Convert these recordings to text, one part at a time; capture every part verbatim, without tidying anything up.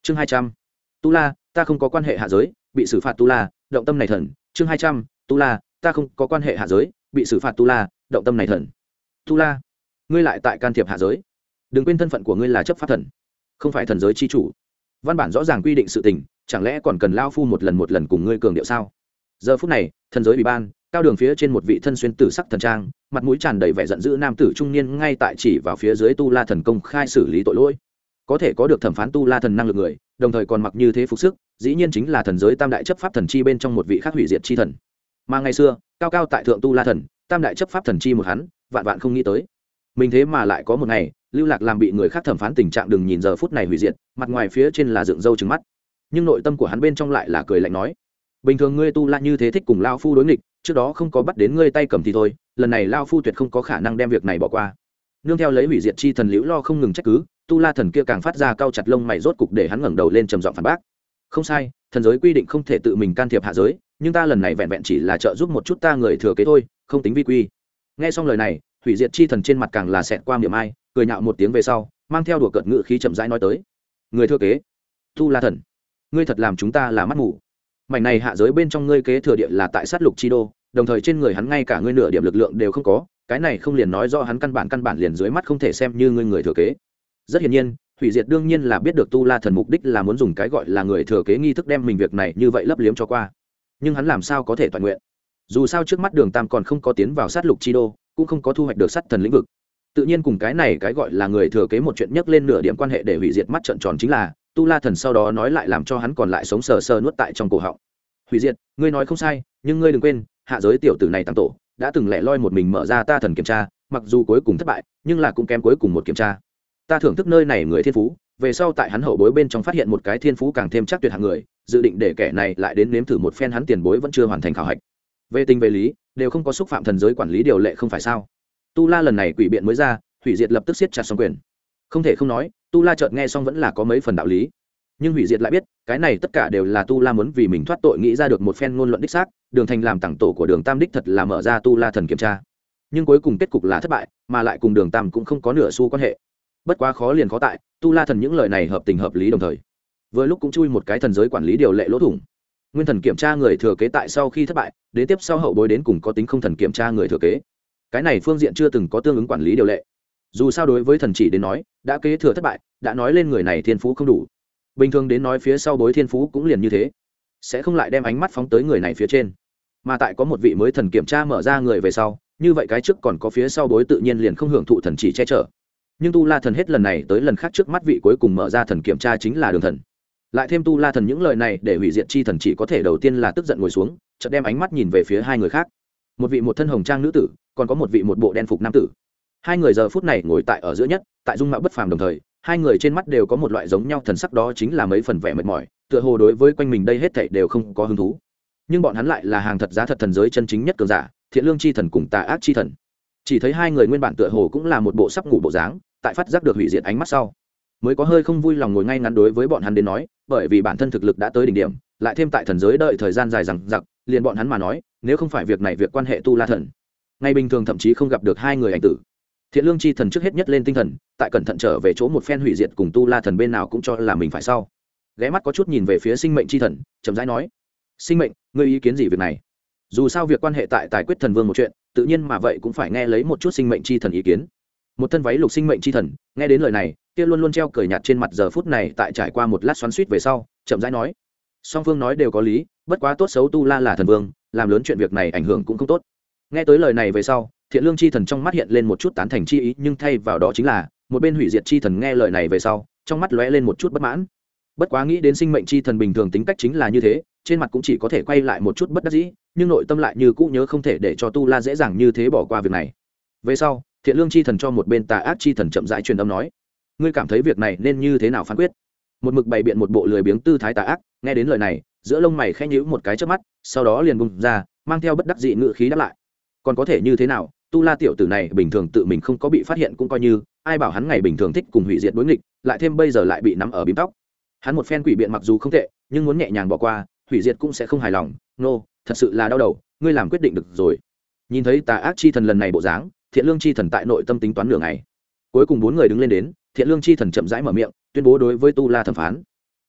chương hai trăm tu la ta không có quan hệ hạ giới bị xử phạt tu la động tâm này thần. chương hai trăm tu la ta không có quan hệ hạ giới bị xử phạt tu la động tâm này thần. Tu la ngươi lại tại can thiệp hạ giới, đừng quên thân phận của ngươi là chấp pháp thần, không phải thần giới chi chủ. Văn bản rõ ràng quy định sự tình, chẳng lẽ còn cần lao phu một lần một lần cùng ngươi cường điệu sao? Giờ phút này thần giới ủy ban cao đường phía trên một vị thân xuyên tử sắc thần trang, mặt mũi tràn đầy vẻ giận dữ nam tử trung niên ngay tại chỉ vào phía dưới tu la thần công khai xử lý tội lỗi. Có thể có được thẩm phán tu la thần năng lực người, đồng thời còn mặc như thế phục sức, dĩ nhiên chính là thần giới tam đại chấp pháp thần chi bên trong một vị khác hủy diệt chi thần. Mà ngày xưa cao cao tại thượng tu la thần, tam đại chấp pháp thần chi một hắn, vạn vạn không nghĩ tới mình thế mà lại có một ngày lưu lạc làm bị người khác thẩm phán tình trạng. Đừng nhìn giờ phút này hủy diệt, mặt ngoài phía trên là dựng râu trừng mắt, nhưng nội tâm của hắn bên trong lại là cười lạnh nói: bình thường ngươi tu la như thế thích cùng lao phu đối nghịch, trước đó không có bắt đến ngươi tay cầm thì thôi, lần này lao phu tuyệt không có khả năng đem việc này bỏ qua. Nương theo lấy hủy diệt chi thần liễu lo không ngừng trách cứ, tu la thần kia càng phát ra cau chặt lông mày, rốt cục để hắn ngẩng đầu lên trầm giọng phản bác: không sai, thần giới quy định không thể tự mình can thiệp hạ giới, nhưng ta lần này vẹn vẹn chỉ là trợ giúp một chút ta người thừa kế thôi, không tính vi quy. Nghe xong lời này, hủy diệt chi thần trên mặt càng là xẹt qua miệng ai, cười nhạo một tiếng về sau, mang theo đùa cợt ngữ khí chậm rãi nói tới: người thừa kế? Tu la thần, ngươi thật làm chúng ta là mắt mù. Mảnh này hạ giới bên trong ngươi kế thừa địa là tại sát lục chi đô, đồng thời trên người hắn ngay cả ngươi nửa điểm lực lượng đều không có, cái này không liền nói rõ hắn căn bản căn bản liền dưới mắt không thể xem như ngươi người thừa kế. Rất hiển nhiên, hủy diệt đương nhiên là biết được tu la thần mục đích là muốn dùng cái gọi là người thừa kế nghi thức đem mình việc này như vậy lấp liếm cho qua, nhưng hắn làm sao có thể toàn nguyện? Dù sao trước mắt đường tam còn không có tiến vào sát lục chi đô, cũng không có thu hoạch được sát thần lĩnh vực, tự nhiên cùng cái này cái gọi là người thừa kế một chuyện nhắc lên nửa điểm quan hệ. Để hủy diệt mắt trợn tròn chính là tu la thần sau đó nói lại làm cho hắn còn lại sống sờ sờ nuốt tại trong cổ họng. Hủy diệt, ngươi nói không sai, nhưng ngươi đừng quên, hạ giới tiểu tử này tăng tổ đã từng lẻ loi một mình mở ra ta thần kiểm tra, mặc dù cuối cùng thất bại, nhưng là cũng kém cuối cùng một kiểm tra. Ta thưởng thức nơi này người thiên phú, về sau tại hắn hậu bối bên trong phát hiện một cái thiên phú càng thêm chắc tuyệt hạng người, dự định để kẻ này lại đến nếm thử một phen hắn tiền bối vẫn chưa hoàn thành khảo hạch. Về tình về lý đều không có xúc phạm thần giới quản lý điều lệ, không phải sao? Tu la lần này quỷ biện mới ra, hủy diệt lập tức siết chặt song quyền. Không thể không nói, tu la chợt nghe xong vẫn là có mấy phần đạo lý, nhưng hủy diệt lại biết cái này tất cả đều là tu la muốn vì mình thoát tội nghĩ ra được một phen ngôn luận đích xác. Đường thành làm tặng tổ của đường tam đích thật là mở ra tu la thần kiểm tra, nhưng cuối cùng kết cục là thất bại, mà lại cùng đường tam cũng không có nửa xu quan hệ. Bất quá khó liền khó tại tu la thần những lời này hợp tình hợp lý, đồng thời vừa lúc cũng chui một cái thần giới quản lý điều lệ lỗ thủng. Nguyên thần kiểm tra người thừa kế tại sau khi thất bại, đến tiếp sau hậu bối đến cùng có tính không thần kiểm tra người thừa kế, cái này phương diện chưa từng có tương ứng quản lý điều lệ. Dù sao đối với thần chỉ đến nói, đã kế thừa thất bại, đã nói lên người này thiên phú không đủ. Bình thường đến nói phía sau bối thiên phú cũng liền như thế, sẽ không lại đem ánh mắt phóng tới người này phía trên. Mà tại có một vị mới thần kiểm tra mở ra người về sau, như vậy cái trước còn có phía sau bối tự nhiên liền không hưởng thụ thần chỉ che chở. Nhưng tu la thần hết lần này tới lần khác trước mắt vị cuối cùng mở ra thần kiểm tra chính là đường thần. Lại thêm tu la thần những lời này để hủy diệt chi thần chỉ có thể đầu tiên là tức giận ngồi xuống, chợt đem ánh mắt nhìn về phía hai người khác. Một vị một thân hồng trang nữ tử, còn có một vị một bộ đen phục nam tử. Hai người giờ phút này ngồi tại ở giữa nhất, tại dung mạo bất phàm, đồng thời hai người trên mắt đều có một loại giống nhau thần sắc, đó chính là mấy phần vẻ mệt mỏi, tựa hồ đối với quanh mình đây hết thảy đều không có hứng thú. Nhưng bọn hắn lại là hàng thật giá thật thần giới chân chính nhất cường giả, thiện lương chi thần cùng tà ác chi thần. Chỉ thấy hai người nguyên bản tựa hồ cũng là một bộ sắp ngủ bộ dáng, tại phát giác được hủy diệt ánh mắt sau, mới có hơi không vui lòng ngồi ngay ngắn. Đối với bọn hắn đến nói, bởi vì bản thân thực lực đã tới đỉnh điểm, lại thêm tại thần giới đợi thời gian dài dằng dặc, liền bọn hắn mà nói, nếu không phải việc này việc quan hệ tu la thần, ngày bình thường thậm chí không gặp được hai người ảnh tử. Thiện lương chi thần trước hết nhất lên tinh thần, tại cẩn thận trở về chỗ một phen hủy diệt cùng tu la thần bên nào cũng cho là mình phải sau, ghé mắt có chút nhìn về phía sinh mệnh chi thần, chậm rãi nói: sinh mệnh, ngươi ý kiến gì việc này? Dù sao việc quan hệ tại tài quyết thần vương một chuyện, tự nhiên mà vậy cũng phải nghe lấy một chút sinh mệnh chi thần ý kiến. Một thân váy lục sinh mệnh chi thần nghe đến lời này, kia luôn luôn treo cười nhạt trên mặt giờ phút này tại trải qua một lát xoắn xuýt về sau, chậm rãi nói: song phương nói đều có lý, bất quá tốt xấu tu la là thần vương, làm lớn chuyện việc này ảnh hưởng cũng không tốt. Nghe tới lời này về sau, thiện lương chi thần trong mắt hiện lên một chút tán thành chi ý, nhưng thay vào đó chính là một bên hủy diệt chi thần nghe lời này về sau, trong mắt lóe lên một chút bất mãn. Bất quá nghĩ đến sinh mệnh chi thần bình thường tính cách chính là như thế, trên mặt cũng chỉ có thể quay lại một chút bất đắc dĩ, nhưng nội tâm lại như cũ nhớ không thể để cho tu la dễ dàng như thế bỏ qua việc này. Về sau, thiện lương chi thần cho một bên tà ác chi thần chậm rãi truyền âm nói: ngươi cảm thấy việc này nên như thế nào phán quyết? Một mực bày biện một bộ lười biếng tư thái tà ác nghe đến lời này, giữa lông mày khẽ nhíu một cái chớp mắt, sau đó liền bùng ra, mang theo bất đắc dĩ ngữ khí đáp lại: còn có thể như thế nào? Tu la tiểu tử này bình thường tự mình không có bị phát hiện cũng coi như, ai bảo hắn ngày bình thường thích cùng hủy diệt đối nghịch, lại thêm bây giờ lại bị nắm ở bím tóc. Hắn một phen quỷ biện mặc dù không tệ, nhưng muốn nhẹ nhàng bỏ qua, hủy diệt cũng sẽ không hài lòng. Nô, thật sự là đau đầu, ngươi làm quyết định được rồi. Nhìn thấy tà ác chi thần lần này bộ dáng, thiện lương chi thần tại nội tâm tính toán nửa ngày, cuối cùng bốn người đứng lên đến. Thiện lương chi thần chậm rãi mở miệng, tuyên bố đối với tu la thẩm phán.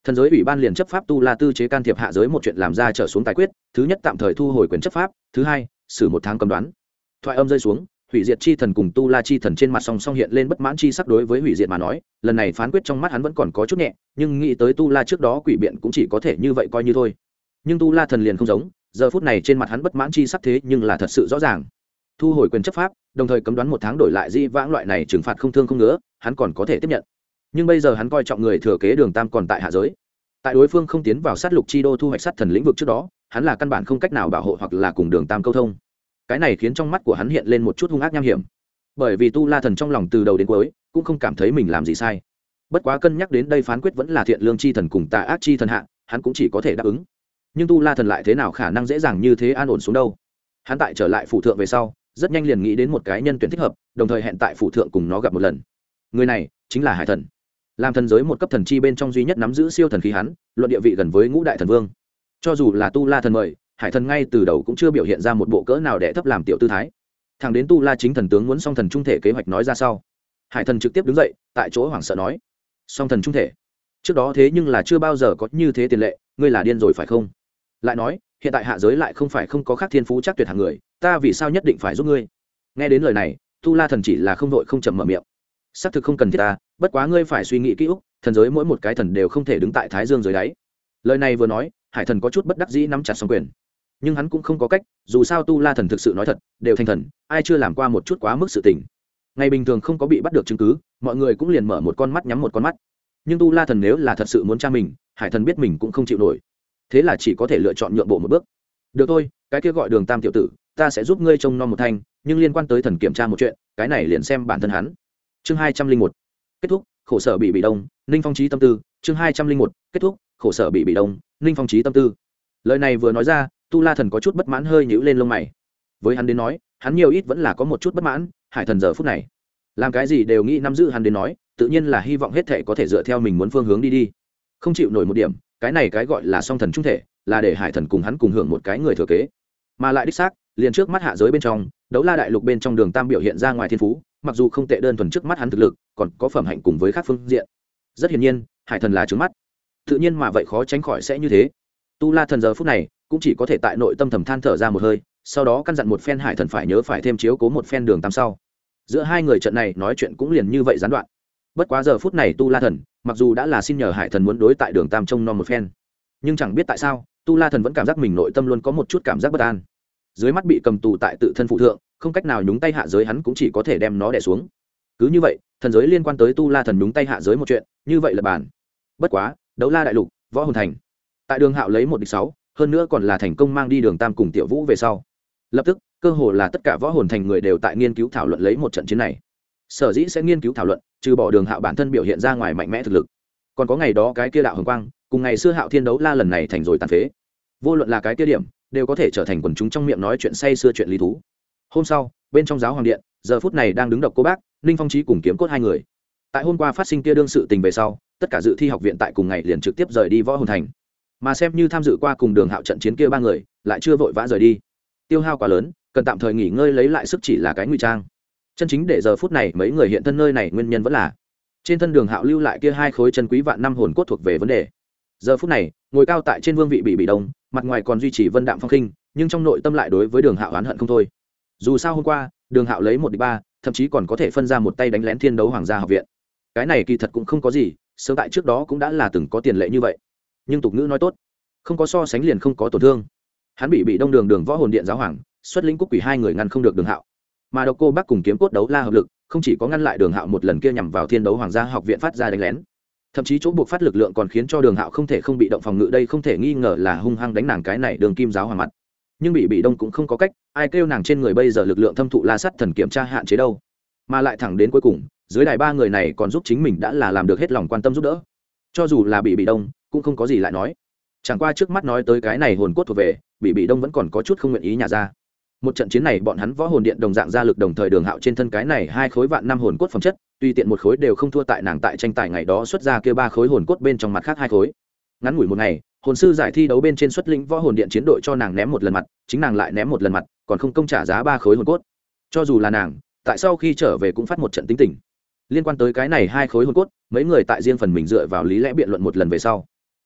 Thần giới ủy ban liền chấp pháp tu la tư chế can thiệp hạ giới một chuyện làm ra trở xuống tài quyết, thứ nhất tạm thời thu hồi quyền chấp pháp, thứ hai xử một tháng cấm đoán. Thoại âm rơi xuống, hủy diệt chi thần cùng tu la chi thần trên mặt song song hiện lên bất mãn chi sắc. Đối với hủy diệt mà nói, lần này phán quyết trong mắt hắn vẫn còn có chút nhẹ, nhưng nghĩ tới tu la trước đó quỷ biện cũng chỉ có thể như vậy coi như thôi. Nhưng tu la thần liền không giống, giờ phút này trên mặt hắn bất mãn chi sắc thế nhưng là thật sự rõ ràng. Thu hồi quyền chấp pháp, đồng thời cấm đoán một tháng đổi lại di vãng loại này trừng phạt không thương không ngứa, hắn còn có thể tiếp nhận. Nhưng bây giờ hắn coi trọng người thừa kế Đường Tam còn tại hạ giới, tại đối phương không tiến vào sát lục chi đô thu hoạch sát thần lĩnh vực trước đó, hắn là căn bản không cách nào bảo hộ hoặc là cùng Đường Tam câu thông. Cái này khiến trong mắt của hắn hiện lên một chút hung ác nham hiểm, bởi vì tu la thần trong lòng từ đầu đến cuối cũng không cảm thấy mình làm gì sai. Bất quá cân nhắc đến đây phán quyết vẫn là thiện lương chi thần cùng tà ác chi thần hạ, hắn cũng chỉ có thể đáp ứng. Nhưng tu la thần lại thế nào khả năng dễ dàng như thế an ổn xuống đâu. Hắn tại trở lại phủ thượng về sau, rất nhanh liền nghĩ đến một cái nhân tuyển thích hợp, đồng thời hẹn tại phủ thượng cùng nó gặp một lần. Người này chính là Hải Thần, làm thần giới một cấp thần chi bên trong duy nhất nắm giữ siêu thần khí. Hắn luận địa vị gần với ngũ đại thần vương, cho dù là tu la thần mời, Hải Thần ngay từ đầu cũng chưa biểu hiện ra một bộ cỡ nào để thấp làm tiểu tư thái. Thằng đến tu la chính thần tướng muốn song thần trung thể kế hoạch nói ra sau, Hải Thần trực tiếp đứng dậy tại chỗ hoảng sợ nói: song thần trung thể trước đó thế nhưng là chưa bao giờ có như thế tiền lệ, ngươi là điên rồi phải không? Lại nói hiện tại hạ giới lại không phải không có khác thiên phú chắc tuyệt hạng người, ta vì sao nhất định phải giúp ngươi? Nghe đến lời này, tu la thần chỉ là không đội không chậm mở miệng: xác thực không cần thiết ta, bất quá ngươi phải suy nghĩ kỹ úc, thần giới mỗi một cái thần đều không thể đứng tại thái dương dưới đáy. Lời này vừa nói, Hải Thần có chút bất đắc dĩ nắm chặt song quyền, nhưng hắn cũng không có cách, dù sao tu la thần thực sự nói thật, đều thành thần, ai chưa làm qua một chút quá mức sự tình. Ngày bình thường không có bị bắt được chứng cứ, mọi người cũng liền mở một con mắt nhắm một con mắt. Nhưng tu la thần nếu là thật sự muốn tra mình, Hải Thần biết mình cũng không chịu nổi, thế là chỉ có thể lựa chọn nhượng bộ một bước. Được thôi, cái kia gọi Đường Tam tiểu tử, ta sẽ giúp ngươi trông nom một thanh, nhưng liên quan tới thần kiểm tra một chuyện, cái này liền xem bản thân hắn. Chương hai trăm linh một kết thúc. Khổ sở bị bị đông, Ninh Phong trí tâm tư. Chương hai trăm linh một kết thúc. Khổ sở bị bị đông, Ninh Phong trí tâm tư. Lời này vừa nói ra, tu la thần có chút bất mãn hơi nhíu lên lông mày. Với hắn đến nói, hắn nhiều ít vẫn là có một chút bất mãn. Hải Thần giờ phút này làm cái gì đều nghĩ nắm giữ hắn đến nói, tự nhiên là hy vọng hết thể có thể dựa theo mình muốn phương hướng đi đi. Không chịu nổi một điểm, cái này cái gọi là song thần trung thể, là để Hải Thần cùng hắn cùng hưởng một cái người thừa kế. Mà lại đích xác, liền trước mắt hạ giới bên trong, đấu la đại lục bên trong Đường Tam biểu hiện ra ngoài thiên phú, mặc dù không tệ đơn thuần trước mắt hắn thực lực, còn có phẩm hạnh cùng với các phương diện. Rất hiển nhiên, Hải Thần là trước mắt, tự nhiên mà vậy khó tránh khỏi sẽ như thế. Tu la thần giờ phút này cũng chỉ có thể tại nội tâm thầm than thở ra một hơi, sau đó căn dặn một phen Hải Thần phải nhớ phải thêm chiếu cố một phen Đường Tam sau. Giữa hai người trận này nói chuyện cũng liền như vậy gián đoạn. Bất quá giờ phút này tu la thần mặc dù đã là xin nhờ Hải Thần muốn đối tại Đường Tam trông nom một phen, nhưng chẳng biết tại sao tu la thần vẫn cảm giác mình nội tâm luôn có một chút cảm giác bất an. Dưới mắt bị cầm tù tại tự thân phụ thượng, không cách nào nhúng tay hạ giới, hắn cũng chỉ có thể đem nó đè xuống. Cứ như vậy, thần giới liên quan tới tu la thần nhúng tay hạ giới một chuyện, như vậy là bản. Bất quá, đấu la đại lục, võ hồn thành, tại Đường Hạo lấy một địch sáu, hơn nữa còn là thành công mang đi Đường Tam cùng Tiểu Vũ về sau, lập tức cơ hồ là tất cả võ hồn thành người đều tại nghiên cứu thảo luận lấy một trận chiến này. Sở dĩ sẽ nghiên cứu thảo luận, trừ bỏ Đường Hạo bản thân biểu hiện ra ngoài mạnh mẽ thực lực, còn có ngày đó cái kia đạo hồng quang, cùng ngày xưa Hạo Thiên đấu la lần này thành rồi tàn phế. Vô luận là cái kia điểm, đều có thể trở thành quần chúng trong miệng nói chuyện say xưa chuyện lý thú. Hôm sau, bên trong giáo hoàng điện, giờ phút này đang đứng độc cô bác, Ninh Phong trí cùng Kiếm Cốt hai người. Tại hôm qua phát sinh kia đương sự tình về sau, tất cả dự thi học viện tại cùng ngày liền trực tiếp rời đi võ hồn thành, mà xem như tham dự qua cùng Đường Hạo trận chiến kia ba người lại chưa vội vã rời đi. Tiêu hao quá lớn, cần tạm thời nghỉ ngơi lấy lại sức chỉ là cái ngụy trang. Chân chính để giờ phút này mấy người hiện thân nơi này nguyên nhân vẫn là trên thân Đường Hạo lưu lại kia hai khối chân quý vạn năm hồn cốt thuộc về vấn đề. Giờ phút này, ngồi cao tại trên vương vị bị bị đông, mặt ngoài còn duy trì vân đạm phong khinh, nhưng trong nội tâm lại đối với Đường Hạo oán hận không thôi. Dù sao hôm qua, Đường Hạo lấy một địch ba, thậm chí còn có thể phân ra một tay đánh lén Thiên Đấu Hoàng gia học viện. Cái này kỳ thật cũng không có gì, sớm tại trước đó cũng đã là từng có tiền lệ như vậy. Nhưng tục ngữ nói tốt, không có so sánh liền không có tổn thương. Hắn bị bị đông đường đường võ hồn điện giáo hoàng, xuất lĩnh Cúc Quỷ hai người ngăn không được Đường Hạo. Mà Độc Cô Bác cùng Kiếm Cốt đấu la hợp lực, không chỉ có ngăn lại Đường Hạo một lần kia nhằm vào Thiên Đấu Hoàng gia học viện phát ra đánh lén, thậm chí chỗ buộc phát lực lượng còn khiến cho Đường Hạo không thể không bị động phòng ngự, đây không thể nghi ngờ là hung hăng đánh nàng cái này Đường Kim giáo hoàng mặt. Nhưng bị bị đông cũng không có cách, ai kêu nàng trên người bây giờ lực lượng thâm thụ la sắt thần kiểm tra hạn chế đâu, mà lại thẳng đến cuối cùng, dưới đài ba người này còn giúp chính mình đã là làm được hết lòng quan tâm giúp đỡ. Cho dù là bị bị đông cũng không có gì lại nói, chẳng qua trước mắt nói tới cái này hồn cốt thuộc về, bị bị đông vẫn còn có chút không nguyện ý nhả ra. Một trận chiến này bọn hắn võ hồn điện đồng dạng ra lực, đồng thời Đường Hạo trên thân cái này hai khối vạn năm hồn cốt phẩm chất, tùy tiện một khối đều không thua tại nàng tại tranh tài ngày đó xuất ra kia ba khối hồn cốt bên trong mặt khác hai khối. Ngắn ngủi một ngày, hồn sư giải thi đấu bên trên xuất lĩnh võ hồn điện chiến đội cho nàng ném một lần mặt, chính nàng lại ném một lần mặt, còn không công trả giá ba khối hồn cốt. Cho dù là nàng, tại sau khi trở về cũng phát một trận tính tình. Liên quan tới cái này hai khối hồn cốt, mấy người tại riêng phần mình dựa vào lý lẽ biện luận một lần về sau,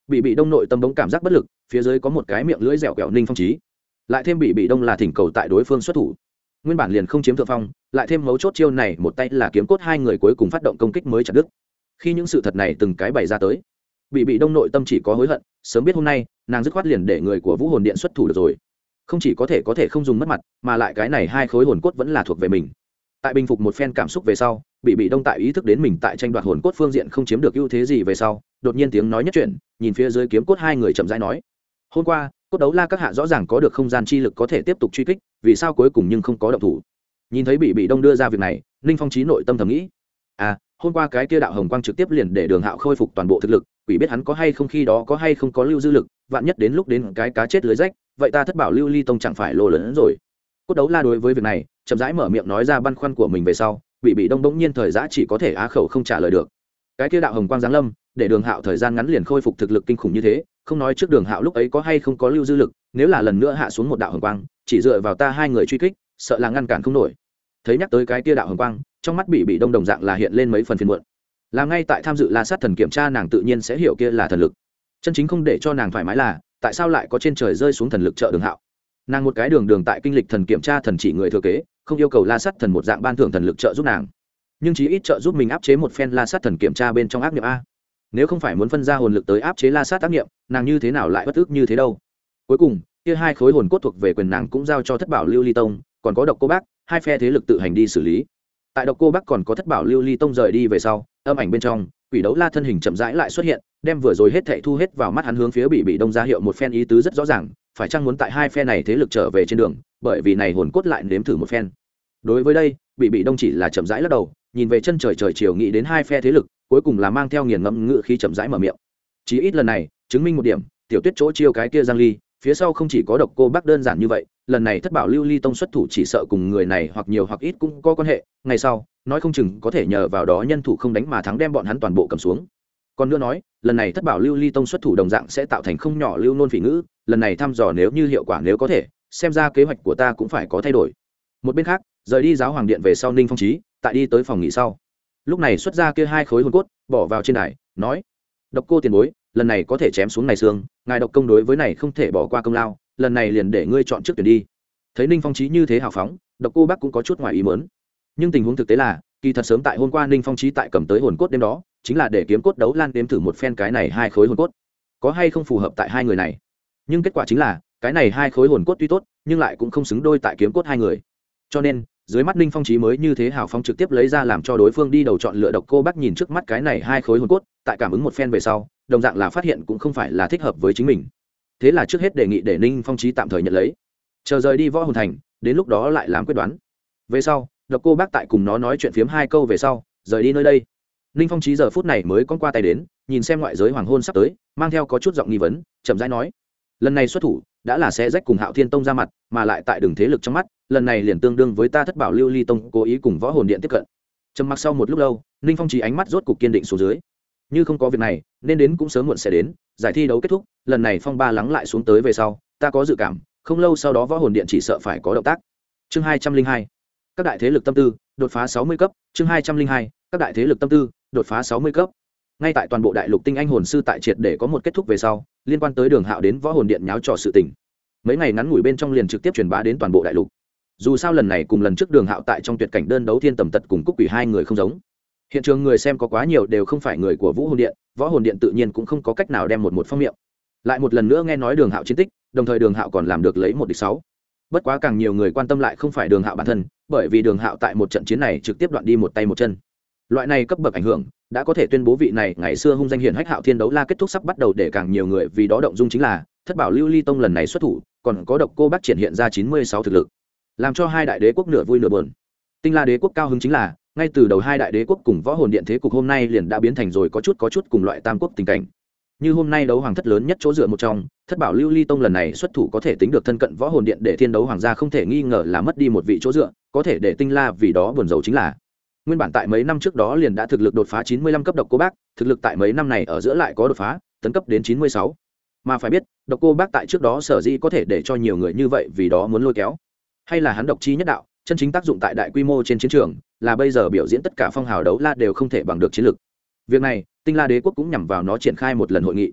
bị bị đông nội tâm bỗng cảm giác bất lực, phía dưới có một cái miệng lưỡi dẻo quẹo Ninh Phong Chí, lại thêm bị bị đông là thỉnh cầu tại đối phương xuất thủ, nguyên bản liền không chiếm thượng phong, lại thêm mấu chốt chiêu này một tay là kiếm cốt, hai người cuối cùng phát động công kích mới chặt đứt. Khi những sự thật này từng cái bày ra tới, bị bị đông nội tâm chỉ có hối hận, sớm biết hôm nay nàng dứt khoát liền để người của Vũ Hồn Điện xuất thủ được rồi, không chỉ có thể có thể không dùng mất mặt, mà lại cái này hai khối hồn cốt vẫn là thuộc về mình. Tại bình phục một phen cảm xúc về sau, bị bị đông tại ý thức đến mình tại tranh đoạt hồn cốt phương diện không chiếm được ưu thế gì về sau, đột nhiên tiếng nói nhất chuyển, nhìn phía dưới kiếm cốt hai người chậm rãi nói: hôm qua cốt đấu la các hạ rõ ràng có được không gian chi lực có thể tiếp tục truy kích, vì sao cuối cùng nhưng không có động thủ? Nhìn thấy bị bị đông đưa ra việc này, Ninh Phong Chí nội tâm thầm nghĩ: à, hôm qua cái kia đạo hồng quang trực tiếp liền để Đường Hạo khôi phục toàn bộ thực lực, quỷ biết hắn có hay không khi đó có hay không có lưu dư lực, vạn nhất đến lúc đến cái cá chết lưới rách, vậy ta Thất Bảo Lưu Ly Tông chẳng phải lô lớn rồi. Cốt đấu la đối với việc này chậm rãi mở miệng nói ra băn khoăn của mình về sau, bị bị đông bỗng nhiên thời giã chỉ có thể á khẩu không trả lời được. Cái kia đạo hồng quang giáng lâm, để Đường Hạo thời gian ngắn liền khôi phục thực lực kinh khủng như thế, không nói trước Đường Hạo lúc ấy có hay không có lưu dư lực, nếu là lần nữa hạ xuống một đạo hồng quang, chỉ dựa vào ta hai người truy kích, sợ là ngăn cản không nổi. Thấy nhắc tới cái kia đạo hồng quang, trong mắt bị bị đông đồng dạng là hiện lên mấy phần phiền muộn. Là ngay tại tham dự La Sát thần kiểm tra, nàng tự nhiên sẽ hiểu kia là thần lực. Chân chính không để cho nàng thoải mái là, tại sao lại có trên trời rơi xuống thần lực trợ Đường Hạo? Nàng một cái đường đường tại kinh lịch thần kiểm tra thần chỉ người thừa kế, không yêu cầu La Sát thần một dạng ban thưởng thần lực trợ giúp nàng, nhưng chí ít trợ giúp mình áp chế một phen La Sát thần kiểm tra bên trong ác niệm a. Nếu không phải muốn phân ra hồn lực tới áp chế La Sát ác niệm, nàng như thế nào lại bất ức như thế đâu? Cuối cùng, kia hai khối hồn cốt thuộc về quyền nàng cũng giao cho Thất Bảo Lưu Ly Tông, còn có Độc Cô Bác, hai phe thế lực tự hành đi xử lý. Tại Độc Cô Bác còn có Thất Bảo Lưu Ly Tông rời đi về sau, âm ảnh bên trong, Quỷ Đấu La thân hình chậm rãi lại xuất hiện, đem vừa rồi hết thảy thu hết vào mắt, hắn hướng phía bị bị đông ra hiệu một phen ý tứ rất rõ ràng, phải chăng muốn tại hai phe này thế lực trở về trên đường, bởi vì này hồn cốt lại nếm thử một phen. Đối với đây, bị bị đông chỉ là chậm rãi lắc đầu, nhìn về chân trời trời chiều nghĩ đến hai phe thế lực, cuối cùng là mang theo nghiền ngẫm ngữ khí chậm rãi mở miệng. Chí ít lần này, chứng minh một điểm, Tiểu Tuyết chỗ chiêu cái kia Giang Ly, phía sau không chỉ có Độc Cô Bác đơn giản như vậy, lần này Thất Bảo Lưu Ly Tông xuất thủ chỉ sợ cùng người này hoặc nhiều hoặc ít cũng có quan hệ, ngày sau, nói không chừng có thể nhờ vào đó nhân thủ không đánh mà thắng đem bọn hắn toàn bộ cầm xuống. Còn nữa nói, lần này Thất Bảo Lưu Ly Tông xuất thủ đồng dạng sẽ tạo thành không nhỏ lưu nôn phỉ ngữ, lần này thăm dò nếu như hiệu quả nếu có thể, xem ra kế hoạch của ta cũng phải có thay đổi. Một bên khác, rời đi giáo hoàng điện về sau, Ninh Phong Chí tại đi tới phòng nghỉ sau, lúc này xuất ra kia hai khối hồn cốt, bỏ vào trên đài, nói: Độc Cô tiền bối, lần này có thể chém xuống này xương, ngài Độc công đối với này không thể bỏ qua công lao, lần này liền để ngươi chọn trước tuyển đi. Thấy Ninh Phong Chí như thế hào phóng, Độc Cô Bác cũng có chút ngoài ý muốn, nhưng tình huống thực tế là, kỳ thật sớm tại hôm qua Ninh Phong Chí tại cầm tới hồn cốt đêm đó, chính là để kiếm cốt đấu lan đếm thử một phen cái này hai khối hồn cốt có hay không phù hợp tại hai người này, nhưng kết quả chính là cái này hai khối hồn cốt tuy tốt, nhưng lại cũng không xứng đôi tại kiếm cốt hai người, cho nên dưới mắt Ninh Phong Chí mới như thế hào phóng trực tiếp lấy ra làm cho đối phương đi đầu chọn lựa. Độc Cô Bác nhìn trước mắt cái này hai khối hồn cốt, tại cảm ứng một phen về sau, đồng dạng là phát hiện cũng không phải là thích hợp với chính mình, thế là trước hết đề nghị để Ninh Phong Chí tạm thời nhận lấy, chờ rời đi Võ Hồn Thành, đến lúc đó lại làm quyết đoán. Về sau, Độc Cô Bác tại cùng nó nói chuyện phiếm hai câu về sau, rời đi nơi đây. Ninh Phong Chí giờ phút này mới con qua tay đến, nhìn xem ngoại giới hoàng hôn sắp tới, mang theo có chút giọng nghi vấn, chậm rãi nói: lần này xuất thủ đã là sẽ rách cùng Hạo Thiên Tông ra mặt, mà lại tại đường thế lực trong mắt, lần này liền tương đương với ta Thất Bảo Lưu Ly Tông cố ý cùng Võ Hồn Điện tiếp cận. Trầm mặc sau một lúc lâu, Ninh Phong Chí ánh mắt rốt cục kiên định xuống dưới. Như không có việc này, nên đến cũng sớm muộn sẽ đến, giải thi đấu kết thúc, lần này phong ba lắng lại xuống tới về sau, ta có dự cảm, không lâu sau đó Võ Hồn Điện chỉ sợ phải có động tác. Chương hai trăm linh hai, các đại thế lực tâm tư, đột phá sáu mươi cấp. Chương hai trăm linh hai, các đại thế lực tâm tư, đột phá sáu mươi cấp. Ngay tại toàn bộ đại lục tinh anh hồn sư tại triệt để có một kết thúc về sau, liên quan tới Đường Hạo đến Võ Hồn Điện nháo trò sự tình, mấy ngày ngắn ngủi bên trong liền trực tiếp truyền bá đến toàn bộ đại lục. Dù sao lần này cùng lần trước Đường Hạo tại trong tuyệt cảnh đơn đấu thiên tầm tật cùng Cúc Quỷ hai người không giống, hiện trường người xem có quá nhiều đều không phải người của Vũ Hồn Điện, Võ Hồn Điện tự nhiên cũng không có cách nào đem một một phong miệng. Lại một lần nữa nghe nói Đường Hạo chiến tích, đồng thời Đường Hạo còn làm được lấy một địch sáu. Bất quá càng nhiều người quan tâm lại không phải Đường Hạo bản thân, bởi vì Đường Hạo tại một trận chiến này trực tiếp đoạn đi một tay một chân. Loại này cấp bậc ảnh hưởng đã có thể tuyên bố vị này ngày xưa hung danh hiển hách Hạo Thiên đấu la kết thúc sắp bắt đầu, để càng nhiều người vì đó động dung chính là Thất Bảo Lưu Ly Tông lần này xuất thủ, còn có Độc Cô Bác triển hiện ra chín mươi sáu thực lực, làm cho hai đại đế quốc nửa vui nửa buồn. Tinh La đế quốc cao hứng chính là ngay từ đầu hai đại đế quốc cùng Võ Hồn Điện thế cục hôm nay liền đã biến thành rồi có chút có chút cùng loại tam quốc tình cảnh. Như hôm nay đấu hoàng thất lớn nhất chỗ dựa một trong, Thất Bảo Lưu Ly Tông lần này xuất thủ có thể tính được thân cận Võ Hồn Điện, để thiên đấu hoàng gia không thể nghi ngờ là mất đi một vị chỗ dựa, có thể để Tinh La vì đó buồn rầu chính là nguyên bản tại mấy năm trước đó liền đã thực lực đột phá chín mươi lăm cấp Độc Cô Bác, thực lực tại mấy năm này ở giữa lại có đột phá, tấn cấp đến chín mươi sáu. Mà phải biết, Độc Cô Bác tại trước đó sở dĩ có thể để cho nhiều người như vậy vì đó muốn lôi kéo, hay là hắn độc chi nhất đạo, chân chính tác dụng tại đại quy mô trên chiến trường, là bây giờ biểu diễn tất cả phong hào đấu la đều không thể bằng được chiến lực. Việc này, Tinh La đế quốc cũng nhằm vào nó triển khai một lần hội nghị.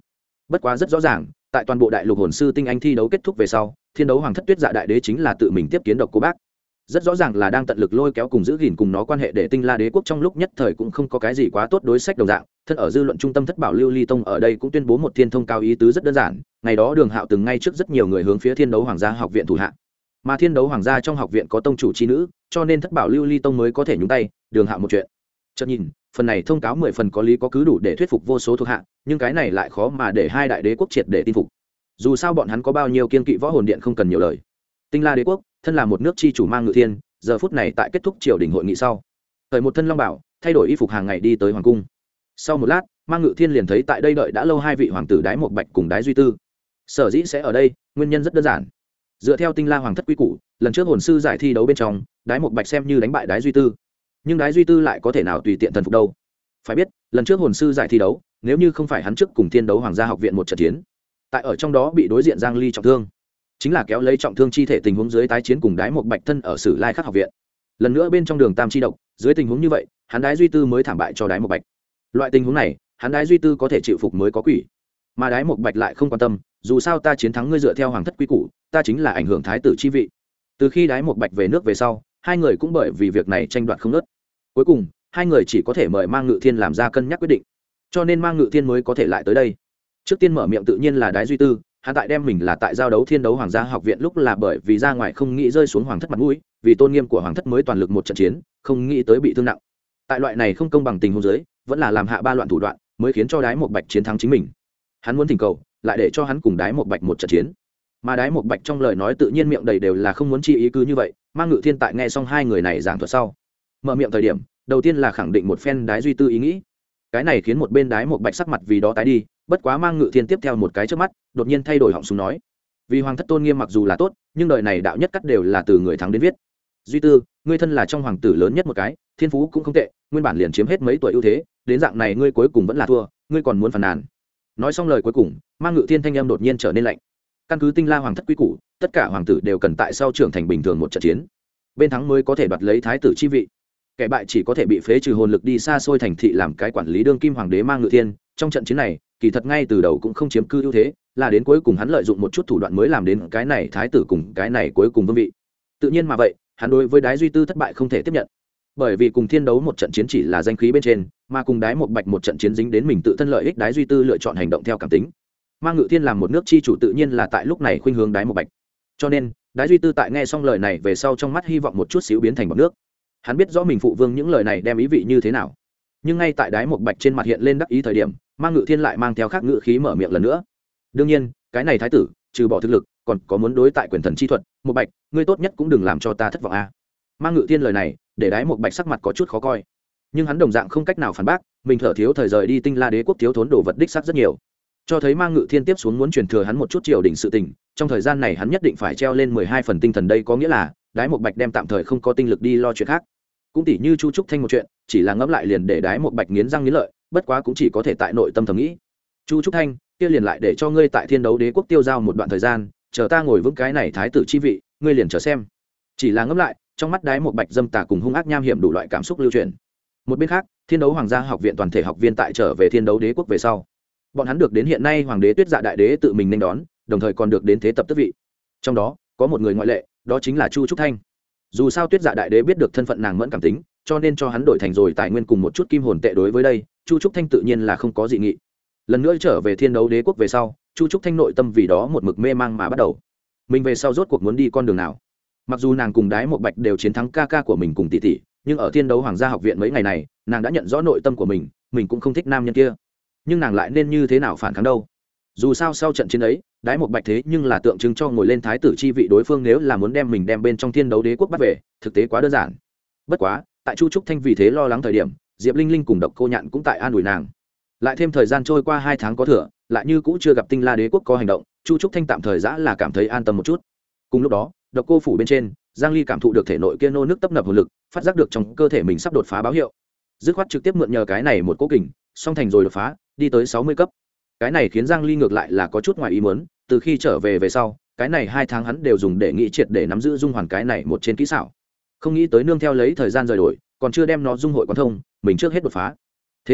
bất quá rất rõ ràng tại toàn bộ đại lục hồn sư tinh anh thi đấu kết thúc về sau, thiên đấu hoàng thất tuyết dạ đại đế chính là tự mình tiếp kiến độc cô bác, rất rõ ràng là đang tận lực lôi kéo cùng giữ gìn cùng nó quan hệ để tinh la đế quốc trong lúc nhất thời cũng không có cái gì quá tốt đối sách đồng dạng. Thân ở dư luận trung tâm thất bảo lưu ly tông ở đây cũng tuyên bố một thiên thông cao ý tứ rất đơn giản, ngày đó Đường Hạo từng ngay trước rất nhiều người hướng phía thiên đấu hoàng gia học viện thủ hạ, mà thiên đấu hoàng gia trong học viện có tông chủ chi nữ, cho nên thất bảo lưu ly tông mới có thể nhúng tay Đường Hạo một chuyện. Chợt nhìn phần này thông cáo mười phần có lý có cứ đủ để thuyết phục vô số thuộc hạ, nhưng cái này lại khó mà để hai đại đế quốc triệt để tin phục. Dù sao bọn hắn có bao nhiêu kiên kỵ võ hồn điện không cần nhiều lời. Tinh la đế quốc thân là một nước chi chủ mang ngự thiên, giờ phút này tại kết thúc triều đình hội nghị sau, thời một thân long bảo thay đổi y phục hàng ngày đi tới hoàng cung. Sau một lát, mang ngự thiên liền thấy tại đây đợi đã lâu hai vị hoàng tử Đái Một Bạch cùng Đái Duy Tư. Sở dĩ sẽ ở đây, nguyên nhân rất đơn giản. Dựa theo tinh la hoàng thất quy củ, lần trước hồn sư giải thi đấu bên trong, Đái Một Bạch xem như đánh bại Đái Duy Tư, nhưng Đái Duy Tư lại có thể nào tùy tiện thần phục đâu. Phải biết, lần trước hồn sư giải thi đấu, nếu như không phải hắn trước cùng thiên đấu hoàng gia học viện một trận chiến, tại ở trong đó bị đối diện Giang Ly trọng thương, chính là kéo lấy trọng thương chi thể tình huống dưới tái chiến cùng Đái Một Bạch thân ở Sử Lai Khắc học viện. Lần nữa bên trong đường tam chi độc, dưới tình huống như vậy, hắn Đái Duy Tư mới thảm bại cho Đái Một Bạch. Loại tình huống này, hắn Đái Duy Tư có thể chịu phục mới có quỷ, mà Đái Một Bạch lại không quan tâm, dù sao ta chiến thắng ngươi dựa theo hoàng thất quy củ, ta chính là ảnh hưởng thái tử chi vị. Từ khi Đái Một Bạch về nước về sau, hai người cũng bởi vì việc này tranh đoạt không ngớt. Cuối cùng, hai người chỉ có thể mời Mang Ngự Thiên làm ra cân nhắc quyết định, cho nên Mang Ngự Thiên mới có thể lại tới đây. Trước tiên mở miệng tự nhiên là Đái Duy Tư, hắn tại đem mình là tại giao đấu thiên đấu hoàng gia học viện lúc là bởi vì ra ngoài không nghĩ rơi xuống hoàng thất mặt mũi, vì tôn nghiêm của hoàng thất mới toàn lực một trận chiến, không nghĩ tới bị thương nặng. Tại loại này không công bằng tình huống dưới, vẫn là làm hạ ba loạn thủ đoạn, mới khiến cho Đái Một Bạch chiến thắng chính mình. Hắn muốn thỉnh cầu, lại để cho hắn cùng Đái Một Bạch một trận chiến. Mà Đái Một Bạch trong lời nói tự nhiên miệng đầy đều là không muốn chi ý cứ như vậy. Mang Ngự Thiên tại nghe xong hai người này giảng thuật sau, mở miệng thời điểm, đầu tiên là khẳng định một phen Đái Duy Tư ý nghĩ. Cái này khiến một bên Đái Một Bạch sắc mặt vì đó tái đi, bất quá Mang Ngự Thiên tiếp theo một cái trước mắt, đột nhiên thay đổi họng súng nói: vì hoàng thất tôn nghiêm mặc dù là tốt, nhưng đời này đạo nhất cắt đều là từ người thắng đến viết. Duy Tư, ngươi thân là trong hoàng tử lớn nhất một cái, thiên phú cũng không tệ, nguyên bản liền chiếm hết mấy tuổi ưu thế, đến dạng này ngươi cuối cùng vẫn là thua, ngươi còn muốn phàn nàn. Nói xong lời cuối cùng, Mang Ngự Thiên thanh âm đột nhiên trở nên lạnh. Căn cứ tinh la hoàng thất quy củ, tất cả hoàng tử đều cần tại sau trưởng thành bình thường một trận chiến, bên thắng mới có thể đoạt lấy thái tử chi vị, kẻ bại chỉ có thể bị phế trừ hồn lực đi xa xôi thành thị làm cái quản lý đương kim hoàng đế. Mang Ngự Thiên trong trận chiến này kỳ thật ngay từ đầu cũng không chiếm cư ưu thế, là đến cuối cùng hắn lợi dụng một chút thủ đoạn mới làm đến cái này thái tử cùng cái này cuối cùng vương vị. Tự nhiên mà vậy, hắn đối với Đái Duy Tư thất bại không thể tiếp nhận, bởi vì cùng thiên đấu một trận chiến chỉ là danh khí bên trên, mà cùng Đái Một Bạch một trận chiến dính đến mình tự thân lợi ích. Đái Duy Tư lựa chọn hành động theo cảm tính. Mang Ngự Thiên làm một nước chi chủ tự nhiên là tại lúc này khuynh hướng Đái Một Bạch, cho nên Đái Duy Tư tại nghe xong lời này về sau trong mắt hy vọng một chút xíu biến thành bọt nước. Hắn biết rõ mình phụ vương những lời này đem ý vị như thế nào, nhưng ngay tại Đái Một Bạch trên mặt hiện lên đắc ý thời điểm, Mang Ngự Thiên lại mang theo khác ngự khí mở miệng lần nữa. Đương nhiên, cái này thái tử trừ bỏ thực lực còn có muốn đối tại quyền thần chi thuật. Một Bạch, ngươi tốt nhất cũng đừng làm cho ta thất vọng a. Mang Ngự Thiên lời này để Đái Một Bạch sắc mặt có chút khó coi, nhưng hắn đồng dạng không cách nào phản bác, mình thở thiếu thời rời đi tinh la đế quốc thiếu thốn đồ vật đích xác rất nhiều, cho thấy Mang Ngự Thiên tiếp xuống muốn truyền thừa hắn một chút triều đình sự tình, trong thời gian này hắn nhất định phải treo lên mười hai phần tinh thần. Đây có nghĩa là Đái Một Bạch đem tạm thời không có tinh lực đi lo chuyện khác, cũng tỉ như Chu Trúc Thanh một chuyện, chỉ là ngẫm lại liền để Đái Một Bạch nghiến răng nghiến lợi, bất quá cũng chỉ có thể tại nội tâm thầm nghĩ: Chu Trúc Thanh, kia liền lại để cho ngươi tại thiên đấu đế quốc tiêu giao một đoạn thời gian, chờ ta ngồi vững cái này thái tử chi vị, ngươi liền chờ xem. Chỉ là ngẫm lại, trong mắt Đái Một Bạch dâm tà cùng hung ác nham hiểm đủ loại cảm xúc lưu truyền. Một bên khác, thiên đấu hoàng gia học viện toàn thể học viên tại trở về thiên đấu đế quốc về sau, bọn hắn được đến hiện nay hoàng đế Tuyết Dạ đại đế tự mình nên đón, đồng thời còn được đến thế tập tước vị. Trong đó có một người ngoại lệ, đó chính là Chu Trúc Thanh. Dù sao Tuyết Dạ đại đế biết được thân phận nàng mẫn cảm tính, cho nên cho hắn đổi thành rồi tài nguyên cùng một chút kim hồn tệ. Đối với đây, Chu Trúc Thanh tự nhiên là không có dị nghị. Lần nữa trở về thiên đấu đế quốc về sau, Chu Trúc Thanh nội tâm vì đó một mực mê mang mà bắt đầu. Mình về sau rốt cuộc muốn đi con đường nào? Mặc dù nàng cùng Đái Một Bạch đều chiến thắng ca ca của mình cùng tỷ tỷ, nhưng ở thiên đấu hoàng gia học viện mấy ngày này, nàng đã nhận rõ nội tâm của mình, mình cũng không thích nam nhân kia. Nhưng nàng lại nên như thế nào phản kháng đâu? Dù sao sau trận chiến ấy, Đái Một Bạch thế nhưng là tượng trưng cho ngồi lên thái tử chi vị, đối phương nếu là muốn đem mình đem bên trong thiên đấu đế quốc bắt về, thực tế quá đơn giản. Bất quá, tại Chu Trúc Thanh vì thế lo lắng thời điểm, Diệp Linh Linh cùng Độc Cô Nhạn cũng tại an ủi nàng. Lại thêm thời gian trôi qua hai tháng có thừa, lại như cũ chưa gặp tinh la đế quốc có hành động, Chu Trúc Thanh tạm thời giã là cảm thấy an tâm một chút. Cùng lúc đó, Độc Cô phủ bên trên, Giang Ly cảm thụ được thể nội kia nô nước tấp nập hồn lực, phát giác được trong cơ thể mình sắp đột phá báo hiệu, dứt khoát trực tiếp mượn nhờ cái này một cố kình, song thành rồi đột phá, đi tới sáu mươi cấp. Cái này khiến Giang Ly ngược lại là có chút ngoài ý muốn, từ khi trở về về sau, cái này hai tháng hắn đều dùng để nghĩ triệt để nắm giữ dung hoàn cái này một trên kỹ xảo, không nghĩ tới nương theo lấy thời gian rời đổi, còn chưa đem nó dung hội quan thông, mình trước hết đột phá. Thế là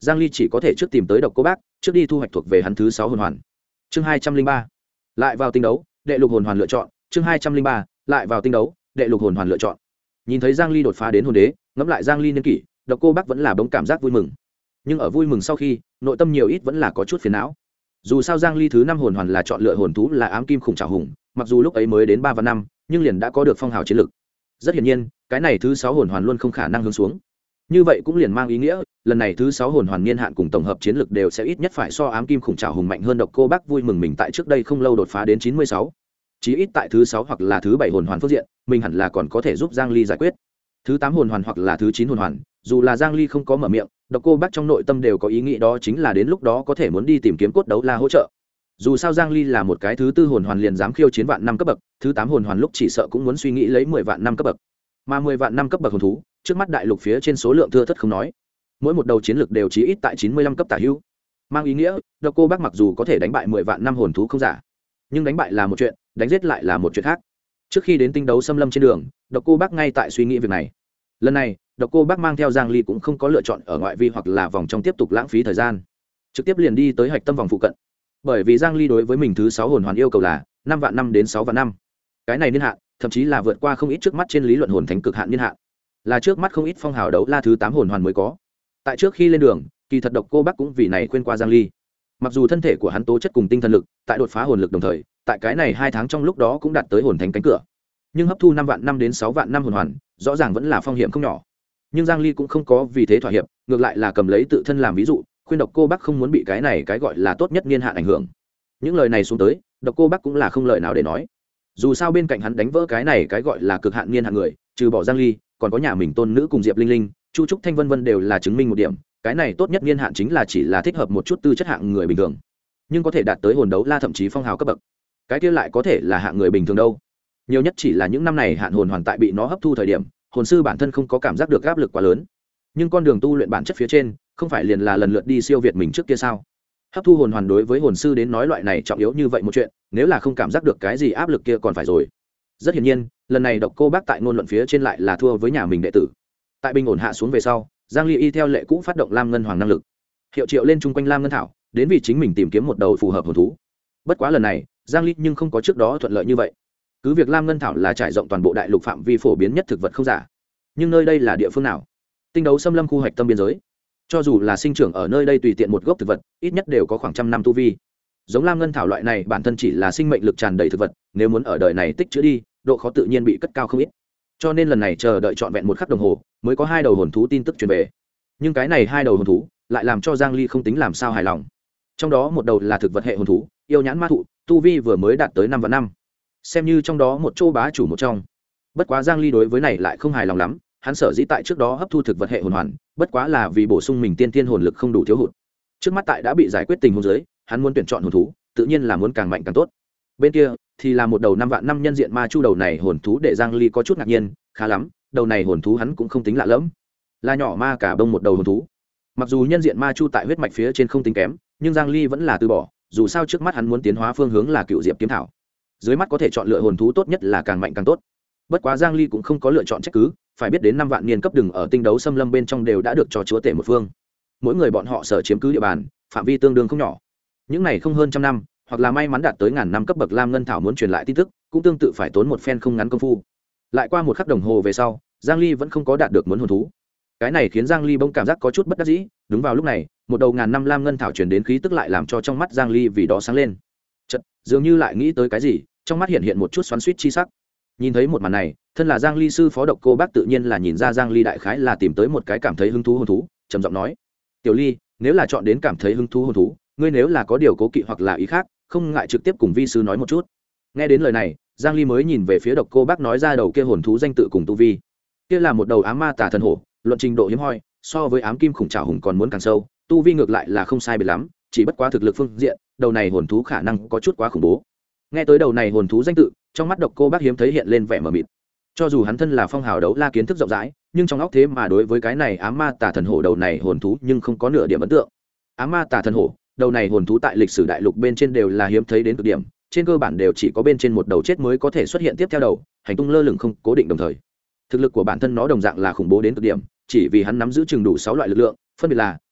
Giang Ly chỉ có thể trước tìm tới độc cô bác, trước đi thu hoạch thuộc về hắn thứ sáu hồn hoàn. Chương hai trăm linh ba, lại vào tinh đấu, đệ lục hồn hoàn lựa chọn. Chương hai trăm linh ba, lại vào tinh đấu, đệ lục hồn hoàn lựa chọn. Nhìn thấy Giang Ly đột phá đến hồn đế, ngẫm lại Giang Ly niên kỷ, độc cô bác vẫn là bỗng cảm giác vui mừng. Nhưng ở vui mừng sau khi, nội tâm nhiều ít vẫn là có chút phiền não. Dù sao Giang Ly thứ năm hồn hoàn là chọn lựa hồn thú là ám kim khủng trảo hùng, mặc dù lúc ấy mới đến ba và năm, nhưng liền đã có được phong hào chiến lực. Rất hiển nhiên, cái này thứ sáu hồn hoàn luôn không khả năng hướng xuống. Như vậy cũng liền mang ý nghĩa, lần này thứ sáu hồn hoàn niên hạn cùng tổng hợp chiến lực đều sẽ ít nhất phải so ám kim khủng trảo hùng mạnh hơn độc cô bác vui mừng mình tại trước đây không lâu đột phá đến chín mươi sáu. Chí ít tại thứ sáu hoặc là thứ bảy hồn hoàn phương diện, mình hẳn là còn có thể giúp Giang Ly giải quyết. Thứ tám hồn hoàn hoặc là thứ chín hồn hoàn, dù là Giang Ly không có mở miệng, độc cô bác trong nội tâm đều có ý nghĩ đó chính là đến lúc đó có thể muốn đi tìm kiếm cốt đấu la hỗ trợ. Dù sao Giang Ly là một cái thứ tư hồn hoàn liền dám khiêu chiến vạn năm cấp bậc, thứ tám hồn hoàn lúc chỉ sợ cũng muốn suy nghĩ lấy mười vạn năm cấp bậc. Mà mười vạn năm cấp bậc hồn thú, trước mắt đại lục phía trên số lượng thưa thớt không nói, mỗi một đầu chiến lực đều chí ít tại chín mươi lăm cấp tả hữu. Mang ý nghĩa, độc cô bác mặc dù có thể đánh bại mười vạn năm hồn thú không giả, nhưng đánh bại là một chuyện, đánh giết lại là một chuyện khác. Trước khi đến tinh đấu xâm lâm trên đường, độc cô bác ngay tại suy nghĩ việc này. Lần này, độc cô bác mang theo Giang Ly cũng không có lựa chọn ở ngoại vi hoặc là vòng trong tiếp tục lãng phí thời gian, trực tiếp liền đi tới hạch tâm vòng phụ cận. Bởi vì Giang Ly đối với mình thứ sáu hồn hoàn yêu cầu là năm vạn năm đến sáu vạn năm. Cái này niên hạn, thậm chí là vượt qua không ít trước mắt trên lý luận hồn thánh cực hạn niên hạn. Là trước mắt không ít phong hào đấu la thứ tám hồn hoàn mới có. Tại trước khi lên đường, kỳ thật độc cô bác cũng vì này khuyên qua Giang Ly. Mặc dù thân thể của hắn tố chất cùng tinh thần lực, tại đột phá hồn lực đồng thời, tại cái này hai tháng trong lúc đó cũng đạt tới hồn thánh cánh cửa. Nhưng hấp thu năm vạn năm đến sáu vạn năm hồn hoàn, rõ ràng vẫn là phong hiểm không nhỏ. Nhưng Giang Ly cũng không có vì thế thỏa hiệp, ngược lại là cầm lấy tự thân làm ví dụ, khuyên độc cô bác không muốn bị cái này cái gọi là tốt nhất niên hạn ảnh hưởng. Những lời này xuống tới, độc cô bác cũng là không lời nào để nói. Dù sao bên cạnh hắn đánh vỡ cái này cái gọi là cực hạn niên hạn người, trừ bỏ Giang Ly, còn có nhà mình tôn nữ cùng Diệp Linh Linh, Chu Trúc Thanh vân vân đều là chứng minh một điểm, cái này tốt nhất niên hạn chính là chỉ là thích hợp một chút tư chất hạng người bình thường, nhưng có thể đạt tới hồn đấu la thậm chí phong hào cấp bậc. Cái kia lại có thể là hạng người bình thường đâu? Nhiều nhất chỉ là những năm này hạn hồn hoàn tại bị nó hấp thu thời điểm, hồn sư bản thân không có cảm giác được áp lực quá lớn. Nhưng con đường tu luyện bản chất phía trên, không phải liền là lần lượt đi siêu việt mình trước kia sao? Hấp thu hồn hoàn đối với hồn sư đến nói loại này trọng yếu như vậy một chuyện, nếu là không cảm giác được cái gì áp lực kia còn phải rồi. Rất hiển nhiên, lần này độc cô bác tại ngôn luận phía trên lại là thua với nhà mình đệ tử. Tại bình ổn hạ xuống về sau, Giang Ly y theo lệ cũ phát động lam ngân hoàng năng lực, hiệu triệu lên chung quanh lam ngân thảo, đến vì chính mình tìm kiếm một đầu phù hợp hồn thú. Bất quá lần này, Giang Ly nhưng không có trước đó thuận lợi như vậy. Cứ việc lam ngân thảo là trải rộng toàn bộ đại lục phạm vi phổ biến nhất thực vật không giả, nhưng nơi đây là địa phương nào? Tinh đấu xâm lâm khu hoạch tâm biên giới. Cho dù là sinh trưởng ở nơi đây tùy tiện một gốc thực vật, ít nhất đều có khoảng trăm năm tu vi. Giống lam ngân thảo loại này bản thân chỉ là sinh mệnh lực tràn đầy thực vật, nếu muốn ở đời này tích trữ đi, độ khó tự nhiên bị cất cao không ít. Cho nên lần này chờ đợi trọn vẹn một khắc đồng hồ, mới có hai đầu hồn thú tin tức truyền về. Nhưng cái này hai đầu hồn thú lại làm cho Giang Ly không tính làm sao hài lòng. Trong đó một đầu là thực vật hệ hồn thú, yêu nhãn ma thụ, tu vi vừa mới đạt tới năm và năm, xem như trong đó một chỗ bá chủ một trong. Bất quá Giang Ly đối với này lại không hài lòng lắm, hắn sở dĩ tại trước đó hấp thu thực vật hệ hồn hoàn, bất quá là vì bổ sung mình tiên tiên hồn lực không đủ thiếu hụt. Trước mắt tại đã bị giải quyết tình huống dưới, hắn muốn tuyển chọn hồn thú, tự nhiên là muốn càng mạnh càng tốt. Bên kia thì là một đầu năm vạn năm nhân diện ma chu, đầu này hồn thú để Giang Ly có chút ngạc nhiên, khá lắm, đầu này hồn thú hắn cũng không tính lạ lẫm, là nhỏ ma cả bông một đầu hồn thú. Mặc dù nhân diện ma chu tại huyết mạch phía trên không tính kém, nhưng Giang Ly vẫn là từ bỏ, dù sao trước mắt hắn muốn tiến hóa phương hướng là cựu diệp kiếm thảo. Dưới mắt có thể chọn lựa hồn thú tốt nhất là càng mạnh càng tốt. Bất quá Giang Ly cũng không có lựa chọn trách cứ, phải biết đến năm vạn niên cấp đừng ở tinh đấu xâm lâm bên trong đều đã được cho chúa tể một phương. Mỗi người bọn họ sở chiếm cứ địa bàn, phạm vi tương đương không nhỏ. Những này không hơn trăm năm, hoặc là may mắn đạt tới ngàn năm cấp bậc lam ngân thảo muốn truyền lại tin tức, cũng tương tự phải tốn một phen không ngắn công phu. Lại qua một khắc đồng hồ về sau, Giang Ly vẫn không có đạt được muốn hồn thú. Cái này khiến Giang Ly bỗng cảm giác có chút bất đắc dĩ. Đúng vào lúc này, một đầu ngàn năm lam ngân thảo truyền đến khí tức lại làm cho trong mắt Giang Ly vì đó sáng lên. Chợt, dường như lại nghĩ tới cái gì, trong mắt hiện hiện một chút xoắn xuýt chi sắc. Nhìn thấy một màn này, thân là Giang Ly sư phó độc cô bác tự nhiên là nhìn ra Giang Ly đại khái là tìm tới một cái cảm thấy hứng thú hồn thú, trầm giọng nói: "Tiểu Ly, nếu là chọn đến cảm thấy hứng thú hồn thú, ngươi nếu là có điều cố kỵ hoặc là ý khác, không ngại trực tiếp cùng vi sư nói một chút." Nghe đến lời này, Giang Ly mới nhìn về phía độc cô bác nói ra đầu kia hồn thú danh tự cùng tu vi. Kia là một đầu ám ma tà thần hổ, luận trình độ hiếm hoi, so với ám kim khủng trảo hùng còn muốn càng sâu, tu vi ngược lại là không sai biệt lắm, chỉ bất quá thực lực phương diện, đầu này hồn thú khả năng có chút quá khủng bố. Nghe tới đầu này hồn thú danh tự, trong mắt độc cô bác hiếm thấy hiện lên vẻ mờ mịt. Cho dù hắn thân là phong hào đấu la kiến thức rộng rãi, nhưng trong óc thế mà đối với cái này ám ma tà thần hổ đầu này hồn thú nhưng không có nửa điểm ấn tượng. Ám ma tà thần hổ, đầu này hồn thú tại lịch sử đại lục bên trên đều là hiếm thấy đến cực điểm, trên cơ bản đều chỉ có bên trên một đầu chết mới có thể xuất hiện tiếp theo đầu, hành tung lơ lửng không cố định đồng thời. Thực lực của bản thân nó đồng dạng là khủng bố đến cực điểm, chỉ vì hắn nắm giữ chừng đủ sáu loại lực lượng, phân biệt là tà ác,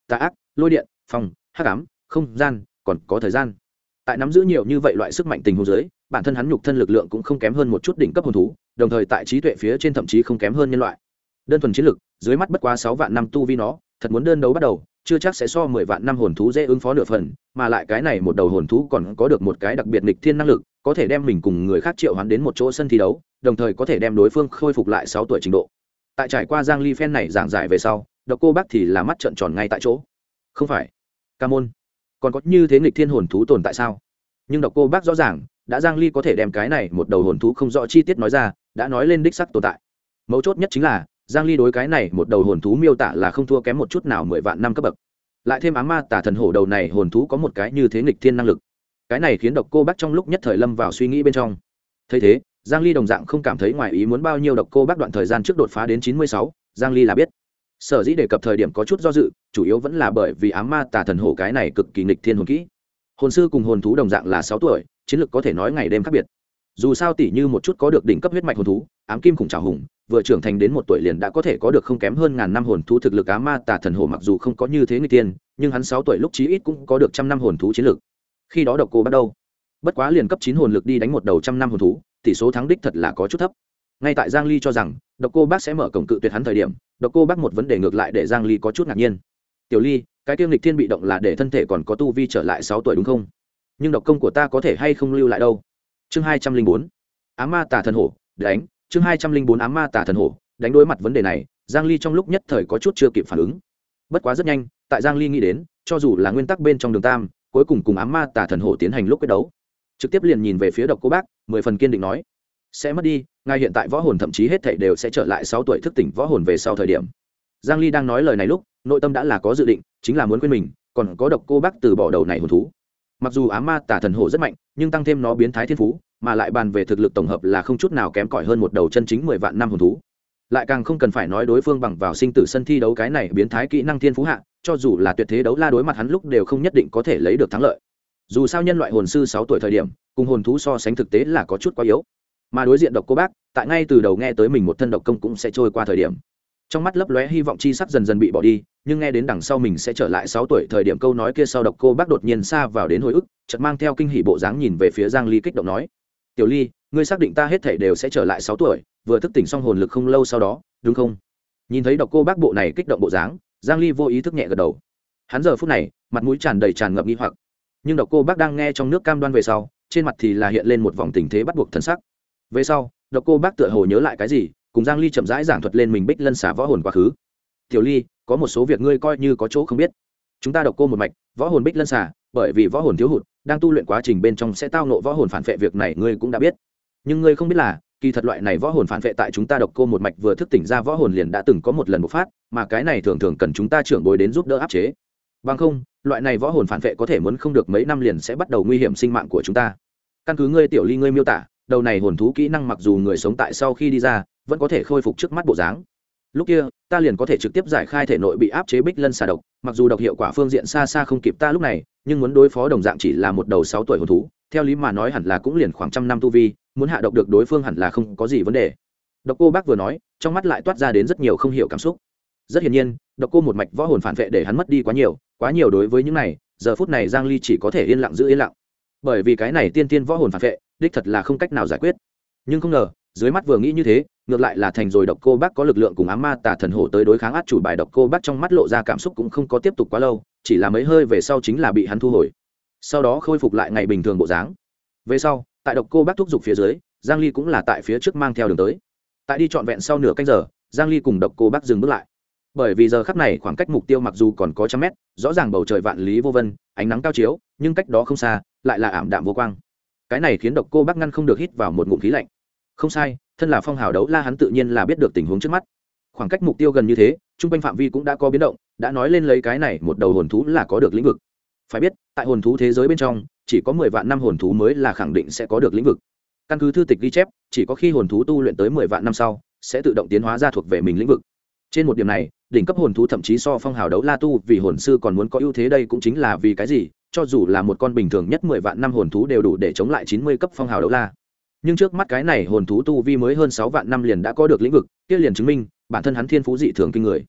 lôi điện, phòng, hắc ám, không gian, còn có thời gian. Tại nắm giữ nhiều như vậy loại sức mạnh tình huống dưới, bản thân hắn nhục thân lực lượng cũng không kém hơn một chút đỉnh cấp hồn thú, đồng thời tại trí tuệ phía trên thậm chí không kém hơn nhân loại. Đơn thuần chiến lực, dưới mắt bất quá sáu vạn năm tu vi nó, thật muốn đơn đấu bắt đầu, chưa chắc sẽ so mười vạn năm hồn thú dễ ứng phó nửa phần, mà lại cái này một đầu hồn thú còn có được một cái đặc biệt nghịch thiên năng lực, có thể đem mình cùng người khác triệu hoán đến một chỗ sân thi đấu, đồng thời có thể đem đối phương khôi phục lại sáu tuổi trình độ. Tại trải qua Giang Ly phen này giảng giải về sau, Độc Cô Bác thì là mắt trợn tròn ngay tại chỗ. Không phải, Ca môn, còn có như thế nghịch thiên hồn thú tồn tại sao? Nhưng Độc Cô Bác rõ ràng, đã Giang Ly có thể đem cái này một đầu hồn thú không rõ chi tiết nói ra, đã nói lên đích xác tồn tại. Mấu chốt nhất chính là Giang Ly đối cái này một đầu hồn thú miêu tả là không thua kém một chút nào mười vạn năm cấp bậc. Lại thêm ám ma tả thần hổ đầu này hồn thú có một cái như thế nghịch thiên năng lực. Cái này khiến Độc Cô Bác trong lúc nhất thời lâm vào suy nghĩ bên trong. Thấy thế, Giang Ly đồng dạng không cảm thấy ngoài ý muốn bao nhiêu. Độc Cô Bác đoạn thời gian trước đột phá đến chín mươi sáu, Giang Ly là biết. Sở dĩ đề cập thời điểm có chút do dự, chủ yếu vẫn là bởi vì ám ma tả thần hổ cái này cực kỳ nghịch thiên hồn kỹ. Hồn sư cùng hồn thú đồng dạng là sáu tuổi, chiến lược có thể nói ngày đêm khác biệt. Dù sao tỷ như một chút có được đỉnh cấp huyết mạch hồn thú, ám kim khủng trảo hùng, vừa trưởng thành đến một tuổi liền đã có thể có được không kém hơn ngàn năm hồn thú thực lực. Ám ma tà thần hổ mặc dù không có như thế người tiên, nhưng hắn sáu tuổi lúc chí ít cũng có được trăm năm hồn thú chiến lực. Khi đó Độc Cô bắt đầu, bất quá liền cấp chín hồn lực đi đánh một đầu trăm năm hồn thú, tỷ số thắng đích thật là có chút thấp. Ngay tại Giang Ly cho rằng Độc Cô Bác sẽ mở cổng cự tuyệt hắn thời điểm, Độc Cô Bác một vấn đề ngược lại để Giang Ly có chút ngạc nhiên. Tiểu Ly, cái tiêu nghịch thiên bị động là để thân thể còn có tu vi trở lại sáu tuổi đúng không? Nhưng độc công của ta có thể hay không lưu lại đâu? Chương hai trăm linh bốn, ám ma tà thần hổ đánh. Chương hai trăm linh bốn, ám ma tà thần hổ đánh. Đối mặt vấn đề này, Giang Ly trong lúc nhất thời có chút chưa kịp phản ứng. Bất quá rất nhanh, tại Giang Ly nghĩ đến, cho dù là nguyên tắc bên trong đường tam, cuối cùng cùng ám ma tà thần hổ tiến hành lúc quyết đấu, trực tiếp liền nhìn về phía Độc Cô Bác, mười phần kiên định nói: sẽ mất đi, ngay hiện tại võ hồn thậm chí hết thảy đều sẽ trở lại sáu tuổi thức tỉnh võ hồn về sau thời điểm. Giang Ly đang nói lời này lúc, nội tâm đã là có dự định, chính là muốn quên mình, còn có Độc Cô Bác từ bỏ đầu này hồn thú. Mặc dù ám ma tà thần hổ rất mạnh, nhưng tăng thêm nó biến thái thiên phú, mà lại bàn về thực lực tổng hợp là không chút nào kém cỏi hơn một đầu chân chính mười vạn năm hồn thú. Lại càng không cần phải nói đối phương bằng vào sinh tử sân thi đấu cái này biến thái kỹ năng thiên phú hạ, cho dù là tuyệt thế đấu la đối mặt hắn lúc đều không nhất định có thể lấy được thắng lợi. Dù sao nhân loại hồn sư sáu tuổi thời điểm, cùng hồn thú so sánh thực tế là có chút quá yếu. Mà đối diện Độc Cô Bác, tại ngay từ đầu nghe tới mình một thân độc công cũng sẽ trôi qua thời điểm, trong mắt lấp lóe hy vọng chi sắc dần dần bị bỏ đi, nhưng nghe đến đằng sau mình sẽ trở lại sáu tuổi thời điểm câu nói kia sau, Độc Cô Bác đột nhiên xa vào đến hồi ức, chợt mang theo kinh hỉ bộ dáng nhìn về phía Giang Ly kích động nói: "Tiểu Ly, ngươi xác định ta hết thảy đều sẽ trở lại sáu tuổi, vừa thức tỉnh xong hồn lực không lâu sau đó, đúng không?" Nhìn thấy Độc Cô Bác bộ này kích động bộ dáng, Giang Ly vô ý thức nhẹ gật đầu. Hắn giờ phút này, mặt mũi tràn đầy tràn ngập nghi hoặc, nhưng Độc Cô Bác đang nghe trong nước cam đoan về sau, trên mặt thì là hiện lên một vòng tình thế bắt buộc thần sắc. Về sau, Độc Cô Bác tựa hồ nhớ lại cái gì, cùng Giang Ly chậm rãi giảng thuật lên mình Bích Lân xả võ hồn quá khứ. "Tiểu Ly, có một số việc ngươi coi như có chỗ không biết. Chúng ta Độc Cô một mạch, võ hồn Bích Lân xả, bởi vì võ hồn thiếu hụt, đang tu luyện quá trình bên trong sẽ tao ngộ võ hồn phản phệ, việc này ngươi cũng đã biết. Nhưng ngươi không biết là, kỳ thật loại này võ hồn phản phệ tại chúng ta Độc Cô một mạch vừa thức tỉnh ra võ hồn liền đã từng có một lần bộc phát, mà cái này thường thường cần chúng ta trưởng bối đến giúp đỡ áp chế. Bằng không, loại này võ hồn phản phệ có thể muốn không được mấy năm liền sẽ bắt đầu nguy hiểm sinh mạng của chúng ta. Căn cứ ngươi Tiểu Ly ngươi miêu tả, đầu này hồn thú kỹ năng mặc dù người sống tại sau khi đi ra vẫn có thể khôi phục trước mắt bộ dáng, lúc kia ta liền có thể trực tiếp giải khai thể nội bị áp chế Bích Lân xà độc. Mặc dù độc hiệu quả phương diện xa xa không kịp ta lúc này, nhưng muốn đối phó đồng dạng chỉ là một đầu sáu tuổi hồn thú, theo lý mà nói hẳn là cũng liền khoảng trăm năm tu vi, muốn hạ độc được đối phương hẳn là không có gì vấn đề." Độc Cô Bác vừa nói, trong mắt lại toát ra đến rất nhiều không hiểu cảm xúc. Rất hiển nhiên, Độc Cô một mạch võ hồn phản vệ để hắn mất đi quá nhiều, quá nhiều đối với những này, giờ phút này Giang Ly chỉ có thể yên lặng giữ yên lặng. Bởi vì cái này tiên tiên võ hồn phản vệ, đích thật là không cách nào giải quyết. Nhưng không ngờ, dưới mắt vừa nghĩ như thế, ngược lại là thành rồi Độc Cô Bác có lực lượng cùng ám ma tà thần hổ tới đối kháng át chủ bài. Độc Cô Bác trong mắt lộ ra cảm xúc cũng không có tiếp tục quá lâu, chỉ là mấy hơi về sau chính là bị hắn thu hồi, sau đó khôi phục lại ngày bình thường bộ dáng. Về sau, tại Độc Cô Bác thúc giục phía dưới, Giang Ly cũng là tại phía trước mang theo đường tới. Tại đi trọn vẹn sau nửa canh giờ, Giang Ly cùng Độc Cô Bác dừng bước lại. Bởi vì giờ khắc này khoảng cách mục tiêu mặc dù còn có trăm mét, rõ ràng bầu trời vạn lý vô vân, ánh nắng cao chiếu, nhưng cách đó không xa lại là ảm đạm vô quang. Cái này khiến Độc Cô Bác ngăn không được hít vào một ngụm khí lạnh. Không sai, thân là phong hào đấu la hắn tự nhiên là biết được tình huống trước mắt. Khoảng cách mục tiêu gần như thế, trung quanh phạm vi cũng đã có biến động, đã nói lên lấy cái này một đầu hồn thú là có được lĩnh vực. Phải biết, tại hồn thú thế giới bên trong, chỉ có mười vạn năm hồn thú mới là khẳng định sẽ có được lĩnh vực. Căn cứ thư tịch ghi chép, chỉ có khi hồn thú tu luyện tới mười vạn năm sau, sẽ tự động tiến hóa ra thuộc về mình lĩnh vực. Trên một điểm này, đỉnh cấp hồn thú thậm chí so phong hào đấu la tu vì hồn sư còn muốn có ưu thế. Đây cũng chính là vì cái gì, cho dù là một con bình thường nhất mười vạn năm hồn thú đều đủ để chống lại chín mươi cấp phong hào đấu la. Nhưng trước mắt cái này hồn thú tu vi mới hơn sáu vạn năm liền đã có được lĩnh vực, kia liền chứng minh bản thân hắn thiên phú dị thường kinh người.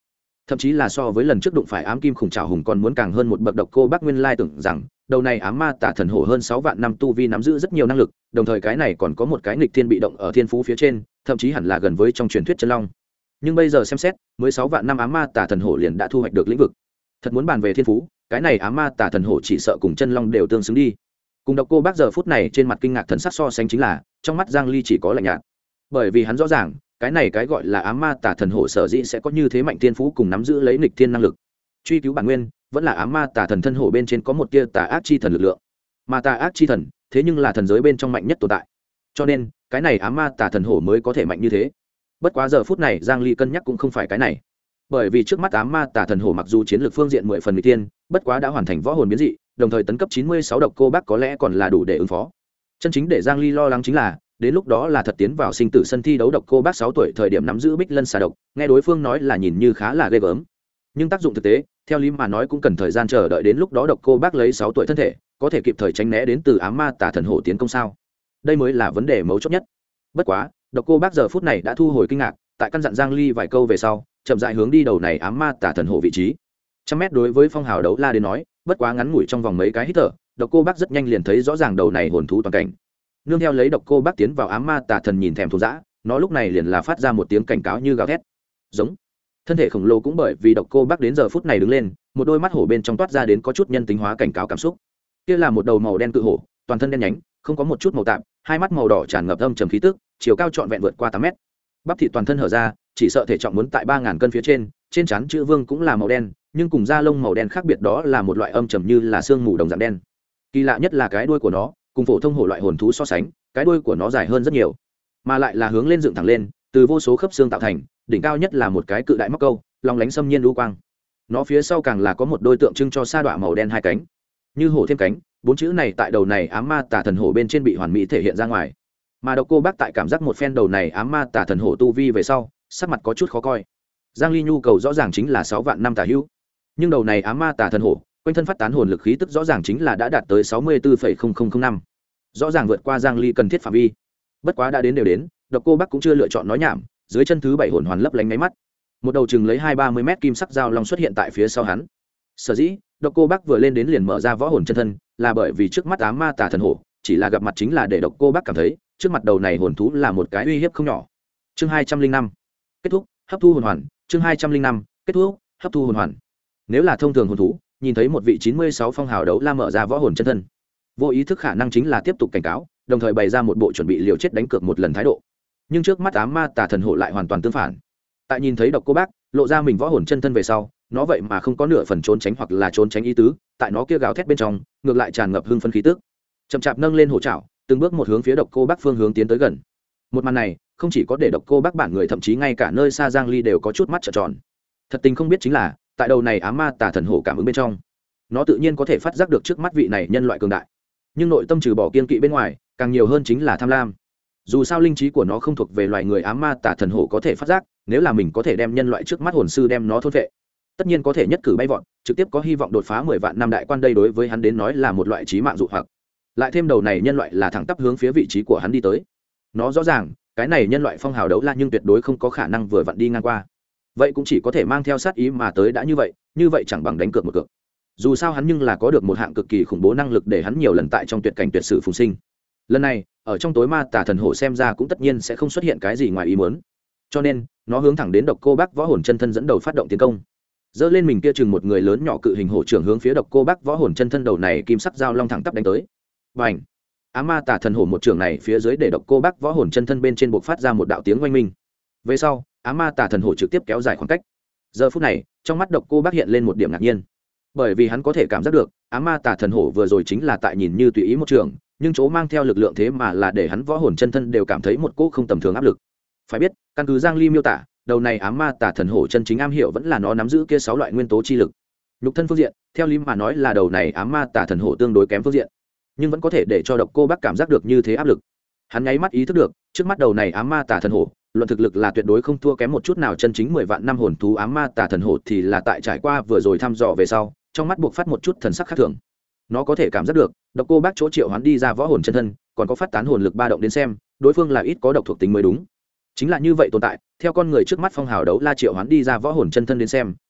thậm chí là so với lần trước đụng phải ám kim khủng trào hùng còn muốn càng hơn một bậc. Độc Cô Bác nguyên lai tưởng rằng đầu này ám ma tả thần hổ hơn sáu vạn năm tu vi nắm giữ rất nhiều năng lực, đồng thời cái này còn có một cái nghịch thiên bị động ở thiên phú phía trên, thậm chí hẳn là gần với trong truyền thuyết chân long. Nhưng bây giờ xem xét, mới sáu vạn năm ám ma tả thần hổ liền đã thu hoạch được lĩnh vực. Thật muốn bàn về thiên phú, cái này ám ma tả thần hổ chỉ sợ cùng chân long đều tương xứng đi. Cùng Độc Cô Bác giờ phút này trên mặt kinh ngạc thần sắc so sánh chính là, trong mắt Giang Ly chỉ có lạnh nhạt. Bởi vì hắn rõ ràng, cái này cái gọi là ám ma tả thần hổ sở dĩ sẽ có như thế mạnh thiên phú cùng nắm giữ lấy nghịch thiên năng lực. Truy cứu bản nguyên, vẫn là ám ma tả thần thân hổ bên trên có một tia tà ác chi thần lực lượng. Mà tà ác chi thần, thế nhưng là thần giới bên trong mạnh nhất tồn tại. Cho nên, cái này ám ma tả thần hổ mới có thể mạnh như thế. Bất quá giờ phút này Giang Ly cân nhắc cũng không phải cái này. Bởi vì trước mắt ám ma tả thần hổ mặc dù chiến lược phương diện mười phần nghịch thiên, bất quá đã hoàn thành võ hồn biến dị, đồng thời tấn cấp chín mươi sáu Độc Cô Bác có lẽ còn là đủ để ứng phó. Chân chính để Giang Ly lo lắng chính là, đến lúc đó là thật tiến vào sinh tử sân thi đấu. Độc Cô Bác sáu tuổi thời điểm nắm giữ Bích Lân xà độc, nghe đối phương nói là nhìn như khá là ghê gớm, nhưng tác dụng thực tế, theo lý mà nói cũng cần thời gian chờ đợi đến lúc đó Độc Cô Bác lấy sáu tuổi thân thể, có thể kịp thời tránh né đến từ ám ma tả thần hổ tiến công sao? Đây mới là vấn đề mấu chốt nhất. Bất quá, Độc Cô Bác giờ phút này đã thu hồi kinh ngạc, tại căn dặn Giang Ly vài câu về sau, chậm rãi hướng đi đầu này ám ma tả thần hổ vị trí. Trăm mét đối với Phong Hào Đấu La đến nói, bất quá ngắn ngủi trong vòng mấy cái hít thở, Độc Cô Bác rất nhanh liền thấy rõ ràng đầu này hồn thú toàn cảnh. Nương theo lấy Độc Cô Bác tiến vào ám ma tả thần nhìn thèm thú dã, nó lúc này liền là phát ra một tiếng cảnh cáo như gào thét. Giống. Thân thể khổng lồ cũng bởi vì Độc Cô Bác đến giờ phút này đứng lên, một đôi mắt hổ bên trong toát ra đến có chút nhân tính hóa cảnh cáo cảm xúc. Kia là một đầu màu đen cự hổ, toàn thân đen nhánh, không có một chút màu tạm, hai mắt màu đỏ tràn ngập âm trầm khí tức, chiều cao trọn vẹn vượt qua tám mét. Bắp thịt toàn thân hở ra, chỉ sợ thể trọng muốn tại ba ngàn cân phía trên, trên trán chữ vương cũng là màu đen, nhưng cùng da lông màu đen khác biệt đó là một loại âm trầm như là xương mù đồng dạng đen. Kỳ lạ nhất là cái đuôi của nó, cùng phổ thông hổ loại hồn thú so sánh, cái đuôi của nó dài hơn rất nhiều, mà lại là hướng lên dựng thẳng lên, từ vô số khớp xương tạo thành, đỉnh cao nhất là một cái cự đại móc câu, long lánh xâm nhiên lưu quang. Nó phía sau càng là có một đôi tượng trưng cho sa đọa màu đen hai cánh, như hổ thêm cánh, bốn chữ này tại đầu này ám ma tả thần hổ bên trên bị hoàn mỹ thể hiện ra ngoài. Mà Độc Cô Bác tại cảm giác một phen đầu này ám ma tả thần hổ tu vi về sau, sắc mặt có chút khó coi. Giang Ly nhu cầu rõ ràng chính là sáu vạn năm tả hữu, nhưng đầu này ám ma tả thần hổ quanh thân phát tán hồn lực khí tức rõ ràng chính là đã đạt tới sáu mươi tư phẩy không không không năm, rõ ràng vượt qua Giang Ly cần thiết phạm vi. Bất quá đã đến đều đến, Độc Cô Bác cũng chưa lựa chọn nói nhảm, dưới chân thứ bảy hồn hoàn lấp lánh máy mắt, một đầu chừng lấy hai ba mươi mét kim sắc dao long xuất hiện tại phía sau hắn. Sở dĩ Độc Cô Bác vừa lên đến liền mở ra võ hồn chân thân, là bởi vì trước mắt ám ma tả thần hổ chỉ là gặp mặt chính là để Độc Cô Bác cảm thấy trước mặt đầu này hồn thú là một cái uy hiếp không nhỏ. Chương hai trăm linh năm kết thúc hấp thu hồn hoàn. Chương hai trăm linh năm kết thúc hấp thu hồn hoàn. Nếu là thông thường hồn thú, nhìn thấy một vị chín mươi sáu Phong Hào Đấu La mở ra võ hồn chân thân, vô ý thức khả năng chính là tiếp tục cảnh cáo, đồng thời bày ra một bộ chuẩn bị liều chết đánh cược một lần thái độ. Nhưng trước mắt ám ma tả thần hổ lại hoàn toàn tương phản. Tại nhìn thấy Độc Cô Bác lộ ra mình võ hồn chân thân về sau, nó vậy mà không có nửa phần trốn tránh hoặc là trốn tránh ý tứ, tại nó kia gào thét bên trong, ngược lại tràn ngập hưng phấn khí tức. Chậm chạp nâng lên hổ trảo, từng bước một hướng phía Độc Cô Bác phương hướng tiến tới gần. Một màn này, không chỉ có để Độc Cô Bác bản người, thậm chí ngay cả nơi xa Giang Ly đều có chút mắt trợn tròn. Thật tình không biết chính là, tại đầu này ám ma tả thần hổ cảm ứng bên trong, nó tự nhiên có thể phát giác được trước mắt vị này nhân loại cường đại. Nhưng nội tâm trừ bỏ kiên kỵ bên ngoài, càng nhiều hơn chính là tham lam. Dù sao linh trí của nó không thuộc về loài người ám ma tả thần hổ có thể phát giác, nếu là mình có thể đem nhân loại trước mắt hồn sư đem nó thôn vệ, tất nhiên có thể nhất cử bay vọt, trực tiếp có hy vọng đột phá mười vạn năm đại quan. Đây đối với hắn đến nói là một loại chí mạng dụ hoặc. Lại thêm đầu này nhân loại là thẳng tắp hướng phía vị trí của hắn đi tới. Nó rõ ràng, cái này nhân loại Phong Hào Đấu La nhưng tuyệt đối không có khả năng vừa vặn đi ngang qua. Vậy cũng chỉ có thể mang theo sát ý mà tới, đã như vậy, như vậy chẳng bằng đánh cược một cược. Dù sao hắn nhưng là có được một hạng cực kỳ khủng bố năng lực để hắn nhiều lần tại trong tuyệt cảnh tuyệt sử phùng sinh. Lần này, ở trong tối ma tả thần hổ xem ra cũng tất nhiên sẽ không xuất hiện cái gì ngoài ý muốn. Cho nên, nó hướng thẳng đến Độc Cô Bác võ hồn chân thân dẫn đầu phát động tiến công. Giơ lên mình kia chừng một người lớn nhỏ cự hình hổ trưởng hướng phía Độc Cô Bác võ hồn chân thân đầu này kim sắc dao long thẳng tắp đánh tới. Bành! Ám ma tả thần hổ một trưởng này phía dưới để Độc Cô Bác võ hồn chân thân bên trên buộc phát ra một đạo tiếng oanh minh. Về sau, ám ma tả thần hổ trực tiếp kéo dài khoảng cách. Giờ phút này, trong mắt Độc Cô Bác hiện lên một điểm ngạc nhiên, bởi vì hắn có thể cảm giác được, ám ma tả thần hổ vừa rồi chính là tại nhìn như tùy ý một trường, nhưng chỗ mang theo lực lượng thế mà là để hắn võ hồn chân thân đều cảm thấy một cỗ không tầm thường áp lực. Phải biết, căn cứ Giang Ly miêu tả, đầu này ám ma tả thần hổ chân chính am hiểu vẫn là nó nắm giữ kia sáu loại nguyên tố chi lực. Nhục thân phương diện, theo lý mà nói là đầu này ám ma tả thần hổ tương đối kém phương diện, nhưng vẫn có thể để cho Độc Cô Bác cảm giác được như thế áp lực. Hắn nháy mắt ý thức được, trước mắt đầu này ám ma tả thần hổ, luận thực lực là tuyệt đối không thua kém một chút nào chân chính mười vạn năm hồn thú. Ám ma tả thần hổ thì là tại trải qua vừa rồi thăm dò về sau, trong mắt buộc phát một chút thần sắc khác thường. Nó có thể cảm giác được, Độc Cô Bác chỗ triệu hoán đi ra võ hồn chân thân, còn có phát tán hồn lực ba động đến xem, đối phương là ít có độc thuộc tính mới đúng. Chính là như vậy tồn tại, theo con người trước mắt Phong Hào Đấu La triệu hoán đi ra võ hồn chân thân đến xem,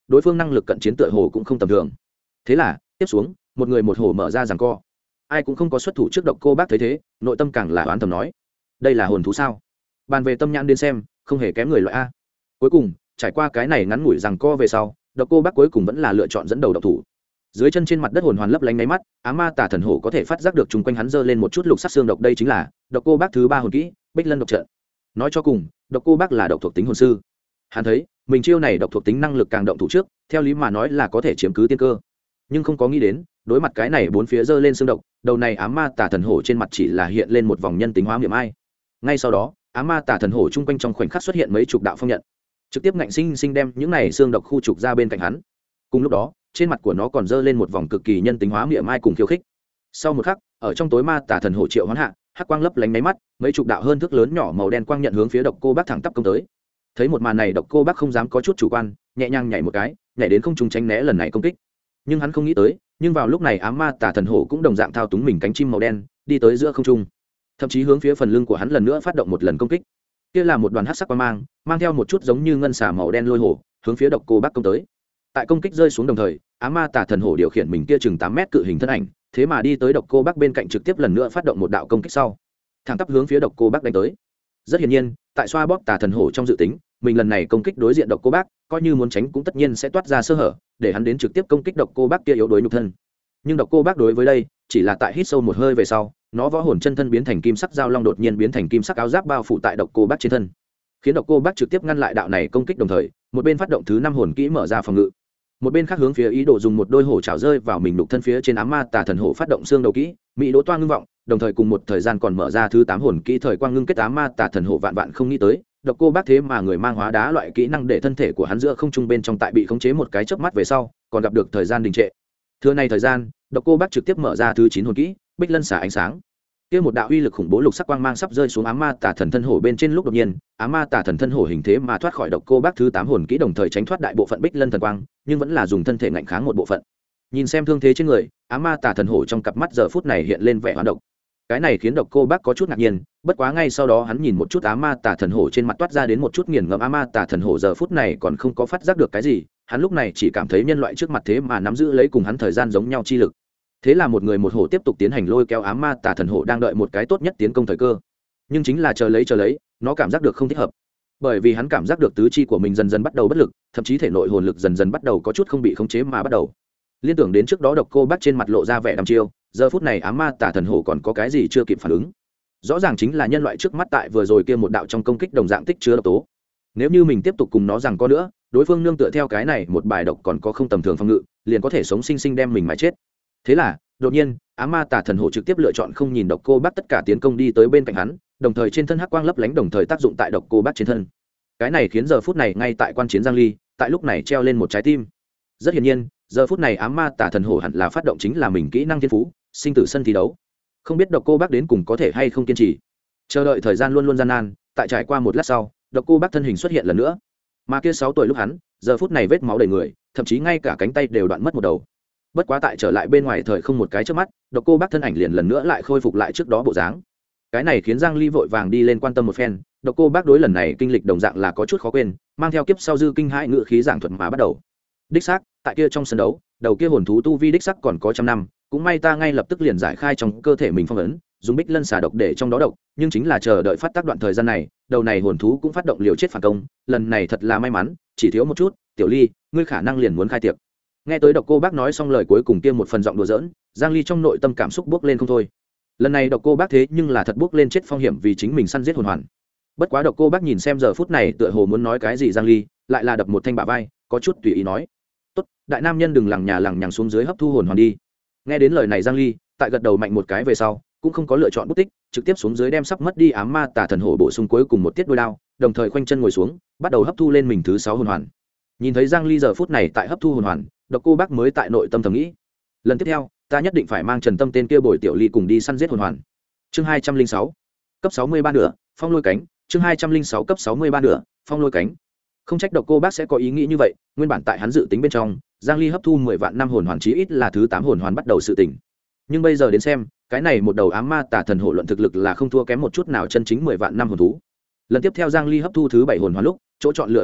đối phương năng lực cận chiến tựa hồ cũng không tầm thường. Thế là tiếp xuống một người một hổ mở ra giằng co, ai cũng không có xuất thủ trước độc cô bác thấy thế nội tâm càng là oán thầm nói đây là hồn thú sao. Bàn về tâm nhãn đến xem không hề kém người loại a. Cuối cùng trải qua cái này ngắn ngủi giằng co về sau, độc cô bác cuối cùng vẫn là lựa chọn dẫn đầu độc thủ. Dưới chân trên mặt đất hồn hoàn lấp lánh ngáy mắt, ám ma tà thần hổ có thể phát giác được chung quanh hắn giơ lên một chút lục sắc xương độc, đây chính là độc cô bác thứ ba hồn kỹ Bích Lân độc trận. Nói cho cùng độc cô bác là độc thuộc tính hồn sư, hắn thấy mình chiêu này độc thuộc tính năng lực càng động thủ trước, theo lý mà nói là có thể chiếm cứ tiên cơ, nhưng không có nghĩ đến đối mặt cái này bốn phía giơ lên xương độc, đầu này ám ma tà thần hổ trên mặt chỉ là hiện lên một vòng nhân tính hóa miệng ai. Ngay sau đó ám ma tà thần hổ chung quanh trong khoảnh khắc xuất hiện mấy chục đạo phong nhận, trực tiếp ngạnh sinh sinh đem những này xương độc khu trục ra bên cạnh hắn. Cùng lúc đó trên mặt của nó còn giơ lên một vòng cực kỳ nhân tính hóa miệng ai cùng khiêu khích. Sau một khắc ở trong tối ma tà thần hổ triệu hoán hạ, hắc quang lấp lánh máy mắt, mấy chục đạo hơn thước lớn nhỏ màu đen quang nhận hướng phía độc cô bác thẳng tắp công tới. Thấy một màn này độc cô bác không dám có chút chủ quan, nhẹ nhàng nhảy một cái nhảy đến không trung tránh né lần này công kích. Nhưng hắn không nghĩ tới, nhưng vào lúc này ám ma tà thần hổ cũng đồng dạng thao túng mình cánh chim màu đen đi tới giữa không trung, thậm chí hướng phía phần lưng của hắn lần nữa phát động một lần công kích. Kia là một đoàn hắc sắc quang mang mang theo một chút giống như ngân xà màu đen lôi hổ hướng phía độc cô bác công tới. Tại công kích rơi xuống đồng thời, ám ma tà thần hổ điều khiển mình kia chừng tám mét cự hình thân ảnh thế mà đi tới độc cô bác bên cạnh, trực tiếp lần nữa phát động một đạo công kích sau thẳng tắp hướng phía độc cô bác đánh tới. Rất hiển nhiên tại xoa bóp tà thần hổ trong dự tính, mình lần này công kích đối diện độc cô bác coi như muốn tránh cũng tất nhiên sẽ toát ra sơ hở, để hắn đến trực tiếp công kích độc cô bác kia yếu đuối nhục thân. Nhưng độc cô bác đối với đây chỉ là tại hít sâu một hơi về sau, nó võ hồn chân thân biến thành kim sắc dao long đột nhiên biến thành kim sắc áo giáp bao phủ tại độc cô bác trên thân, khiến độc cô bác trực tiếp ngăn lại đạo này công kích, đồng thời một bên phát động thứ năm hồn kỹ mở ra phòng ngự, một bên khác hướng phía ý đồ dùng một đôi hổ trào rơi vào mình đục thân phía trên ám ma tà thần hổ phát động xương đầu kỹ mỹ đỗ toa ngưng vọng, đồng thời cùng một thời gian còn mở ra thứ tám hồn kỹ thời quang ngưng kết. Ám ma tà thần hổ vạn vạn không nghĩ tới độc cô bác thế mà người mang hóa đá loại kỹ năng để thân thể của hắn giữa không trung bên trong tại bị khống chế một cái chớp mắt về sau còn gặp được thời gian đình trệ. Thưa này thời gian độc cô bác trực tiếp mở ra thứ chín hồn kỹ Bích Lân xả ánh sáng. Kia một đạo uy lực khủng bố lục sắc quang mang sắp rơi xuống ám ma tà thần thân hổ bên trên lúc đột nhiên ám ma tà thần thân hổ hình thế mà thoát khỏi độc cô bác thứ tám hồn kỹ, đồng thời tránh thoát đại bộ phận Bích Lân thần quang, nhưng vẫn là dùng thân thể ngạnh kháng một bộ phận. Nhìn xem thương thế trên người ám ma tà thần hổ trong cặp mắt giờ phút này hiện lên vẻ hoán độc. Cái này khiến độc cô bác có chút ngạc nhiên, bất quá ngay sau đó hắn nhìn một chút ám ma tà thần hổ trên mặt toát ra đến một chút nghiền ngẫm. Ám ma tà thần hổ giờ phút này còn không có phát giác được cái gì, hắn lúc này chỉ cảm thấy nhân loại trước mặt thế mà nắm giữ lấy cùng hắn thời gian giống nhau chi lực. Thế là một người một hổ tiếp tục tiến hành lôi kéo ám ma tà thần hổ đang đợi một cái tốt nhất tiến công thời cơ. Nhưng chính là chờ lấy chờ lấy, nó cảm giác được không thích hợp. Bởi vì hắn cảm giác được tứ chi của mình dần dần bắt đầu bất lực, thậm chí thể nội hồn lực dần dần bắt đầu có chút không bị khống chế mà bắt đầu. Liên tưởng đến trước đó độc cô bác trên mặt lộ ra vẻ đăm chiêu, giờ phút này ám ma tà thần hổ còn có cái gì chưa kịp phản ứng. Rõ ràng chính là nhân loại trước mắt tại vừa rồi kia một đạo trong công kích đồng dạng tích chứa độc tố. Nếu như mình tiếp tục cùng nó rằng có nữa, đối phương nương tựa theo cái này một bài độc còn có không tầm thường phòng ngự, liền có thể sống sinh sinh đem mình mà chết. Thế là đột nhiên ám ma tà thần hổ trực tiếp lựa chọn không nhìn độc cô bác tất cả tiến công đi tới bên cạnh hắn, đồng thời trên thân hắc quang lấp lánh đồng thời tác dụng tại độc cô bác trên thân. Cái này khiến giờ phút này ngay tại quan chiến Giang Ly tại lúc này treo lên một trái tim. Rất hiển nhiên giờ phút này ám ma tà thần hổ hẳn là phát động chính là mình kỹ năng thiên phú sinh tử sân thi đấu, không biết độc cô bác đến cùng có thể hay không kiên trì. Chờ đợi thời gian luôn luôn gian nan, tại trải qua một lát sau độc cô bác thân hình xuất hiện lần nữa, mà kia sáu tuổi lúc hắn giờ phút này vết máu đầy người, thậm chí ngay cả cánh tay đều đoạn mất một đầu. Bất quá tại trở lại bên ngoài thời không một cái trước mắt, độc cô bác thân ảnh liền lần nữa lại khôi phục lại trước đó bộ dáng. Cái này khiến Giang Ly vội vàng đi lên quan tâm một phen, độc cô bác đối lần này kinh lịch đồng dạng là có chút khó quên, mang theo kiếp sau dư kinh hãi ngự khí giảng thuật mà bắt đầu. Đích xác, tại kia trong sân đấu, đầu kia hồn thú tu vi đích xác còn có trăm năm, cũng may ta ngay lập tức liền giải khai trong cơ thể mình phong ấn, dùng Bích Lân xả độc để trong đó độc, nhưng chính là chờ đợi phát tác đoạn thời gian này, đầu này hồn thú cũng phát động liều chết phản công, lần này thật là may mắn, chỉ thiếu một chút, Tiểu Ly, ngươi khả năng liền muốn khai tiệc. Nghe tới độc cô bác nói xong lời cuối cùng kia một phần giọng đùa giỡn, Giang Ly trong nội tâm cảm xúc bốc lên không thôi. Lần này độc cô bác thế nhưng là thật bốc lên chết phong hiểm vì chính mình săn giết hồn hoàn. Bất quá độc cô bác nhìn xem giờ phút này tựa hồ muốn nói cái gì, Giang Ly lại là đập một thanh bả vai, có chút tùy ý nói: "Tốt, đại nam nhân đừng lằng nhà lằng nhằng xuống dưới hấp thu hồn hoàn đi." Nghe đến lời này Giang Ly tại gật đầu mạnh một cái về sau, cũng không có lựa chọn bút tích, trực tiếp xuống dưới đem sắp mất đi ám ma tà thần hổ bổ sung cuối cùng một tiết đôi đao, đồng thời khoanh chân ngồi xuống, bắt đầu hấp thu lên mình thứ sáu hồn hoàn. Nhìn thấy Giang Ly giờ phút này tại hấp thu hồn hoàn, độc cô bác mới tại nội tâm thầm nghĩ: lần tiếp theo ta nhất định phải mang Trần Tâm tên kia bồi Tiểu Ly cùng đi săn giết hồn hoàn. Chương hai trăm linh sáu cấp sáu mươi ba nửa phong lôi cánh. Chương hai trăm linh sáu cấp sáu mươi ba nửa phong lôi cánh. Không trách độc cô bác sẽ có ý nghĩ như vậy, nguyên bản tại hắn dự tính bên trong, Giang Ly hấp thu mười vạn năm hồn hoàn chí ít là thứ tám hồn hoàn bắt đầu sự tỉnh. Nhưng bây giờ đến xem, cái này một đầu ám ma tà thần hổ luận thực lực là không thua kém một chút nào chân chính mười vạn năm hồn thú. Lần tiếp theo Giang Ly hấp thu thứ bảy hồn hoàn lúc, chỗ chọn lựa hồn thú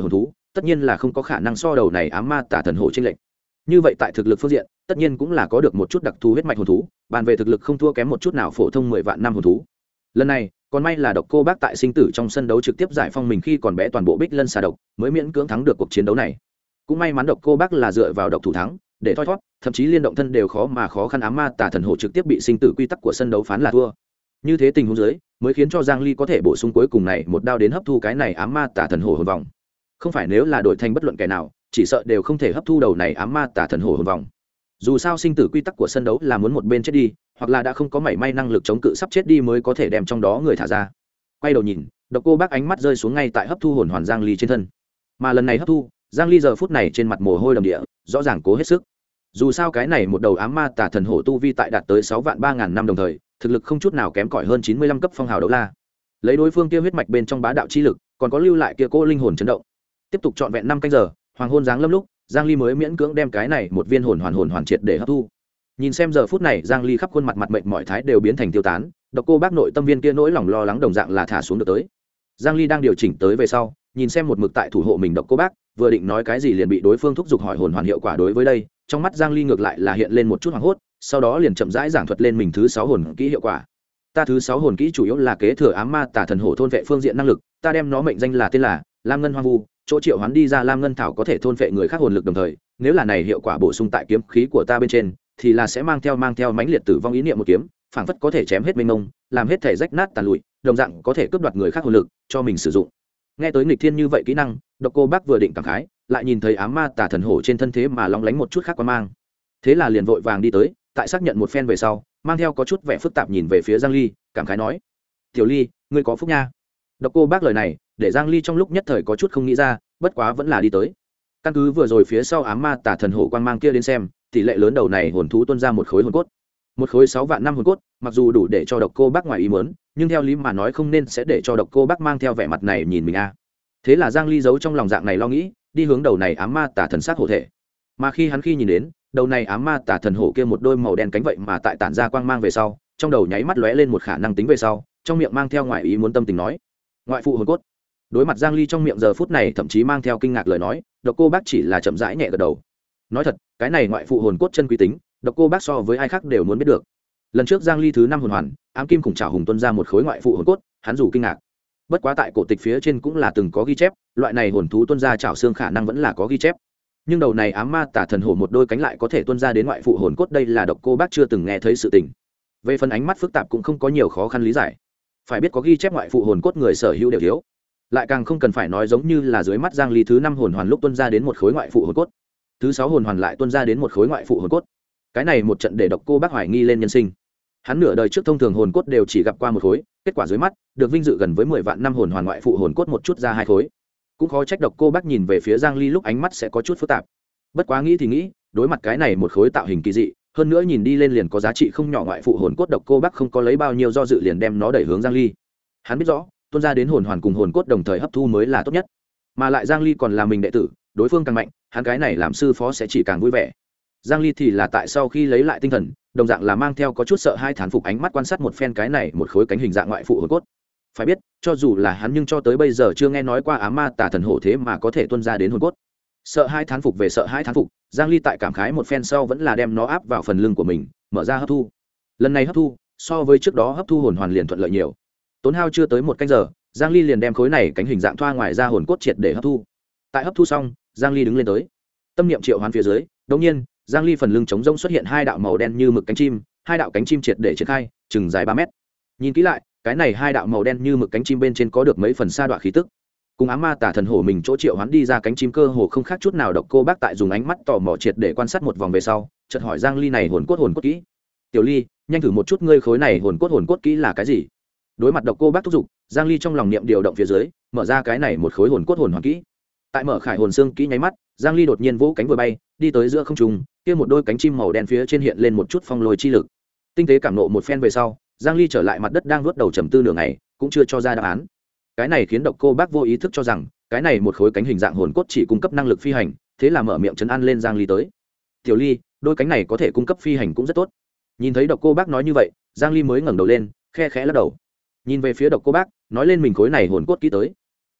tất nhiên là không có khả năng so đầu này ám ma tả thần hổ trên lệnh. Như vậy tại thực lực phương diện tất nhiên cũng là có được một chút đặc thù huyết mạch hồn thú, bàn về thực lực không thua kém một chút nào phổ thông mười vạn năm hồn thú. Lần này còn may là độc cô bác tại sinh tử trong sân đấu trực tiếp giải phong mình khi còn bé toàn bộ bích lân xà độc, mới miễn cưỡng thắng được cuộc chiến đấu này. Cũng may mắn độc cô bác là dựa vào độc thủ thắng, để thoi thoát thậm chí liên động thân đều khó mà khó khăn ám ma tả thần hổ trực tiếp bị sinh tử quy tắc của sân đấu phán là thua. Như thế tình huống dưới mới khiến cho Giang Ly có thể bổ sung cuối cùng này một đao đến hấp thu cái này ám ma tả thần hổ hồn vòng. Không phải nếu là đổi thành bất luận kẻ nào, chỉ sợ đều không thể hấp thu đầu này ám ma tả thần hổ hồn vòng. Dù sao sinh tử quy tắc của sân đấu là muốn một bên chết đi, hoặc là đã không có mảy may năng lực chống cự sắp chết đi mới có thể đem trong đó người thả ra. Quay đầu nhìn, độc cô bác ánh mắt rơi xuống ngay tại hấp thu hồn hoàn Giang Ly trên thân. Mà lần này hấp thu, Giang Ly giờ phút này trên mặt mồ hôi đầm địa, rõ ràng cố hết sức. Dù sao cái này một đầu ám ma tả thần hổ tu vi tại đạt tới sáu vạn ba ngàn năm đồng thời, thực lực không chút nào kém cỏi hơn chín mươi lăm cấp phong hào đấu la. Lấy đối phương kia huyết mạch bên trong bá đạo chi lực, còn có lưu lại kia cô linh hồn chấn động. Tiếp tục trọn vẹn năm canh giờ, hoàng hôn giáng lâm lúc, Giang Ly mới miễn cưỡng đem cái này một viên hồn hoàn hồn hoàn triệt để hấp thu. Nhìn xem giờ phút này Giang Ly khắp khuôn mặt mặt mệt mỏi thái đều biến thành tiêu tán, độc cô bác nội tâm viên kia nỗi lòng lo lắng đồng dạng là thả xuống được tới. Giang Ly đang điều chỉnh tới về sau, nhìn xem một mực tại thủ hộ mình độc cô bác, vừa định nói cái gì liền bị đối phương thúc giục hỏi hồn hoàn hiệu quả đối với đây, trong mắt Giang Ly ngược lại là hiện lên một chút hoảng hốt, sau đó liền chậm rãi giảng thuật lên mình thứ sáu hồn kỹ hiệu quả. Ta thứ sáu hồn kỹ chủ yếu là kế thừa ám ma tả thần hổ thôn vệ phương diện năng lực, ta đem nó mệnh danh là tên là Lam Ngân Hoang Vu, chỗ triệu hoán đi ra Lam Ngân thảo có thể thôn vệ người khác hồn lực đồng thời, nếu là này hiệu quả bổ sung tại kiếm khí của ta bên trên, thì là sẽ mang theo mang theo mãnh liệt tử vong ý niệm một kiếm, phảng phất có thể chém hết mênh mông, làm hết thể rách nát tàn lụi, đồng dạng có thể cướp đoạt người khác hồn lực cho mình sử dụng. Nghe tới nghịch thiên như vậy kỹ năng, độc cô bác vừa định cảm khái, lại nhìn thấy ám ma tả thần hổ trên thân thế mà long lánh một chút khác quan mang. Thế là liền vội vàng đi tới, tại xác nhận một phen về sau, mang theo có chút vẻ phức tạp nhìn về phía Giang Ly, cảm khái nói: "Tiểu Ly, ngươi có phúc nha." Độc cô bác lời này, để Giang Ly trong lúc nhất thời có chút không nghĩ ra, bất quá vẫn là đi tới. Căn cứ vừa rồi phía sau ám ma tả thần hổ quang mang kia đến xem, tỷ lệ lớn đầu này hồn thú tuôn ra một khối hồn cốt. Một khối sáu vạn năm hồn cốt, mặc dù đủ để cho độc cô bác ngoài ý muốn, nhưng theo lý mà nói không nên sẽ để cho độc cô bác mang theo vẻ mặt này nhìn mình a. Thế là Giang Ly giấu trong lòng dạng này lo nghĩ, đi hướng đầu này ám ma tả thần sắc hổ thể. Mà khi hắn khi nhìn đến, đầu này ám ma tả thần hổ kia một đôi màu đen cánh vậy mà tại tản ra quang mang về sau, trong đầu nháy mắt lóe lên một khả năng tính về sau, trong miệng mang theo ngoại ý muốn tâm tình nói: "Ngoại phụ hồn cốt." Đối mặt Giang Ly trong miệng giờ phút này thậm chí mang theo kinh ngạc lời nói, độc cô bác chỉ là chậm rãi nhẹ gật đầu. Nói thật, cái này ngoại phụ hồn cốt chân quý tính, độc cô bác so với ai khác đều muốn biết được. Lần trước Giang Ly thứ năm hồn hoàn, ám kim khủng trảo hùng tuân ra một khối ngoại phụ hồn cốt, hắn dù kinh ngạc. Bất quá tại cổ tịch phía trên cũng là từng có ghi chép, loại này hồn thú tuân ra trảo xương khả năng vẫn là có ghi chép. Nhưng đầu này ám ma tả thần hổ một đôi cánh lại có thể tuân ra đến ngoại phụ hồn cốt, đây là độc cô bác chưa từng nghe thấy sự tình. Về phần ánh mắt phức tạp cũng không có nhiều khó khăn lý giải. Phải biết có ghi chép ngoại phụ hồn cốt người sở hữu đều thiếu, lại càng không cần phải nói giống như là dưới mắt Giang Ly thứ năm hồn hoàn lúc tuân ra đến một khối ngoại phụ hồn cốt, thứ sáu hồn hoàn lại tuân ra đến một khối ngoại phụ hồn cốt. Cái này một trận để độc cô bác hoài nghi lên nhân sinh. Hắn nửa đời trước thông thường hồn cốt đều chỉ gặp qua một khối, kết quả dưới mắt được vinh dự gần với mười vạn năm hồn hoàn ngoại phụ hồn cốt một chút ra hai khối. Cũng khó trách độc cô bác nhìn về phía Giang Ly lúc ánh mắt sẽ có chút phức tạp. Bất quá nghĩ thì nghĩ, đối mặt cái này một khối tạo hình kỳ dị, hơn nữa nhìn đi lên liền có giá trị không nhỏ ngoại phụ hồn cốt, độc cô bác không có lấy bao nhiêu do dự liền đem nó đẩy hướng Giang Ly. Hắn biết rõ, tuôn ra đến hồn hoàn cùng hồn cốt đồng thời hấp thu mới là tốt nhất, mà lại Giang Ly còn là mình đệ tử, đối phương càng mạnh, hắn cái này làm sư phó sẽ chỉ càng vui vẻ. Giang Ly thì là tại sau khi lấy lại tinh thần, đồng dạng là mang theo có chút sợ hai thán phục ánh mắt quan sát một phen cái này một khối cánh hình dạng ngoại phụ hồn cốt. Phải biết, cho dù là hắn nhưng cho tới bây giờ chưa nghe nói qua ám ma tả thần hổ thế mà có thể tuôn ra đến hồn cốt. Sợ hai thán phục về sợ hai thán phục, Giang Ly tại cảm khái một phen sau vẫn là đem nó áp vào phần lưng của mình, mở ra hấp thu. Lần này hấp thu, so với trước đó hấp thu hồn hoàn liền thuận lợi nhiều. Tốn hao chưa tới một canh giờ, Giang Ly liền đem khối này cánh hình dạng thoa ngoài ra hồn cốt triệt để hấp thu. Tại hấp thu xong, Giang Ly đứng lên tới, tâm niệm triệu hoán phía dưới, đột nhiên, Giang Ly phần lưng trống rỗng xuất hiện hai đạo màu đen như mực cánh chim, hai đạo cánh chim triệt để triển khai, chừng dài ba mét. Nhìn kỹ lại, cái này hai đạo màu đen như mực cánh chim bên trên có được mấy phần sa đoạn khí tức. Cùng ám ma tả thần hổ mình chỗ triệu hoán đi ra cánh chim cơ hồ không khác chút nào. Độc cô bác tại dùng ánh mắt tò mò triệt để quan sát một vòng về sau, chợt hỏi Giang Ly này hồn cốt hồn cốt kỹ. "Tiểu Ly, nhanh thử một chút ngươi khối này hồn cốt hồn cốt kỹ là cái gì?" Đối mặt độc cô bác thúc giục, Giang Ly trong lòng niệm điều động phía dưới, mở ra cái này một khối hồn cốt hồn hoàn kỹ. Tại mở khải hồn xương kỹ nháy mắt, Giang Ly đột nhiên vỗ cánh vừa bay, đi tới giữa không trung, kia một đôi cánh chim màu đen phía trên hiện lên một chút phong lôi chi lực. Tinh tế cảm nộ một phen về sau, Giang Ly trở lại mặt đất đang nuốt đầu trầm tư nửa ngày, cũng chưa cho ra đáp án. Cái này khiến độc cô bác vô ý thức cho rằng, cái này một khối cánh hình dạng hồn cốt chỉ cung cấp năng lực phi hành, thế là mở miệng trấn an lên Giang Ly tới. "Tiểu Ly, đôi cánh này có thể cung cấp phi hành cũng rất tốt." Nhìn thấy độc cô bác nói như vậy, Giang Ly mới ngẩng đầu lên, khe khẽ lắc đầu. Nhìn về phía độc cô bác, nói lên mình khối này hồn cốt kỹ tới. "Không,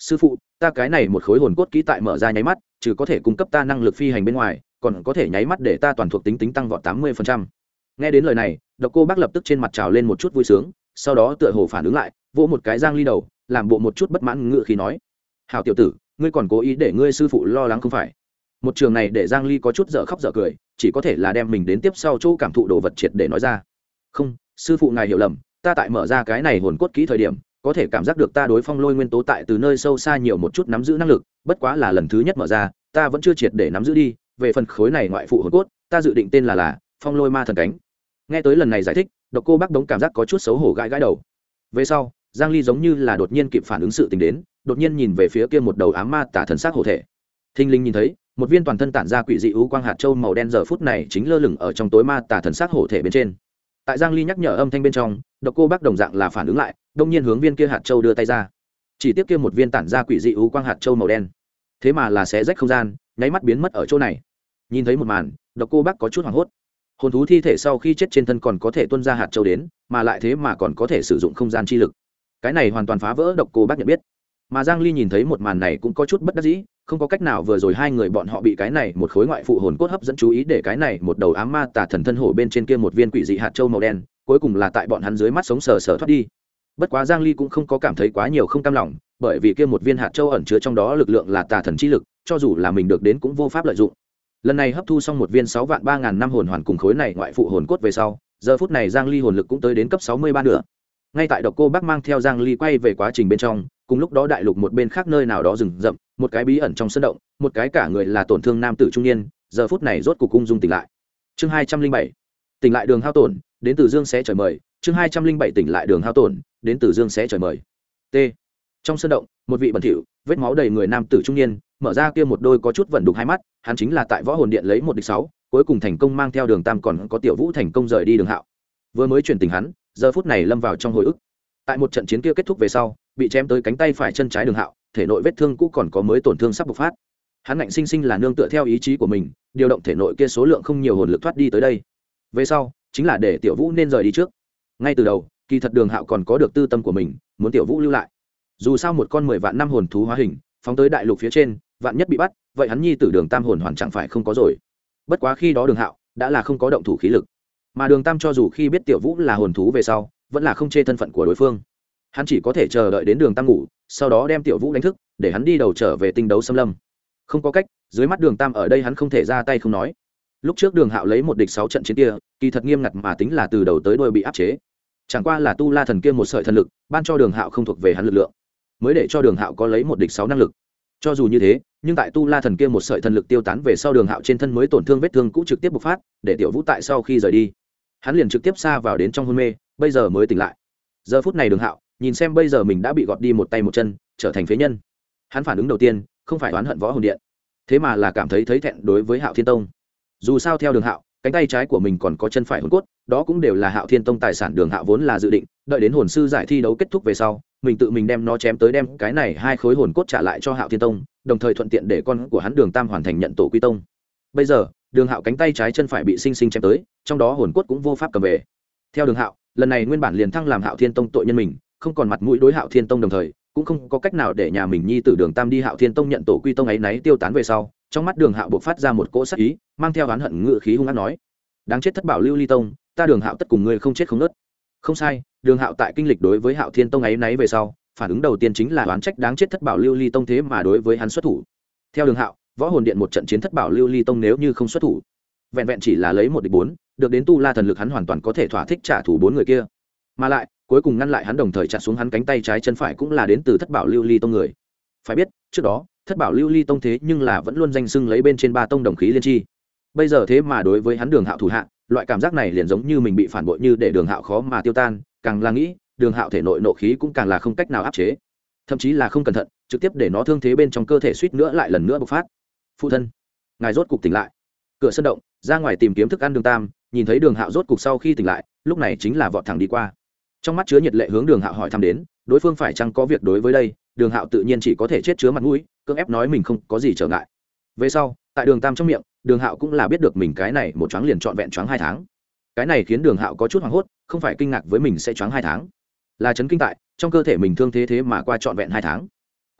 sư phụ, ta cái này một khối hồn cốt kỹ tại mở ra nháy mắt trừ có thể cung cấp ta năng lực phi hành bên ngoài, còn có thể nháy mắt để ta toàn thuộc tính tính tăng vọt tám mươi phần trăm. Nghe đến lời này, Độc Cô Bác lập tức trên mặt trào lên một chút vui sướng, sau đó tựa hồ phản ứng lại, vỗ một cái Giang Ly đầu, làm bộ một chút bất mãn ngựa khí nói: "Hảo tiểu tử, ngươi còn cố ý để ngươi sư phụ lo lắng không phải?" Một trường này để Giang Ly có chút dở khóc dở cười, chỉ có thể là đem mình đến tiếp sau chỗ cảm thụ đồ vật triệt để nói ra. "Không, sư phụ ngài hiểu lầm, ta tại mở ra cái này hồn cốt kỹ thời điểm, có thể cảm giác được ta đối phong lôi nguyên tố tại từ nơi sâu xa nhiều một chút nắm giữ năng lực, bất quá là lần thứ nhất mở ra, ta vẫn chưa triệt để nắm giữ đi, về phần khối này ngoại phụ hồn cốt, ta dự định tên là là Phong Lôi Ma Thần Cánh." Nghe tới lần này giải thích, Độc Cô Bác đống cảm giác có chút xấu hổ gãi gãi đầu. Về sau, Giang Ly giống như là đột nhiên kịp phản ứng sự tình đến, đột nhiên nhìn về phía kia một đầu ám ma tả thần sắc hổ thể. Thinh linh nhìn thấy, một viên toàn thân tản ra quỷ dị u quang hạt châu màu đen giờ phút này chính lơ lửng ở trong tối ma tả thần sắc hổ thể bên trên. Tại Giang Ly nhắc nhở âm thanh bên trong, Độc Cô Bác đồng dạng là phản ứng lại, đột nhiên hướng viên kia hạt châu đưa tay ra. Chỉ tiếp kia một viên tản ra quỷ dị u quang hạt châu màu đen, thế mà là xé rách không gian, nháy mắt biến mất ở chỗ này. Nhìn thấy một màn, Độc Cô Bác có chút hoảng hốt. Hồn thú thi thể sau khi chết trên thân còn có thể tuôn ra hạt châu đến, mà lại thế mà còn có thể sử dụng không gian chi lực. Cái này hoàn toàn phá vỡ Độc Cô Bác nhận biết. Mà Giang Ly nhìn thấy một màn này cũng có chút bất đắc dĩ, không có cách nào, vừa rồi hai người bọn họ bị cái này một khối ngoại phụ hồn cốt hấp dẫn chú ý, để cái này một đầu ám ma tà thần thân hổ bên trên kia một viên quỷ dị hạt châu màu đen, cuối cùng là tại bọn hắn dưới mắt sống sờ sờ thoát đi. Bất quá Giang Ly cũng không có cảm thấy quá nhiều không cam lòng, bởi vì kia một viên hạt châu ẩn chứa trong đó lực lượng là tà thần chi lực, cho dù là mình được đến cũng vô pháp lợi dụng. Lần này hấp thu xong một viên sáu vạn ba ngàn năm hồn hoàn cùng khối này ngoại phụ hồn cốt về sau, giờ phút này Giang Ly hồn lực cũng tới đến cấp sáu mươi ba nữa. Ngay tại Độc Cô Bác mang theo Giang Ly quay về quá trình bên trong, cùng lúc đó đại lục một bên khác nơi nào đó rừng rậm, một cái bí ẩn trong sân động, một cái cả người là tổn thương nam tử trung niên, giờ phút này rốt cục ung dung tỉnh lại. Chương hai trăm linh bảy, tỉnh lại đường hao tổn, đến từ Dương Xé Trời Mời. Chương hai trăm linh bảy, tỉnh lại đường hao tổn, đến từ Dương Xé Trời Mời. T. Trong sân động, một vị bẩn thỉu, vết máu đầy người nam tử trung niên, mở ra kia một đôi có chút vận đục hai mắt, hắn chính là tại Võ Hồn Điện lấy một địch sáu, cuối cùng thành công mang theo Đường Tam còn có Tiểu Vũ thành công rời đi Đường Hạo. Vừa mới chuyển tình hắn, giờ phút này lâm vào trong hồi ức. Tại một trận chiến kia kết thúc về sau, bị chém tới cánh tay phải chân trái Đường Hạo, thể nội vết thương cũ còn có mới tổn thương sắp bộc phát. Hắn ngạnh sinh sinh là nương tựa theo ý chí của mình, điều động thể nội kia số lượng không nhiều hồn lực thoát đi tới đây. Về sau, chính là để Tiểu Vũ nên rời đi trước. Ngay từ đầu, kỳ thật Đường Hạo còn có được tư tâm của mình, muốn Tiểu Vũ lưu lại. Dù sao một con mười vạn năm hồn thú hóa hình, phóng tới đại lục phía trên, vạn nhất bị bắt, vậy hắn nhi tử Đường Tam hồn hoàn chẳng phải không có rồi. Bất quá khi đó Đường Hạo đã là không có động thủ khí lực, mà Đường Tam cho dù khi biết Tiểu Vũ là hồn thú về sau, vẫn là không chê thân phận của đối phương. Hắn chỉ có thể chờ đợi đến Đường Tam ngủ, sau đó đem Tiểu Vũ đánh thức, để hắn đi đầu trở về tinh đấu xâm lâm. Không có cách, dưới mắt Đường Tam ở đây hắn không thể ra tay không nói. Lúc trước Đường Hạo lấy một địch sáu trận chiến kia, kỳ thật nghiêm ngặt mà tính là từ đầu tới đuôi bị áp chế. Chẳng qua là tu la thần kia một sợi thần lực, ban cho Đường Hạo không thuộc về hắn lực lượng, mới để cho Đường Hạo có lấy một địch sáu năng lực. Cho dù như thế, nhưng tại tu la thần kia một sợi thần lực tiêu tán về sau, Đường Hạo trên thân mới tổn thương vết thương cũ trực tiếp bộc phát, để Tiểu Vũ tại sau khi rời đi, hắn liền trực tiếp xa vào đến trong hôn mê, bây giờ mới tỉnh lại. Giờ phút này Đường Hạo nhìn xem bây giờ mình đã bị gọt đi một tay một chân, trở thành phế nhân, hắn phản ứng đầu tiên không phải oán hận Võ Hồn Điện, thế mà là cảm thấy thấy thẹn đối với Hạo Thiên Tông. Dù sao theo Đường Hạo, cánh tay trái của mình còn có chân phải hồn cốt, đó cũng đều là Hạo Thiên Tông tài sản. Đường Hạo vốn là dự định đợi đến hồn sư giải thi đấu kết thúc về sau, mình tự mình đem nó chém tới, đem cái này hai khối hồn cốt trả lại cho Hạo Thiên Tông, đồng thời thuận tiện để con của hắn Đường Tam hoàn thành nhận tổ quy tông. Bây giờ, Đường Hạo cánh tay trái chân phải bị sinh sinh chém tới, trong đó hồn cốt cũng vô pháp cầm về. Theo Đường Hạo, lần này nguyên bản liền thăng làm Hạo Thiên Tông tội nhân mình, không còn mặt mũi đối Hạo Thiên Tông, đồng thời cũng không có cách nào để nhà mình nhi tử Đường Tam đi Hạo Thiên Tông nhận tổ quy tông ấy náy tiêu tán về sau, trong mắt Đường Hạo bộc phát ra một cỗ sát ý, mang theo oán hận ngự khí hung ác nói: đáng chết thất bảo lưu ly tông, ta Đường Hạo tất cùng ngươi không chết không nứt. Không sai, Đường Hạo tại kinh lịch đối với Hạo Thiên Tông ấy náy về sau, phản ứng đầu tiên chính là oán trách đáng chết thất bảo lưu ly tông thế mà đối với hắn xuất thủ. Theo Đường Hạo, Võ Hồn Điện một trận chiến thất bảo lưu ly tông nếu như không xuất thủ, vẹn vẹn chỉ là lấy một địch bốn, được đến tu la thần lực hắn hoàn toàn có thể thỏa thích trả thù bốn người kia, mà lại cuối cùng ngăn lại hắn đồng thời chặt xuống hắn cánh tay trái chân phải cũng là đến từ thất bảo lưu ly tông người. Phải biết trước đó thất bảo lưu ly tông thế nhưng là vẫn luôn danh xưng lấy bên trên ba tông đồng khí liên chi, bây giờ thế mà đối với hắn Đường Hạo thủ hạ, loại cảm giác này liền giống như mình bị phản bội, như để Đường Hạo khó mà tiêu tan. Càng là nghĩ, Đường Hạo thể nội nộ khí cũng càng là không cách nào áp chế, thậm chí là không cẩn thận trực tiếp để nó thương thế bên trong cơ thể suýt nữa lại lần nữa bộc phát. Phụ thân, ngài rốt cục tỉnh lại. Cửa sân động ra ngoài tìm kiếm thức ăn Đường Tam nhìn thấy Đường Hạo rốt cục sau khi tỉnh lại, lúc này chính là vọt thẳng đi qua, trong mắt chứa nhiệt lệ hướng Đường Hạo hỏi thăm đến, đối phương phải chăng có việc đối với đây. Đường Hạo tự nhiên chỉ có thể chết chứa mặt mũi, cưỡng ép nói mình không có gì trở ngại. Về sau, tại Đường Tam trong miệng, Đường Hạo cũng là biết được mình cái này một choáng liền trọn vẹn choáng hai tháng. Cái này khiến Đường Hạo có chút hoảng hốt, không phải kinh ngạc với mình sẽ choáng hai tháng, là chấn kinh tại trong cơ thể mình thương thế thế mà qua trọn vẹn hai tháng.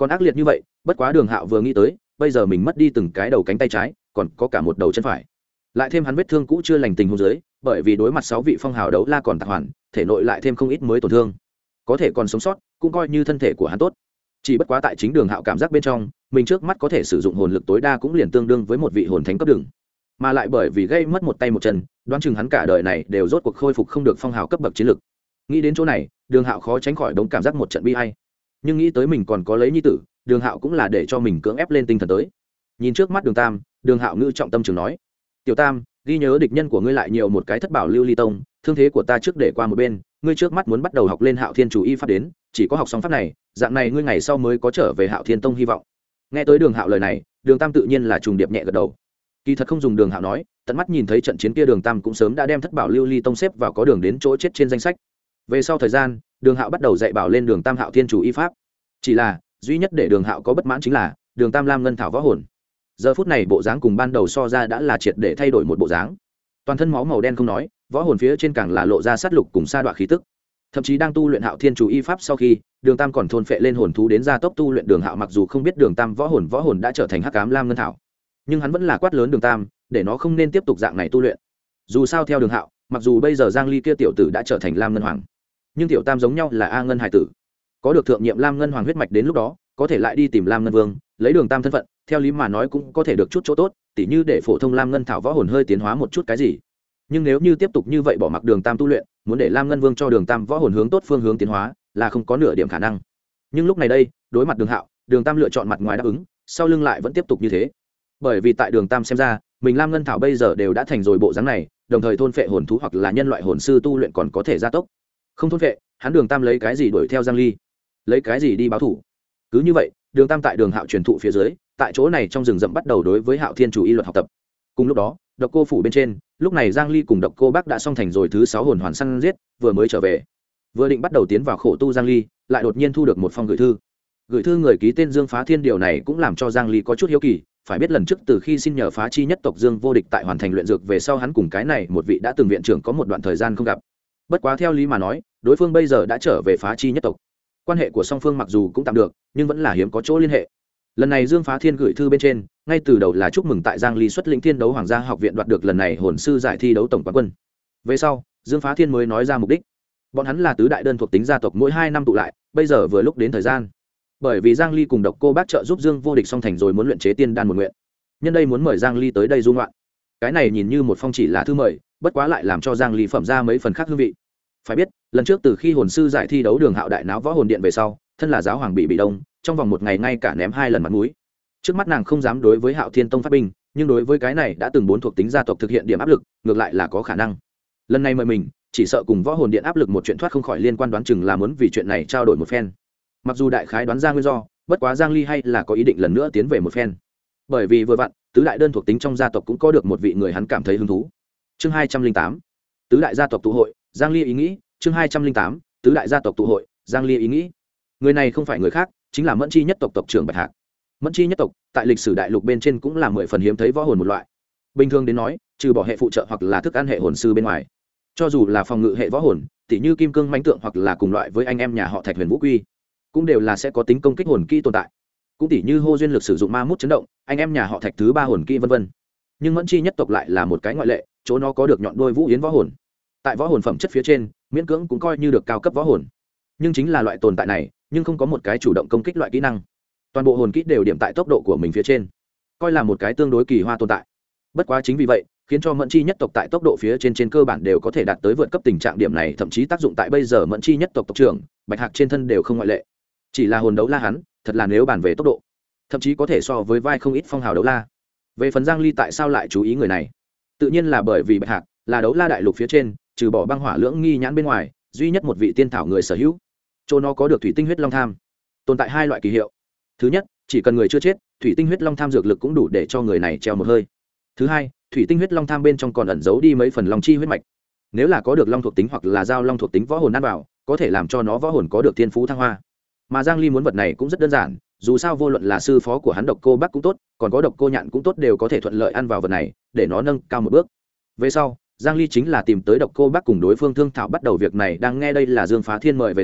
còn ác liệt như vậy. Bất quá Đường Hạo vừa nghĩ tới, bây giờ mình mất đi từng cái đầu cánh tay trái, còn có cả một đầu chân phải, lại thêm hắn vết thương cũ chưa lành tình huống dưới, bởi vì đối mặt sáu vị phong hào đấu la còn tạc hoàn, thể nội lại thêm không ít mới tổn thương, có thể còn sống sót cũng coi như thân thể của hắn tốt. Chỉ bất quá tại chính Đường Hạo cảm giác bên trong, mình trước mắt có thể sử dụng hồn lực tối đa cũng liền tương đương với một vị hồn thánh cấp đường, mà lại bởi vì gây mất một tay một chân, đoán chừng hắn cả đời này đều rốt cuộc khôi phục không được phong hào cấp bậc chiến lực. Nghĩ đến chỗ này, Đường Hạo khó tránh khỏi đống cảm giác một trận bi ai, nhưng nghĩ tới mình còn có lấy nhi tử, Đường Hạo cũng là để cho mình cưỡng ép lên tinh thần tới. Nhìn trước mắt Đường Tam, Đường Hạo ngữ trọng tâm trường nói: "Tiểu Tam, ghi nhớ địch nhân của ngươi lại nhiều một cái thất bảo lưu ly tông, thương thế của ta trước để qua một bên, ngươi trước mắt muốn bắt đầu học lên Hạo Thiên chủ y pháp đến, chỉ có học xong pháp này, dạng này ngươi ngày sau mới có trở về Hạo Thiên tông hy vọng." Nghe tới Đường Hạo lời này, Đường Tam tự nhiên là trùng điệp nhẹ gật đầu. Kỳ thật không dùng Đường Hạo nói, tận mắt nhìn thấy trận chiến kia Đường Tam cũng sớm đã đem thất bảo lưu ly tông xếp vào có đường đến chỗ chết trên danh sách. Về sau thời gian, Đường Hạo bắt đầu dạy bảo lên Đường Tam Hạo Thiên chủ y pháp. Chỉ là duy nhất để Đường Hạo có bất mãn chính là Đường Tam lam ngân thảo võ hồn. Giờ phút này bộ dáng cùng ban đầu so ra đã là triệt để thay đổi một bộ dáng. Toàn thân máu màu đen không nói, võ hồn phía trên càng là lộ ra sát lục cùng sa đoạn khí tức. Thậm chí đang tu luyện Hạo Thiên chủ y pháp sau khi, Đường Tam còn thôn phệ lên hồn thú đến gia tốc tu luyện. Đường Hạo mặc dù không biết Đường Tam võ hồn võ hồn đã trở thành hắc ám lam ngân thảo, nhưng hắn vẫn là quát lớn Đường Tam, để nó không nên tiếp tục dạng này tu luyện. Dù sao theo Đường Hạo, mặc dù bây giờ Giang Ly kia tiểu tử đã trở thành lam ngân hoàng, nhưng tiểu Tam giống nhau là a ngân hải tử, có được thượng nhiệm lam ngân hoàng huyết mạch, đến lúc đó có thể lại đi tìm lam ngân vương, lấy Đường Tam thân phận, theo lý mà nói cũng có thể được chút chỗ tốt, tỉ như để phổ thông lam ngân thảo võ hồn hơi tiến hóa một chút cái gì. Nhưng nếu như tiếp tục như vậy bỏ mặc Đường Tam tu luyện, muốn để lam ngân vương cho Đường Tam võ hồn hướng tốt phương hướng tiến hóa là không có nửa điểm khả năng. Nhưng lúc này đây, đối mặt Đường Hạo, Đường Tam lựa chọn mặt ngoài đáp ứng, sau lưng lại vẫn tiếp tục như thế. Bởi vì tại Đường Tam xem ra, mình lam ngân thảo bây giờ đều đã thành rồi bộ dáng này, đồng thời thôn phệ hồn thú hoặc là nhân loại hồn sư tu luyện còn có thể gia tốc. Không thôn phệ, hắn Đường Tam lấy cái gì đuổi theo Giang Ly? Lấy cái gì đi báo thủ? Cứ như vậy, Đường Tam tại Đường Hạo truyền thụ phía dưới, tại chỗ này trong rừng rậm bắt đầu đối với Hạo Thiên chủ y luật học tập. Cùng lúc đó, Độc Cô phủ bên trên, lúc này Giang Ly cùng Độc Cô Bác đã xong thành rồi thứ sáu hồn hoàn săn giết, vừa mới trở về, vừa định bắt đầu tiến vào khổ tu Giang Ly, lại đột nhiên thu được một phong gửi thư. Gửi thư người ký tên Dương Phá Thiên, điều này cũng làm cho Giang Ly có chút hiếu kỳ, phải biết lần trước từ khi xin nhờ phá chi nhất tộc Dương Vô Địch tại hoàn thành luyện dược về sau, hắn cùng cái này một vị đã từng viện trưởng có một đoạn thời gian không gặp. Bất quá theo lý mà nói, đối phương bây giờ đã trở về phá chi nhất tộc, quan hệ của song phương mặc dù cũng tạm được, nhưng vẫn là hiếm có chỗ liên hệ. Lần này Dương Phá Thiên gửi thư bên trên, ngay từ đầu là chúc mừng tại Giang Ly xuất lĩnh Thiên Đấu Hoàng gia học viện đoạt được lần này hồn sư giải thi đấu tổng quán quân. Về sau, Dương Phá Thiên mới nói ra mục đích. Bọn hắn là tứ đại đơn thuộc tính gia tộc, mỗi hai năm tụ lại, bây giờ vừa lúc đến thời gian. Bởi vì Giang Ly cùng Độc Cô Bác trợ giúp Dương Vô Địch song thành rồi muốn luyện chế tiên đan một nguyện. Nhân đây muốn mời Giang Ly tới đây du ngoạn. Cái này nhìn như một phong chỉ là thư mời, bất quá lại làm cho Giang Ly phẩm ra mấy phần khác hương vị. Phải biết, lần trước từ khi hồn sư giải thi đấu Đường Hạo đại náo võ hồn điện về sau, thân là giáo hoàng bị bị đông, trong vòng một ngày ngay cả ném hai lần mặt mũi. Trước mắt nàng không dám đối với Hạo Thiên tông phát binh, nhưng đối với cái này đã từng bốn thuộc tính gia tộc thực hiện điểm áp lực, ngược lại là có khả năng. Lần này mời mình, chỉ sợ cùng võ hồn điện áp lực một chuyện thoát không khỏi liên quan, đoán chừng là muốn vì chuyện này trao đổi một phen. Mặc dù đại khái đoán ra nguyên do, bất quá Giang Ly hay là có ý định lần nữa tiến về một phen. Bởi vì vừa vặn, tứ đại đơn thuộc tính trong gia tộc cũng có được một vị người hắn cảm thấy hứng thú. Chương hai trăm linh tám, tứ đại gia tộc tụ hội, Giang Ly ý nghĩ. Chương hai trăm linh tám, tứ đại gia tộc tụ hội, Giang Ly ý nghĩ. Người này không phải người khác, chính là Mẫn Chi nhất tộc tộc trưởng Bạch Hạc. Mẫn Chi nhất tộc tại lịch sử đại lục bên trên cũng là mười phần hiếm thấy võ hồn một loại. Bình thường đến nói, trừ bỏ hệ phụ trợ hoặc là thức ăn hệ hồn sư bên ngoài, cho dù là phòng ngự hệ võ hồn, tỉ như kim cương mãnh tượng hoặc là cùng loại với anh em nhà họ Thạch Huyền Vũ Quy, cũng đều là sẽ có tính công kích hồn kỹ tồn tại. Cũng tỉ như hô duyên lực sử dụng ma mút chấn động, anh em nhà họ Thạch thứ ba hồn kỹ vân vân. Nhưng Mẫn Chi nhất tộc lại là một cái ngoại lệ, chỗ nó có được nhọn đôi vũ yến võ hồn. Tại võ hồn phẩm chất phía trên, miễn cưỡng cũng coi như được cao cấp võ hồn. Nhưng chính là loại tồn tại này, nhưng không có một cái chủ động công kích loại kỹ năng. Toàn bộ hồn kỹ đều điểm tại tốc độ của mình phía trên, coi là một cái tương đối kỳ hoa tồn tại. Bất quá chính vì vậy, khiến cho Mẫn Chi nhất tộc tại tốc độ phía trên trên cơ bản đều có thể đạt tới vượt cấp tình trạng, điểm này thậm chí tác dụng tại bây giờ Mẫn Chi nhất tộc tộc trưởng Bạch Hạc trên thân đều không ngoại lệ. Chỉ là hồn đấu la hắn, thật là nếu bàn về tốc độ, thậm chí có thể so với vai không ít phong hào đấu la. Về phần Giang Ly tại sao lại chú ý người này, tự nhiên là bởi vì Bạch Hạc là đấu la đại lục phía trên, trừ bỏ băng hỏa lưỡng nghi nhãn bên ngoài, duy nhất một vị tiên thảo người sở hữu. Chỗ nó có được thủy tinh huyết long tham, tồn tại hai loại kỳ hiệu. Thứ nhất, chỉ cần người chưa chết, thủy tinh huyết long tham dược lực cũng đủ để cho người này treo một hơi. Thứ hai, thủy tinh huyết long tham bên trong còn ẩn giấu đi mấy phần long chi huyết mạch. Nếu là có được long thuộc tính hoặc là giao long thuộc tính võ hồn ăn vào, có thể làm cho nó võ hồn có được thiên phú thăng hoa. Mà Giang Ly muốn vật này cũng rất đơn giản, dù sao vô luận là sư phó của hắn Độc Cô Bác cũng tốt, còn có Độc Cô Nhạn cũng tốt, đều có thể thuận lợi ăn vào vật này, để nó nâng cao một bước. Về sau, Giang Ly chính là tìm tới Độc Cô Bác cùng đối phương thương thảo bắt đầu việc này. Đang nghe đây là Dương Phá Thiên mời về sau,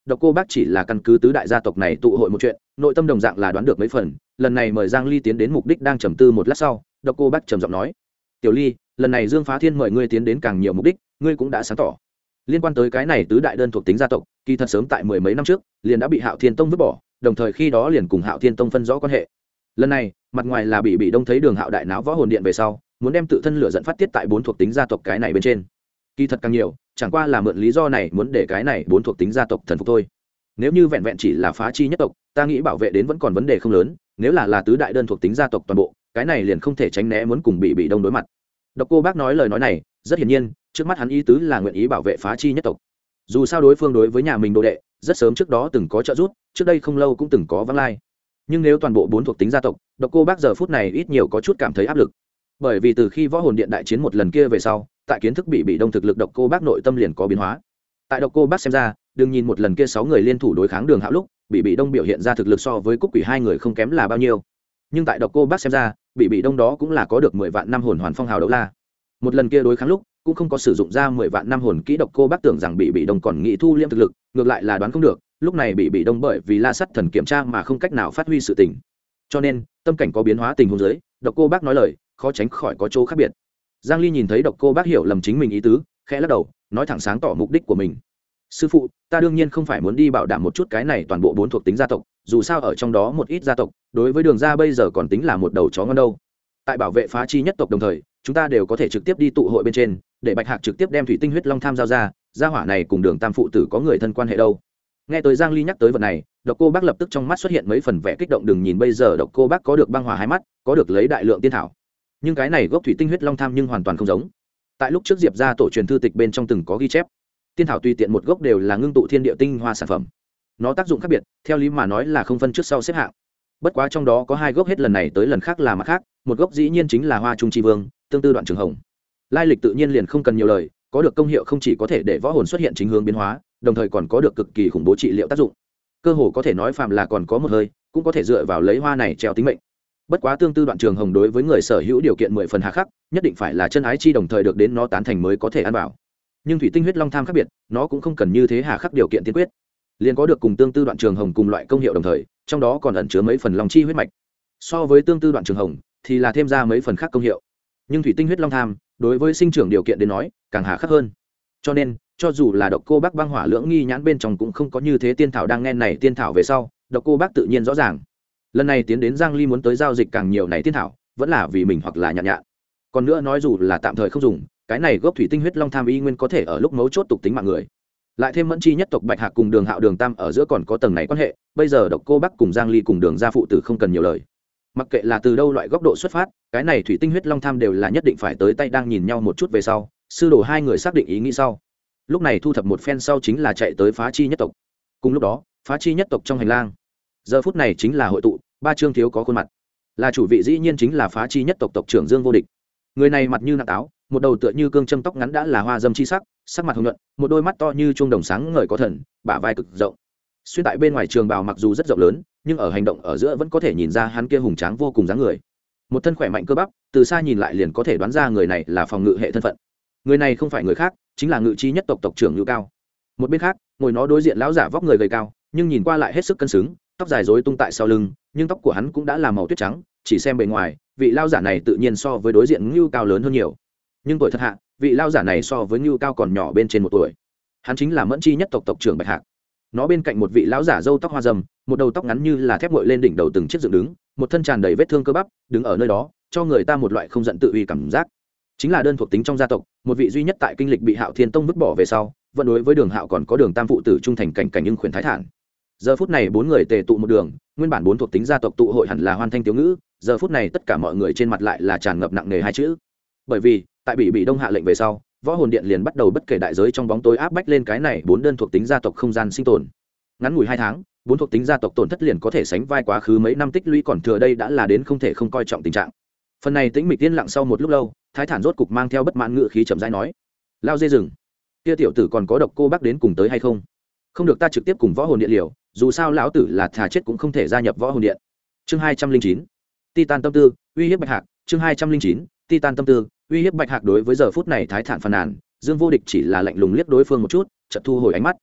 độc cô bác chỉ là căn cứ tứ đại gia tộc này tụ hội một chuyện, nội tâm đồng dạng là đoán được mấy phần. Lần này mời Giang Ly tiến đến mục đích đang trầm tư một lát sau, độc cô bác trầm giọng nói: "Tiểu Ly, lần này Dương Phá Thiên mời ngươi tiến đến càng nhiều mục đích, ngươi cũng đã sáng tỏ. Liên quan tới cái này tứ đại đơn thuộc tính gia tộc, kỳ thật sớm tại mười mấy năm trước, liền đã bị Hạo Thiên Tông vứt bỏ, đồng thời khi đó liền cùng Hạo Thiên Tông phân rõ quan hệ. Lần này, mặt ngoài là bị bị đông thấy Đường Hạo đại náo võ hồn điện về sau, muốn đem tự thân lửa dẫn phát tiết tại bốn thuộc tính gia tộc cái này bên trên. Kỳ thật càng nhiều, chẳng qua là mượn lý do này muốn để cái này bốn thuộc tính gia tộc thần phục thôi. Nếu như vẹn vẹn chỉ là phá chi nhất tộc, ta nghĩ bảo vệ đến vẫn còn vấn đề không lớn, nếu là là tứ đại đơn thuộc tính gia tộc toàn bộ, cái này liền không thể tránh né muốn cùng bị bị đông đối mặt." Độc Cô Bác nói lời nói này, rất hiển nhiên, trước mắt hắn ý tứ là nguyện ý bảo vệ phá chi nhất tộc. Dù sao đối phương đối với nhà mình đồ đệ, rất sớm trước đó từng có trợ giúp, trước đây không lâu cũng từng có vắng lai. Nhưng nếu toàn bộ bốn thuộc tính gia tộc, Độc Cô Bác giờ phút này ít nhiều có chút cảm thấy áp lực. Bởi vì từ khi võ hồn điện đại chiến một lần kia về sau, tại kiến thức bị bị đông thực lực Độc Cô Bác nội tâm liền có biến hóa. Tại Độc Cô Bác xem ra, đừng nhìn một lần kia sáu người liên thủ đối kháng Đường Hạo lúc, bị bị đông biểu hiện ra thực lực so với Cúc Quỷ hai người không kém là bao nhiêu. Nhưng tại Độc Cô Bác xem ra, bị bị đông đó cũng là có được mười vạn năm hồn hoàn phong hào đấu la. Một lần kia đối kháng lúc, cũng không có sử dụng ra mười vạn năm hồn kỹ. Độc Cô Bác tưởng rằng bị bị đông còn nghĩ thu liễm thực lực, ngược lại là đoán không được, lúc này bị bị đông bởi vì La Sắt Thần kiểm tra mà không cách nào phát huy sự tình. Cho nên, tâm cảnh có biến hóa tình huống dưới, Độc Cô Bác nói lời, khó tránh khỏi có chỗ khác biệt. Giang Ly nhìn thấy Độc Cô Bác hiểu lầm chính mình ý tứ, khẽ lắc đầu, nói thẳng sáng tỏ mục đích của mình. "Sư phụ, ta đương nhiên không phải muốn đi bảo đảm một chút cái này toàn bộ bốn thuộc tính gia tộc, dù sao ở trong đó một ít gia tộc, đối với Đường gia bây giờ còn tính là một đầu chó ngon đâu. Tại bảo vệ phá chi nhất tộc đồng thời, chúng ta đều có thể trực tiếp đi tụ hội bên trên, để Bạch Hạc trực tiếp đem thủy tinh huyết long tham giao ra, gia hỏa này cùng Đường Tam phụ tử có người thân quan hệ đâu." Nghe tới Giang Ly nhắc tới vật này, Độc Cô Bác lập tức trong mắt xuất hiện mấy phần vẻ kích động. Đừng nhìn bây giờ Độc Cô Bác có được băng hỏa hai mắt, có được lấy đại lượng tiên thảo, nhưng cái này gốc thủy tinh huyết long tham nhưng hoàn toàn không giống. Tại lúc trước Diệp gia tổ truyền thư tịch bên trong từng có ghi chép, tiên thảo tùy tiện một gốc đều là ngưng tụ thiên địa tinh hoa sản phẩm, nó tác dụng khác biệt, theo lý mà nói là không phân trước sau xếp hạng. Bất quá trong đó có hai gốc hết lần này tới lần khác là mặt khác, một gốc dĩ nhiên chính là Hoa Trung Chi Vương, tương tư đoạn trường hồng. Lai lịch tự nhiên liền không cần nhiều lời, có được công hiệu không chỉ có thể để võ hồn xuất hiện chính hướng biến hóa, đồng thời còn có được cực kỳ khủng bố trị liệu tác dụng. Cơ hồ có thể nói phàm là còn có một hơi, cũng có thể dựa vào lấy hoa này treo tính mệnh. Bất quá tương tư đoạn trường hồng đối với người sở hữu điều kiện mười phần hà khắc, nhất định phải là chân ái chi đồng thời được đến nó tán thành mới có thể ăn vào. Nhưng thủy tinh huyết long tham khác biệt, nó cũng không cần như thế hà khắc điều kiện tiên quyết, liền có được cùng tương tư đoạn trường hồng cùng loại công hiệu đồng thời, trong đó còn ẩn chứa mấy phần long chi huyết mạch. So với tương tư đoạn trường hồng thì là thêm ra mấy phần khác công hiệu, nhưng thủy tinh huyết long tham đối với sinh trưởng điều kiện đến nói càng hà khắc hơn. Cho nên cho dù là Độc Cô Bác băng hỏa lưỡng nghi nhãn bên trong cũng không có như thế tiên thảo. Đang nghe này tiên thảo về sau, Độc Cô Bác tự nhiên rõ ràng, lần này tiến đến Giang Ly muốn tới giao dịch càng nhiều này tiên thảo, vẫn là vì mình hoặc là nhạn nhạn. Còn nữa nói dù là tạm thời không dùng, cái này gốc thủy tinh huyết long tham y nguyên có thể ở lúc mấu chốt tục tính mạng người. Lại thêm mẫn chi nhất tộc Bạch Hạc cùng Đường Hạo Đường Tam ở giữa còn có tầng này quan hệ, bây giờ Độc Cô Bác cùng Giang Ly cùng Đường gia phụ tử không cần nhiều lời. Mặc kệ là từ đâu loại góc độ xuất phát, cái này thủy tinh huyết long tham đều là nhất định phải tới tay. Đang nhìn nhau một chút về sau, sư đồ hai người xác định ý nghĩ sau, lúc này thu thập một phen sau chính là chạy tới phá chi nhất tộc. Cùng lúc đó, phá chi nhất tộc trong hành lang, giờ phút này chính là hội tụ ba trương thiếu có khuôn mặt, là chủ vị dĩ nhiên chính là phá chi nhất tộc tộc trưởng Dương Vô Địch. Người này mặt như nặng táo, một đầu tựa như cương châm tóc ngắn đã là hoa dâm chi sắc, sắc mặt hồng nhuận, một đôi mắt to như chuông đồng sáng ngời có thần, bả vai cực rộng. Xuyên tại bên ngoài trường bào mặc dù rất rộng lớn, nhưng ở hành động ở giữa vẫn có thể nhìn ra hắn kia hùng tráng vô cùng dáng người. Một thân khỏe mạnh cơ bắp, từ xa nhìn lại liền có thể đoán ra người này là phòng ngự hệ thân phận. Người này không phải người khác, chính là Ngự Chi nhất tộc tộc trưởng Ngưu Cao. Một bên khác, ngồi nó đối diện lão giả vóc người gầy cao, nhưng nhìn qua lại hết sức cân xứng, tóc dài rối tung tại sau lưng, nhưng tóc của hắn cũng đã là màu tuyết trắng, chỉ xem bề ngoài, vị lão giả này tự nhiên so với đối diện Ngưu Cao lớn hơn nhiều. Nhưng tuổi thật hạ, vị lão giả này so với Ngưu Cao còn nhỏ bên trên một tuổi. Hắn chính là Mẫn Chi nhất tộc tộc trưởng Bạch Hạc. Nó bên cạnh một vị lão giả râu tóc hoa râm, một đầu tóc ngắn như là thép ngội lên đỉnh đầu từng chiếc dựng đứng, một thân tràn đầy vết thương cơ bắp, đứng ở nơi đó, cho người ta một loại không giận tự uy cảm giác. Chính là đơn thuộc tính trong gia tộc, một vị duy nhất tại kinh lịch bị Hạo Thiên Tông vứt bỏ về sau, vẫn đối với Đường Hạo còn có Đường Tam phụ tử trung thành cảnh cảnh nhưng khuyển thái thản. Giờ phút này bốn người tề tụ một đường, nguyên bản bốn thuộc tính gia tộc tụ hội hẳn là hoan thanh tiếu ngữ, giờ phút này tất cả mọi người trên mặt lại là tràn ngập nặng nề hai chữ. Bởi vì, tại bị bị Đông hạ lệnh về sau, Võ Hồn Điện liền bắt đầu bất kể đại giới trong bóng tối áp bách lên cái này bốn đơn thuộc tính gia tộc không gian sinh tồn. Ngắn ngủi hai tháng, bốn thuộc tính gia tộc tổn thất liền có thể sánh vai quá khứ mấy năm tích lũy còn thừa, đây đã là đến không thể không coi trọng tình trạng. Phần này tĩnh mịch tiên lặng sau một lúc lâu, thái thản rốt cục mang theo bất mãn ngự khí chậm rãi nói: lao dê rừng, kia tiểu tử còn có Độc Cô Bác đến cùng tới hay không? Không được ta trực tiếp cùng Võ Hồn Điện liều, dù sao lão tử là thà chết cũng không thể gia nhập Võ Hồn Điện. Chương hai trăm linh chín, Titan tâm tư uy hiếp Bạch Hạc. Chương hai trăm linh chín, Titan tâm tư uy hiếp Bạch Hạc. Đối với giờ phút này thái thản phàn nàn, Dương Vô Địch chỉ là lạnh lùng liếc đối phương một chút, chợt thu hồi ánh mắt.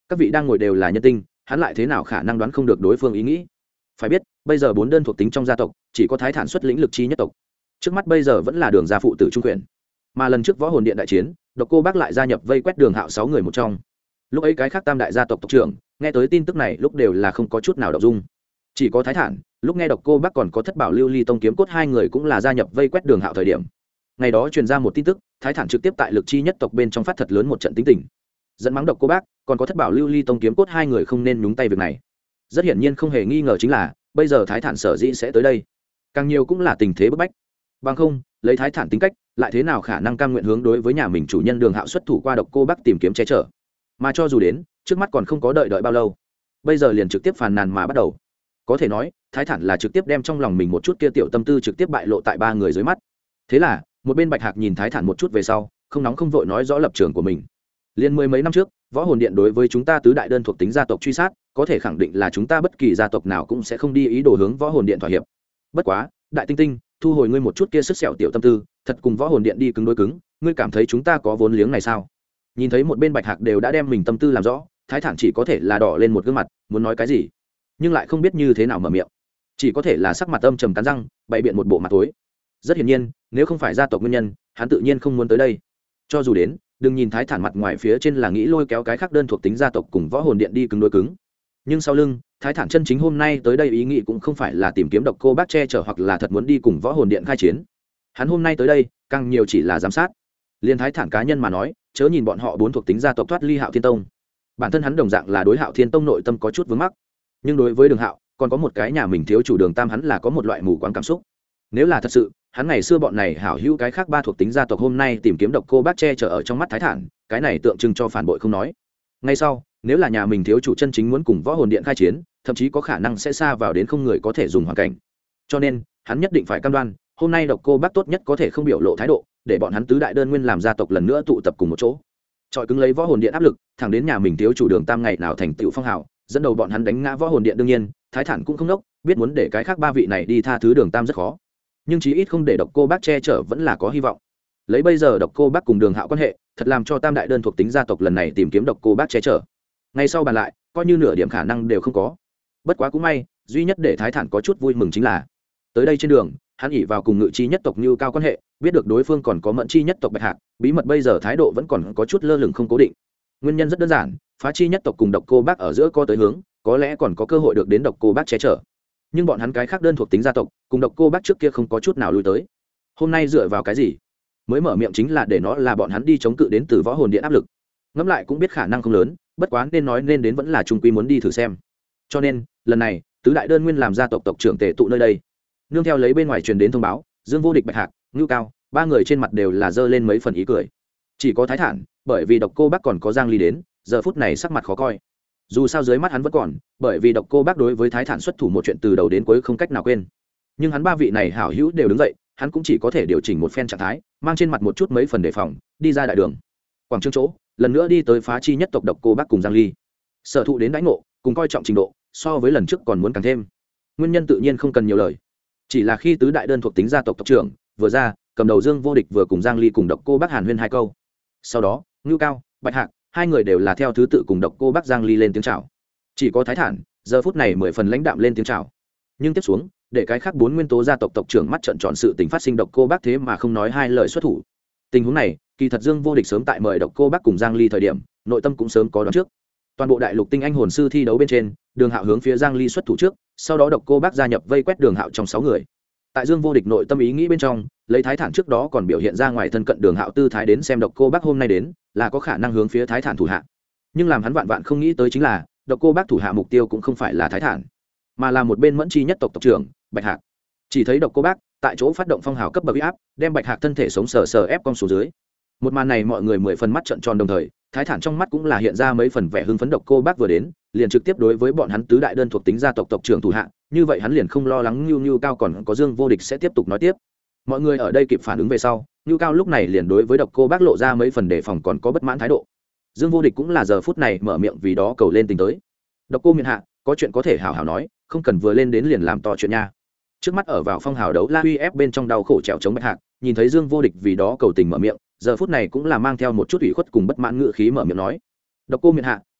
các vị đang ngồi đều là nhân tinh, hắn lại thế nào khả năng đoán không được đối phương ý nghĩ. Phải biết bây giờ bốn đơn thuộc tính trong gia tộc chỉ có Thái Thản xuất lĩnh lực chi nhất tộc, trước mắt bây giờ vẫn là Đường gia phụ tử trung quyền, mà lần trước võ hồn điện đại chiến Độc Cô Bác lại gia nhập vây quét Đường Hạo sáu người một trong. Lúc ấy cái khác tam đại gia tộc tộc trưởng nghe tới tin tức này lúc đều là không có chút nào động dung, chỉ có Thái Thản lúc nghe Độc Cô Bác còn có Thất Bảo Lưu Ly Tông kiếm cốt hai người cũng là gia nhập vây quét Đường Hạo thời điểm, ngày đó truyền ra một tin tức, Thái Thản trực tiếp tại lực chi nhất tộc bên trong phát thật lớn một trận tính tình, dẫn mắng Độc Cô Bác còn có Thất Bảo Lưu Ly Tông kiếm cốt hai người không nên nhúng tay việc này. Rất hiển nhiên không hề nghi ngờ chính là bây giờ Thái Thản sở dĩ sẽ tới đây, càng nhiều cũng là tình thế bức bách. Bằng không lấy Thái Thản tính cách lại thế nào khả năng cam nguyện hướng đối với nhà mình chủ nhân Đường Hạo xuất thủ qua Độc Cô Bác tìm kiếm che chở, mà cho dù đến trước mắt còn không có đợi đợi bao lâu, bây giờ liền trực tiếp phàn nàn mà bắt đầu. Có thể nói Thái Thản là trực tiếp đem trong lòng mình một chút kia tiểu tâm tư trực tiếp bại lộ tại ba người dưới mắt. Thế là một bên Bạch Hạc nhìn Thái Thản một chút về sau, không nóng không vội nói rõ lập trường của mình. Liên mười mấy năm trước võ hồn điện đối với chúng ta tứ đại đơn thuộc tính gia tộc truy sát, có thể khẳng định là chúng ta bất kỳ gia tộc nào cũng sẽ không đi ý đồ hướng võ hồn điện thỏa hiệp. Bất quá Đại Tinh Tinh, thu hồi ngươi một chút kia sức sẹo tiểu tâm tư, thật cùng võ hồn điện đi cứng đối cứng, ngươi cảm thấy chúng ta có vốn liếng này sao? Nhìn thấy một bên Bạch Hạc đều đã đem mình tâm tư làm rõ, Thái Thản chỉ có thể là đỏ lên một gương mặt, muốn nói cái gì nhưng lại không biết như thế nào mở miệng, chỉ có thể là sắc mặt âm trầm cắn răng bày biện một bộ mặt tối. Rất hiển nhiên nếu không phải gia tộc nguyên nhân, hắn tự nhiên không muốn tới đây. Cho dù đến, đừng nhìn Thái Thản mặt ngoài phía trên là nghĩ lôi kéo cái khác đơn thuộc tính gia tộc cùng võ hồn điện đi cứng đối cứng, nhưng sau lưng Thái Thản chân chính hôm nay tới đây ý nghĩ cũng không phải là tìm kiếm Độc Cô Bác che chở hoặc là thật muốn đi cùng võ hồn điện khai chiến. Hắn hôm nay tới đây càng nhiều chỉ là giám sát. Liên Thái Thản cá nhân mà nói, chớ nhìn bọn họ bốn thuộc tính gia tộc thoát ly Hạo Thiên Tông, bản thân hắn đồng dạng là đối Hạo Thiên Tông nội tâm có chút vướng mắc, nhưng đối với Đường Hạo còn có một cái nhà mình thiếu chủ Đường Tam, hắn là có một loại mù quáng cảm xúc. Nếu là thật sự hắn ngày xưa bọn này hảo hữu cái khác ba thuộc tính gia tộc hôm nay tìm kiếm Độc Cô Bác che chở ở trong mắt Thái Thản, cái này tượng trưng cho phản bội không nói, ngay sau nếu là nhà mình thiếu chủ chân chính muốn cùng võ hồn điện khai chiến, thậm chí có khả năng sẽ xa vào đến không người có thể dùng hoàn cảnh. Cho nên hắn nhất định phải cam đoan hôm nay Độc Cô Bác tốt nhất có thể không biểu lộ thái độ, để bọn hắn tứ đại đơn nguyên làm gia tộc lần nữa tụ tập cùng một chỗ, trọi cứng lấy võ hồn điện áp lực, thẳng đến nhà mình thiếu chủ Đường Tam ngày nào thành tựu phong hào, dẫn đầu bọn hắn đánh ngã võ hồn điện. Đương nhiên Thái Thản cũng không nốc, biết muốn để cái khác ba vị này đi tha thứ Đường Tam rất khó, nhưng chí ít không để Độc Cô Bác che chở vẫn là có hy vọng. Lấy bây giờ Độc Cô Bác cùng Đường Hạo quan hệ, thật làm cho tam đại đơn thuộc tính gia tộc lần này tìm kiếm Độc Cô Bác che chở, ngay sau bàn lại coi như nửa điểm khả năng đều không có. Bất quá cũng may, duy nhất để Thái Thản có chút vui mừng chính là tới đây trên đường hắn ỉ vào cùng Ngự Chi nhất tộc như cao quan hệ, biết được đối phương còn có Mẫn Chi nhất tộc Bạch Hạc, bí mật bây giờ thái độ vẫn còn có chút lơ lửng không cố định. Nguyên nhân rất đơn giản, Phá Chi nhất tộc cùng Độc Cô Bác ở giữa co tới hướng, có lẽ còn có cơ hội được đến Độc Cô Bác che chở, nhưng bọn hắn cái khác đơn thuộc tính gia tộc cùng Độc Cô Bác trước kia không có chút nào lui tới. Hôm nay dựa vào cái gì mới mở miệng chính là để nó là bọn hắn đi chống cự đến từ võ hồn điện áp lực. Ngẫm lại cũng biết khả năng không lớn, bất quá nên nói nên đến vẫn là trung quy muốn đi thử xem. Cho nên lần này tứ đại đơn nguyên làm gia tộc tộc trưởng tề tụ nơi đây, nương theo lấy bên ngoài truyền đến thông báo, Dương Vô Địch, Bạch Hạc, Ngưu Cao ba người trên mặt đều là dơ lên mấy phần ý cười. Chỉ có Thái Thản bởi vì Độc Cô Bác còn có Giang Ly đến, giờ phút này sắc mặt khó coi. Dù sao dưới mắt hắn vẫn còn, bởi vì Độc Cô Bác đối với Thái Thản xuất thủ một chuyện từ đầu đến cuối không cách nào quên. Nhưng hắn ba vị này hảo hữu đều đứng dậy, hắn cũng chỉ có thể điều chỉnh một phen trạng thái, mang trên mặt một chút mấy phần đề phòng, đi ra đại đường. Quảng Trường chỗ, lần nữa đi tới Phá Chi nhất tộc Độc Cô Bác cùng Giang Ly. Sở thụ đến đãi ngộ, cùng coi trọng trình độ, so với lần trước còn muốn càng thêm. Nguyên nhân tự nhiên không cần nhiều lời, chỉ là khi tứ đại đơn thuộc tính gia tộc tộc trưởng vừa ra, cầm đầu Dương Vô Địch vừa cùng Giang Ly cùng Độc Cô Bác hàn huyên hai câu. Sau đó, Ngưu Cao, Bạch Hạc, hai người đều là theo thứ tự cùng Độc Cô Bác, Giang Ly lên tiếng chào. Chỉ có Thái Thản, giờ phút này mười phần lãnh đạm lên tiếng chào. Nhưng tiếp xuống, để cái khác bốn nguyên tố gia tộc tộc trưởng mắt trợn tròn sự tình phát sinh, Độc Cô Bác thế mà không nói hai lời xuất thủ. Tình huống này, kỳ thật Dương Vô Địch sớm tại mời Độc Cô Bác cùng Giang Ly thời điểm, nội tâm cũng sớm có đoán trước. Toàn bộ đại lục tinh anh hồn sư thi đấu bên trên, Đường Hạo hướng phía Giang Ly xuất thủ trước, sau đó Độc Cô Bác gia nhập vây quét Đường Hạo trong sáu người. Tại Dương Vô Địch nội tâm ý nghĩ bên trong, lấy Thái Thản trước đó còn biểu hiện ra ngoài thân cận Đường Hạo tư thái đến xem, Độc Cô Bác hôm nay đến là có khả năng hướng phía Thái Thản thủ hạ. Nhưng làm hắn vạn vạn không nghĩ tới chính là, Độc Cô Bác thủ hạ mục tiêu cũng không phải là Thái Thản, mà là một bên Mẫn Chi nhất tộc tộc trưởng Bạch Hạc. Chỉ thấy Độc Cô Bác tại chỗ phát động phong hào cấp bậc uy áp, đem Bạch Hạc thân thể sống sờ sờ ép cong xuống dưới. Một màn này mọi người mười phần mắt trợn tròn, đồng thời Thái Thản trong mắt cũng là hiện ra mấy phần vẻ hưng phấn. Độc Cô Bác vừa đến liền trực tiếp đối với bọn hắn tứ đại đơn thuộc tính gia tộc tộc trưởng thủ hạ, như vậy hắn liền không lo lắng Nưu Nưu Cao còn có Dương Vô Địch sẽ tiếp tục nói tiếp. Mọi người ở đây kịp phản ứng về sau, Nưu Cao lúc này liền đối với Độc Cô Bác lộ ra mấy phần đề phòng còn có bất mãn thái độ. Dương Vô Địch cũng là giờ phút này mở miệng vì đó cầu lên tình tới. Độc Cô miện hạ, có chuyện có thể hảo hảo nói, không cần vừa lên đến liền làm to chuyện nha. Trước mắt ở vào phong hào đấu la uy ép bên trong đau khổ trèo chống Bạch Hạc, nhìn thấy Dương Vô Địch vì đó cầu tình mở miệng, giờ phút này cũng là mang theo một chút ủy khuất cùng bất mãn ngữ khí mở miệng nói: Độc Cô miện hạ,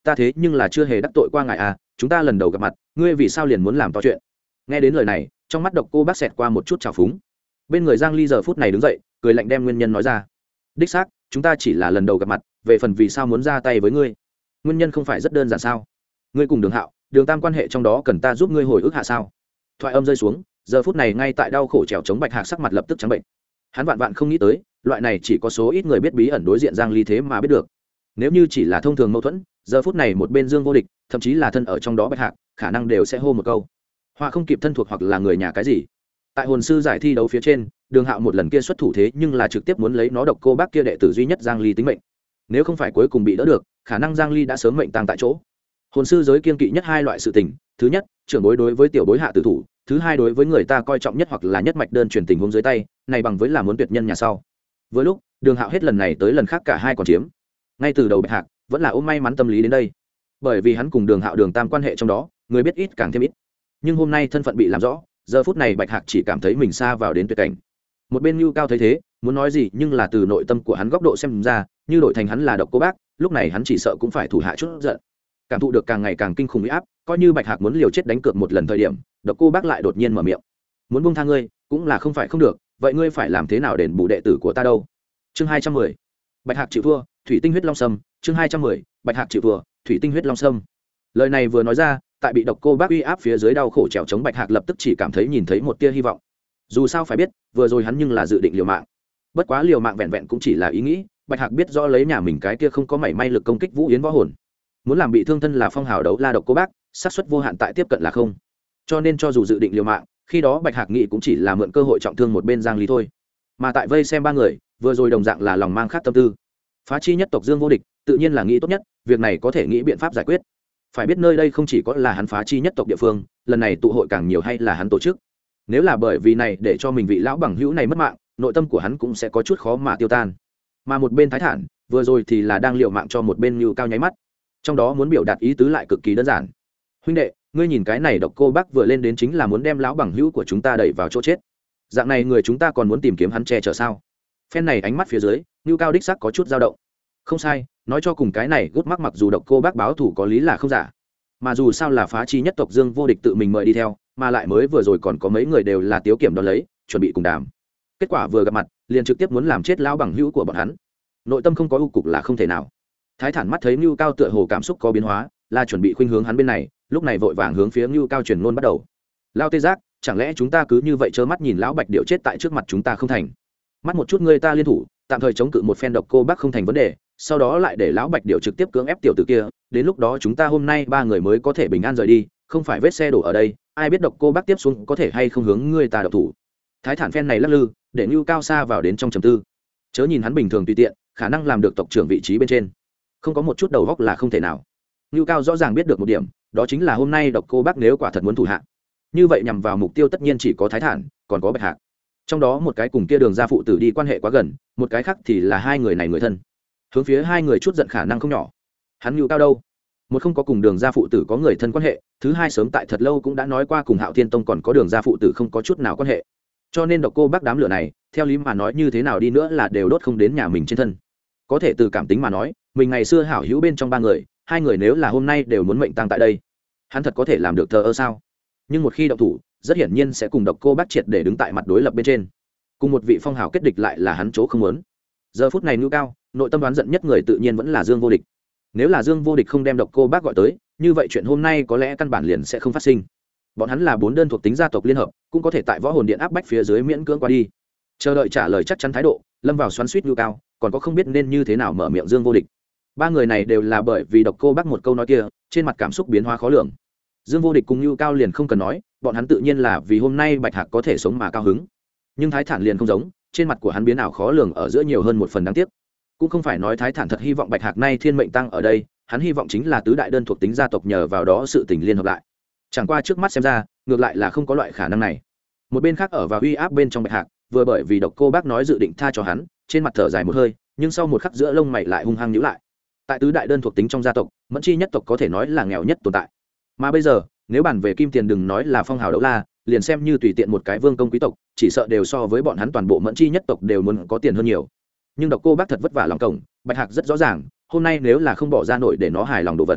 ta thế nhưng là chưa hề đắc tội qua ngài à, chúng ta lần đầu gặp mặt ngươi vì sao liền muốn làm to chuyện. Nghe đến lời này, trong mắt độc cô bác xẹt qua một chút trào phúng. Bên người Giang Ly giờ phút này đứng dậy, cười lạnh đem nguyên nhân nói ra. Đích xác, chúng ta chỉ là lần đầu gặp mặt, về phần vì sao muốn ra tay với ngươi, nguyên nhân không phải rất đơn giản sao? Ngươi cùng Đường Hạo, Đường Tam quan hệ trong đó cần ta giúp ngươi hồi ức hạ sao? Thoại âm rơi xuống, giờ phút này ngay tại đau khổ trèo chống Bạch Hạc sắc mặt lập tức trắng bệnh. Hắn vạn vạn không nghĩ tới, loại này chỉ có số ít người biết bí ẩn đối diện Giang Ly thế mà biết được. Nếu như chỉ là thông thường mâu thuẫn, giờ phút này một bên Dương Vô Địch, thậm chí là thân ở trong đó Bạch Hạc, khả năng đều sẽ hô một câu. Họa không kịp thân thuộc hoặc là người nhà cái gì. Tại hồn sư giải thi đấu phía trên, Đường Hạo một lần kia xuất thủ thế nhưng là trực tiếp muốn lấy nó độc cô bác kia đệ tử duy nhất Giang Ly tính mệnh. Nếu không phải cuối cùng bị đỡ được, khả năng Giang Ly đã sớm mệnh tang tại chỗ. Hồn sư giới kiên kỵ nhất hai loại sự tình, thứ nhất, trưởng bối đối với tiểu bối hạ tử thủ, thứ hai đối với người ta coi trọng nhất hoặc là nhất mạch đơn truyền tình huống dưới tay, này bằng với là muốn tuyệt nhân nhà sau. Với lúc, Đường Hạo hết lần này tới lần khác cả hai còn chiếm. Ngay từ đầu Bạch Hạc vẫn là ôm may mắn tâm lý đến đây, bởi vì hắn cùng Đường Hạo Đường Tam quan hệ trong đó, người biết ít càng thêm ít. Nhưng hôm nay thân phận bị làm rõ, giờ phút này Bạch Hạc chỉ cảm thấy mình xa vào đến tuyệt cảnh. Một bên Nưu Cao thấy thế, muốn nói gì nhưng là từ nội tâm của hắn góc độ xem ra, như đổi thành hắn là độc cô bác, lúc này hắn chỉ sợ cũng phải thủ hạ chút giận. Cảm thụ được càng ngày càng kinh khủng uy áp, coi như Bạch Hạc muốn liều chết đánh cược một lần thời điểm, độc cô bác lại đột nhiên mở miệng. Muốn buông tha ngươi, cũng là không phải không được, vậy ngươi phải làm thế nào đền bù đệ tử của ta đâu? Chương hai trăm mười. Bạch Hạc chịu thua, thủy tinh huyết long sâm, chương hai trăm mười. Bạch Hạc chịu thua, thủy tinh huyết long sâm. Lời này vừa nói ra, tại bị độc cô bác uy áp phía dưới đau khổ trèo chống Bạch Hạc lập tức chỉ cảm thấy nhìn thấy một tia hy vọng. Dù sao phải biết, vừa rồi hắn nhưng là dự định liều mạng. Bất quá liều mạng vẹn vẹn cũng chỉ là ý nghĩ, Bạch Hạc biết rõ lấy nhà mình cái kia không có mảy may lực công kích Vũ Yến võ hồn, muốn làm bị thương thân là phong hào đấu la độc cô bác, xác suất vô hạn tại tiếp cận là không. Cho nên cho dù dự định liều mạng, khi đó Bạch Hạc nghĩ cũng chỉ là mượn cơ hội trọng thương một bên Giang Ly thôi. Mà tại vây xem ba người, vừa rồi đồng dạng là lòng mang khát tâm tư. Phá chi nhất tộc Dương Vô Địch, tự nhiên là nghĩ tốt nhất, việc này có thể nghĩ biện pháp giải quyết. Phải biết nơi đây không chỉ có là hắn phá chi nhất tộc địa phương, lần này tụ hội càng nhiều hay là hắn tổ chức. Nếu là bởi vì này để cho mình vị lão bằng hữu này mất mạng, nội tâm của hắn cũng sẽ có chút khó mà tiêu tan. Mà một bên Thái Thản, vừa rồi thì là đang liều mạng cho một bên Nưu Cao nháy mắt. Trong đó muốn biểu đạt ý tứ lại cực kỳ đơn giản. Huynh đệ, ngươi nhìn cái này độc cô bác vừa lên đến chính là muốn đem lão bằng hữu của chúng ta đẩy vào chỗ chết. Dạng này người chúng ta còn muốn tìm kiếm hắn che chở sao? Phen này ánh mắt phía dưới, Nưu Cao đích xác có chút dao động. Không sai, nói cho cùng cái này gút mắc mặc dù độc cô bác báo thủ có lý là không giả. Mà dù sao là phá chi nhất tộc Dương Vô Địch tự mình mời đi theo, mà lại mới vừa rồi còn có mấy người đều là tiếu kiểm đón lấy, chuẩn bị cùng đàm. Kết quả vừa gặp mặt, liền trực tiếp muốn làm chết lão bằng hữu của bọn hắn. Nội tâm không có ưu cục là không thể nào. Thái Thản mắt thấy Nưu Cao tựa hồ cảm xúc có biến hóa, là chuẩn bị khuynh hướng hắn bên này, lúc này vội vàng hướng phía Nưu Cao truyền ngôn bắt đầu. Lão tê giác, chẳng lẽ chúng ta cứ như vậy trơ mắt nhìn lão Bạch Điểu chết tại trước mặt chúng ta không thành? Mắt một chút người ta liên thủ, tạm thời chống cự một phen độc cô bác không thành vấn đề, sau đó lại để lão Bạch Điểu trực tiếp cưỡng ép tiểu tử kia, đến lúc đó chúng ta hôm nay ba người mới có thể bình an rời đi, không phải vết xe đổ ở đây, ai biết độc cô bác tiếp xuống có thể hay không hướng người ta độc thủ. Thái Thản phen này lắc lư, để Nưu Cao xa vào đến trong trầm tư. Chớ nhìn hắn bình thường tùy tiện, khả năng làm được tộc trưởng vị trí bên trên, không có một chút đầu góc là không thể nào. Nưu Cao rõ ràng biết được một điểm, đó chính là hôm nay độc cô bác nếu quả thật muốn thủ hạ, như vậy nhằm vào mục tiêu tất nhiên chỉ có Thái Thản, còn có Bạch Hạc. Trong đó một cái cùng kia Đường gia phụ tử đi quan hệ quá gần, một cái khác thì là hai người này người thân, hướng phía hai người chút giận khả năng không nhỏ. Hắn Nưu Cao đâu, một không có cùng Đường gia phụ tử có người thân quan hệ, thứ hai sớm tại thật lâu cũng đã nói qua cùng Hạo Thiên Tông còn có Đường gia phụ tử không có chút nào quan hệ. Cho nên độc cô bác đám lửa này, theo lý mà nói như thế nào đi nữa là đều đốt không đến nhà mình trên thân. Có thể từ cảm tính mà nói, mình ngày xưa hảo hữu bên trong ba người, hai người nếu là hôm nay đều muốn mệnh tang tại đây, hắn thật có thể làm được thờ ơ sao? Nhưng một khi động thủ, rất hiển nhiên sẽ cùng độc cô bác triệt để đứng tại mặt đối lập bên trên, cùng một vị phong hào kết địch lại là hắn chỗ không muốn. Giờ phút này Nưu Cao, nội tâm đoán giận nhất người tự nhiên vẫn là Dương Vô Địch. Nếu là Dương Vô Địch không đem độc cô bác gọi tới, như vậy chuyện hôm nay có lẽ căn bản liền sẽ không phát sinh. Bọn hắn là bốn đơn thuộc tính gia tộc liên hợp, cũng có thể tại võ hồn điện áp bách phía dưới miễn cưỡng qua đi. Chờ đợi trả lời chắc chắn thái độ, lâm vào xoắn xuýt Nưu Cao, còn có không biết nên như thế nào mở miệng Dương Vô Địch. Ba người này đều là bởi vì độc cô bác một câu nói kia, trên mặt cảm xúc biến hóa khó lường. Dương Vô Địch cùng Nưu Cao liền không cần nói, bọn hắn tự nhiên là vì hôm nay Bạch Hạc có thể sống mà cao hứng. Nhưng Thái Thản liền không giống, trên mặt của hắn biến ảo khó lường ở giữa nhiều hơn một phần đáng tiếc. Cũng không phải nói Thái Thản thật hy vọng Bạch Hạc nay thiên mệnh tăng ở đây, hắn hy vọng chính là tứ đại đơn thuộc tính gia tộc nhờ vào đó sự tình liên hợp lại. Chẳng qua trước mắt xem ra, ngược lại là không có loại khả năng này. Một bên khác ở vào uy áp bên trong Bạch Hạc, vừa bởi vì độc cô bác nói dự định tha cho hắn, trên mặt thở dài một hơi, nhưng sau một khắc giữa lông mày lại hung hăng nhíu lại. Tại tứ đại đơn thuộc tính trong gia tộc, Mẫn Chi nhất tộc có thể nói là nghèo nhất tồn tại. Mà bây giờ, nếu bàn về kim tiền đừng nói là phong hào đấu la, liền xem như tùy tiện một cái vương công quý tộc, chỉ sợ đều so với bọn hắn toàn bộ Mẫn Chi nhất tộc đều muốn có tiền hơn nhiều. Nhưng độc cô bác thật vất vả lòng cổng, Bạch Hạc rất rõ ràng, hôm nay nếu là không bỏ ra nổi để nó hài lòng đồ vật,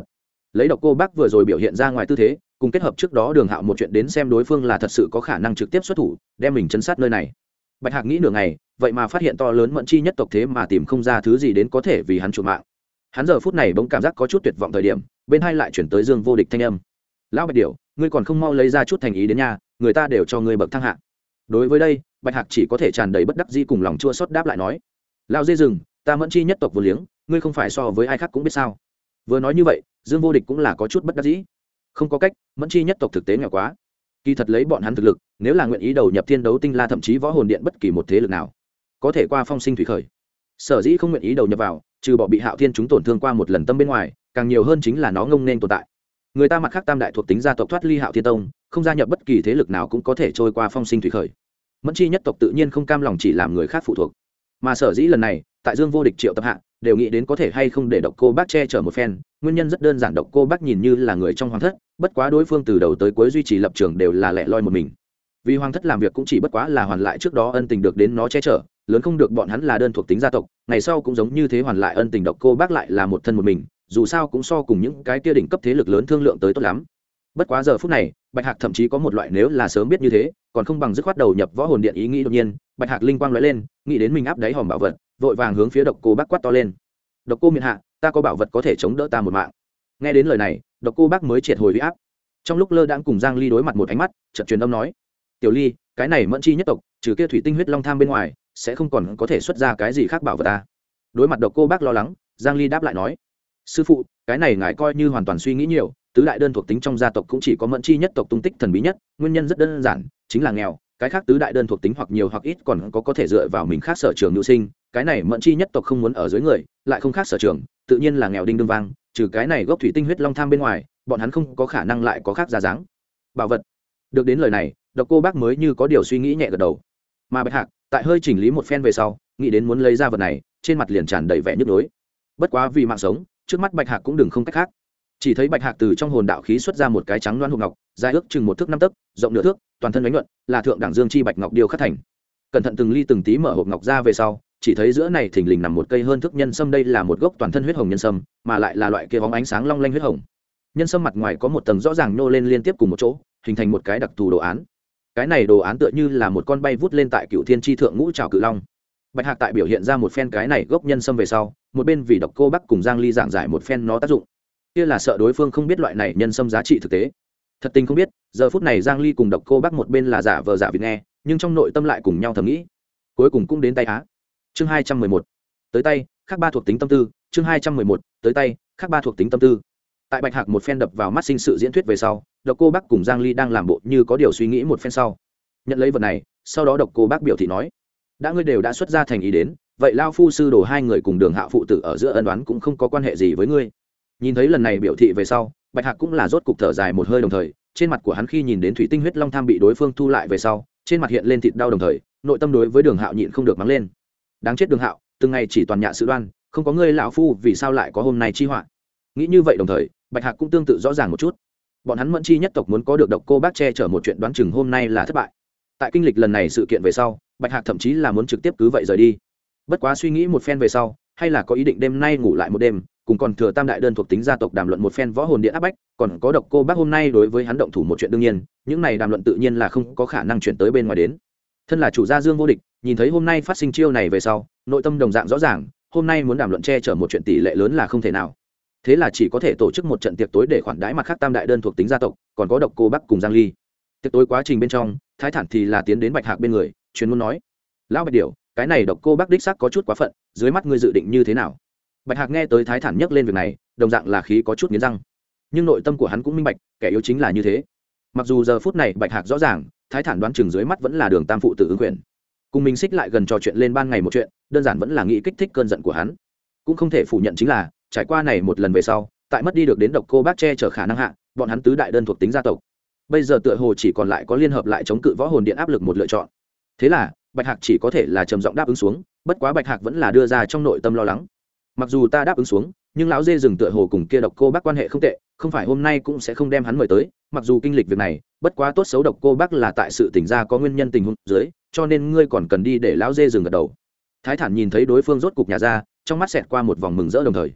lấy độc cô bác vừa rồi biểu hiện ra ngoài tư thế cùng kết hợp trước đó đường hạo một chuyện đến xem đối phương là thật sự có khả năng trực tiếp xuất thủ đem mình chấn sát nơi này. Bạch Hạc nghĩ nửa ngày vậy mà phát hiện to lớn mẫn chi nhất tộc thế mà tìm không ra thứ gì đến có thể vì hắn chuộc mạng. Hắn giờ phút này bỗng cảm giác có chút tuyệt vọng thời điểm bên hai lại chuyển tới Dương Vô Địch thanh âm: lão Bạch Điểu, ngươi còn không mau lấy ra chút thành ý đến nhà, người ta đều cho ngươi bậc thang hạ. Đối với đây Bạch Hạc chỉ có thể tràn đầy bất đắc dĩ cùng lòng chua xót đáp lại nói: lão dê rừng, ta mẫn chi nhất tộc vô liếng, ngươi không phải so với ai khác cũng biết sao. Vừa nói như vậy Dương Vô Địch cũng là có chút bất đắc dĩ. Không có cách, mẫn chi nhất tộc thực tế nghèo quá. Kỳ thật lấy bọn hắn thực lực, nếu là nguyện ý đầu nhập thiên đấu tinh la thậm chí võ hồn điện bất kỳ một thế lực nào, có thể qua phong sinh thủy khởi. Sở dĩ không nguyện ý đầu nhập vào, trừ bỏ bị Hạo Thiên chúng tổn thương qua một lần tâm bên ngoài, càng nhiều hơn chính là nó ngông nên tồn tại. Người ta mặt khác tam đại thuộc tính gia tộc thoát ly Hạo Thiên tông, không gia nhập bất kỳ thế lực nào cũng có thể trôi qua phong sinh thủy khởi. Mẫn chi nhất tộc tự nhiên không cam lòng chỉ làm người khác phụ thuộc, mà sở dĩ lần này tại Dương Vô Địch triệu tập hạ đều nghĩ đến có thể hay không để độc cô bác che chở một phen. Nguyên nhân rất đơn giản, độc cô bác nhìn như là người trong hoàng thất, bất quá đối phương từ đầu tới cuối duy trì lập trường đều là lẻ loi một mình. Vì hoàng thất làm việc cũng chỉ bất quá là hoàn lại trước đó ân tình được đến nó che chở, lớn không được bọn hắn là đơn thuộc tính gia tộc, ngày sau cũng giống như thế hoàn lại ân tình. Độc cô bác lại là một thân một mình, dù sao cũng so cùng những cái kia đỉnh cấp thế lực lớn thương lượng tới tốt lắm. Bất quá giờ phút này Bạch Hạc thậm chí có một loại nếu là sớm biết như thế còn không bằng dứt khoát đầu nhập võ hồn điện ý nghĩ. Đột nhiên Bạch Hạc linh quang lóe lên, nghĩ đến mình áp đáy hòm bảo vật, vội vàng hướng phía độc cô bác quát to lên: độc cô miện hạ, ta có bảo vật có thể chống đỡ ta một mạng. Nghe đến lời này độc cô bác mới triệt hồi huy áp. Trong lúc lơ đãng cùng Giang Ly đối mặt một ánh mắt, chợt truyền âm nói: tiểu Ly, cái này mẫn chi nhất tộc trừ kia thủy tinh huyết long tham bên ngoài sẽ không còn có thể xuất ra cái gì khác bảo vật ta. Đối mặt độc cô bác lo lắng, Giang Ly đáp lại nói: sư phụ, cái này ngài coi như hoàn toàn suy nghĩ nhiều, tứ đại đơn thuộc tính trong gia tộc cũng chỉ có mẫn chi nhất tộc tung tích thần bí nhất, nguyên nhân rất đơn giản, chính là nghèo. Cái khác tứ đại đơn thuộc tính hoặc nhiều hoặc ít còn có có thể dựa vào mình khác sở trường nhu sinh, cái này mẫn chi nhất tộc không muốn ở dưới người, lại không khác sở trường, tự nhiên là nghèo đinh đương vang. Trừ cái này gốc thủy tinh huyết long tham bên ngoài, bọn hắn không có khả năng lại có khác ra dáng bảo vật. Được đến lời này độc cô bác mới như có điều suy nghĩ nhẹ gật đầu. Mà Bạch Hạc tại hơi chỉnh lý một phen về sau nghĩ đến muốn lấy ra vật này, trên mặt liền tràn đầy vẻ nhức nhối. Bất quá vì mạng sống, trước mắt Bạch Hạc cũng đừng không cách khác. Chỉ thấy Bạch Hạc từ trong hồn đạo khí xuất ra một cái trắng loan hộp ngọc, dài ước chừng một thước năm tấc, rộng nửa thước, toàn thân ánh nhuận, là thượng đẳng dương chi bạch ngọc điêu khắc thành. Cẩn thận từng ly từng tí mở hộp ngọc ra về sau, chỉ thấy giữa này thình lình nằm một cây hơn thước nhân sâm. Đây là một gốc toàn thân huyết hồng nhân sâm, mà lại là loại kia bóng ánh sáng long lanh huyết hồng. Nhân sâm mặt ngoài có một tầng rõ ràng nô lên liên tiếp cùng một chỗ, hình thành một cái đặc thù đồ án. Cái này đồ án tựa như là một con bay vút lên tại cựu thiên tri thượng ngũ trảo cự long. Bạch Hạc tại biểu hiện ra một phen cái này gốc nhân sâm về sau, một bên vì độc cô bác cùng Giang Ly giảng giải một phen nó tác dụng. Kia là sợ đối phương không biết loại này nhân sâm giá trị thực tế. Thật tình không biết, giờ phút này Giang Ly cùng độc cô bác một bên là giả vờ giả vịt nghe, nhưng trong nội tâm lại cùng nhau thầm nghĩ. Cuối cùng cũng đến tay á. Chương hai trăm mười một. Tới tay, khác ba thuộc tính tâm tư. Chương hai trăm mười một. Tới tay, khác ba thuộc tính tâm tư. Tại Bạch Hạc một phen đập vào mắt sinh sự diễn thuyết về sau, độc cô bác cùng Giang Ly đang làm bộ như có điều suy nghĩ một phen sau, nhận lấy vật này. Sau đó độc cô bác biểu thị nói: đã ngươi đều đã xuất ra thành ý đến, vậy lao phu sư đồ hai người cùng Đường Hạo phụ tử ở giữa ân oán cũng không có quan hệ gì với ngươi. Nhìn thấy lần này biểu thị về sau, Bạch Hạc cũng là rốt cục thở dài một hơi, đồng thời trên mặt của hắn khi nhìn đến thủy tinh huyết long tham bị đối phương thu lại về sau, trên mặt hiện lên thịt đau, đồng thời nội tâm đối với Đường Hạo nhịn không được mắng lên: đáng chết Đường Hạo, từng ngày chỉ toàn nhạ sự đoan, không có ngươi lão phu vì sao lại có hôm nay chi họa. Nghĩ như vậy đồng thời Bạch Hạc cũng tương tự rõ ràng một chút, bọn hắn mẫn chi nhất tộc muốn có được độc cô bác che chở một chuyện đoán chừng hôm nay là thất bại. Tại kinh lịch lần này sự kiện về sau, Bạch Hạc thậm chí là muốn trực tiếp cứ vậy rời đi. Bất quá suy nghĩ một phen về sau, hay là có ý định đêm nay ngủ lại một đêm, cùng còn thừa tam đại đơn thuộc tính gia tộc đàm luận một phen võ hồn điện áp bách, còn có độc cô bác hôm nay đối với hắn động thủ một chuyện. đương nhiên những này đàm luận tự nhiên là không có khả năng chuyển tới bên ngoài đến. Thân là chủ gia Dương Vô Địch, nhìn thấy hôm nay phát sinh chiêu này về sau, nội tâm đồng dạng rõ ràng, hôm nay muốn đàm luận che chở một chuyện tỷ lệ lớn là không thể nào. Thế là chỉ có thể tổ chức một trận tiệc tối để khoản đãi mặt khác tam đại đơn thuộc tính gia tộc, còn có độc cô bác cùng Giang Ly. Tiệc tối quá trình bên trong, Thái Thản thì là tiến đến Bạch Hạc bên người, chuyên muốn nói: lão Bạch Điểu, cái này độc cô bác đích xác có chút quá phận, dưới mắt ngươi dự định như thế nào? Bạch Hạc nghe tới Thái Thản nhắc lên việc này, đồng dạng là khí có chút nghiến răng, nhưng nội tâm của hắn cũng minh bạch, kẻ yếu chính là như thế. Mặc dù giờ phút này Bạch Hạc rõ ràng, Thái Thản đoán chừng dưới mắt vẫn là Đường Tam phụ tử ứng quyền, cùng mình xích lại gần trò chuyện lên ban ngày một chuyện, đơn giản vẫn là nghĩ kích thích cơn giận của hắn. Cũng không thể phủ nhận chính là, trải qua này một lần về sau, tại mất đi được đến độc cô bác che chở khả năng hạ, bọn hắn tứ đại đơn thuộc tính gia tộc bây giờ tựa hồ chỉ còn lại có liên hợp lại chống cự võ hồn điện áp lực một lựa chọn. Thế là Bạch Hạc chỉ có thể là trầm giọng đáp ứng xuống. Bất quá Bạch Hạc vẫn là đưa ra trong nội tâm lo lắng: mặc dù ta đáp ứng xuống, nhưng lão dê rừng tựa hồ cùng kia độc cô bác quan hệ không tệ, không phải hôm nay cũng sẽ không đem hắn mời tới. Mặc dù kinh lịch việc này, bất quá tốt xấu độc cô bác là tại sự tỉnh ra có nguyên nhân tình huống dưới, cho nên ngươi còn cần đi để lão dê rừng gật đầu. Thái Thản nhìn thấy đối phương rốt cục nhà ra, trong mắt xẹt qua một vòng mừng rỡ, đồng thời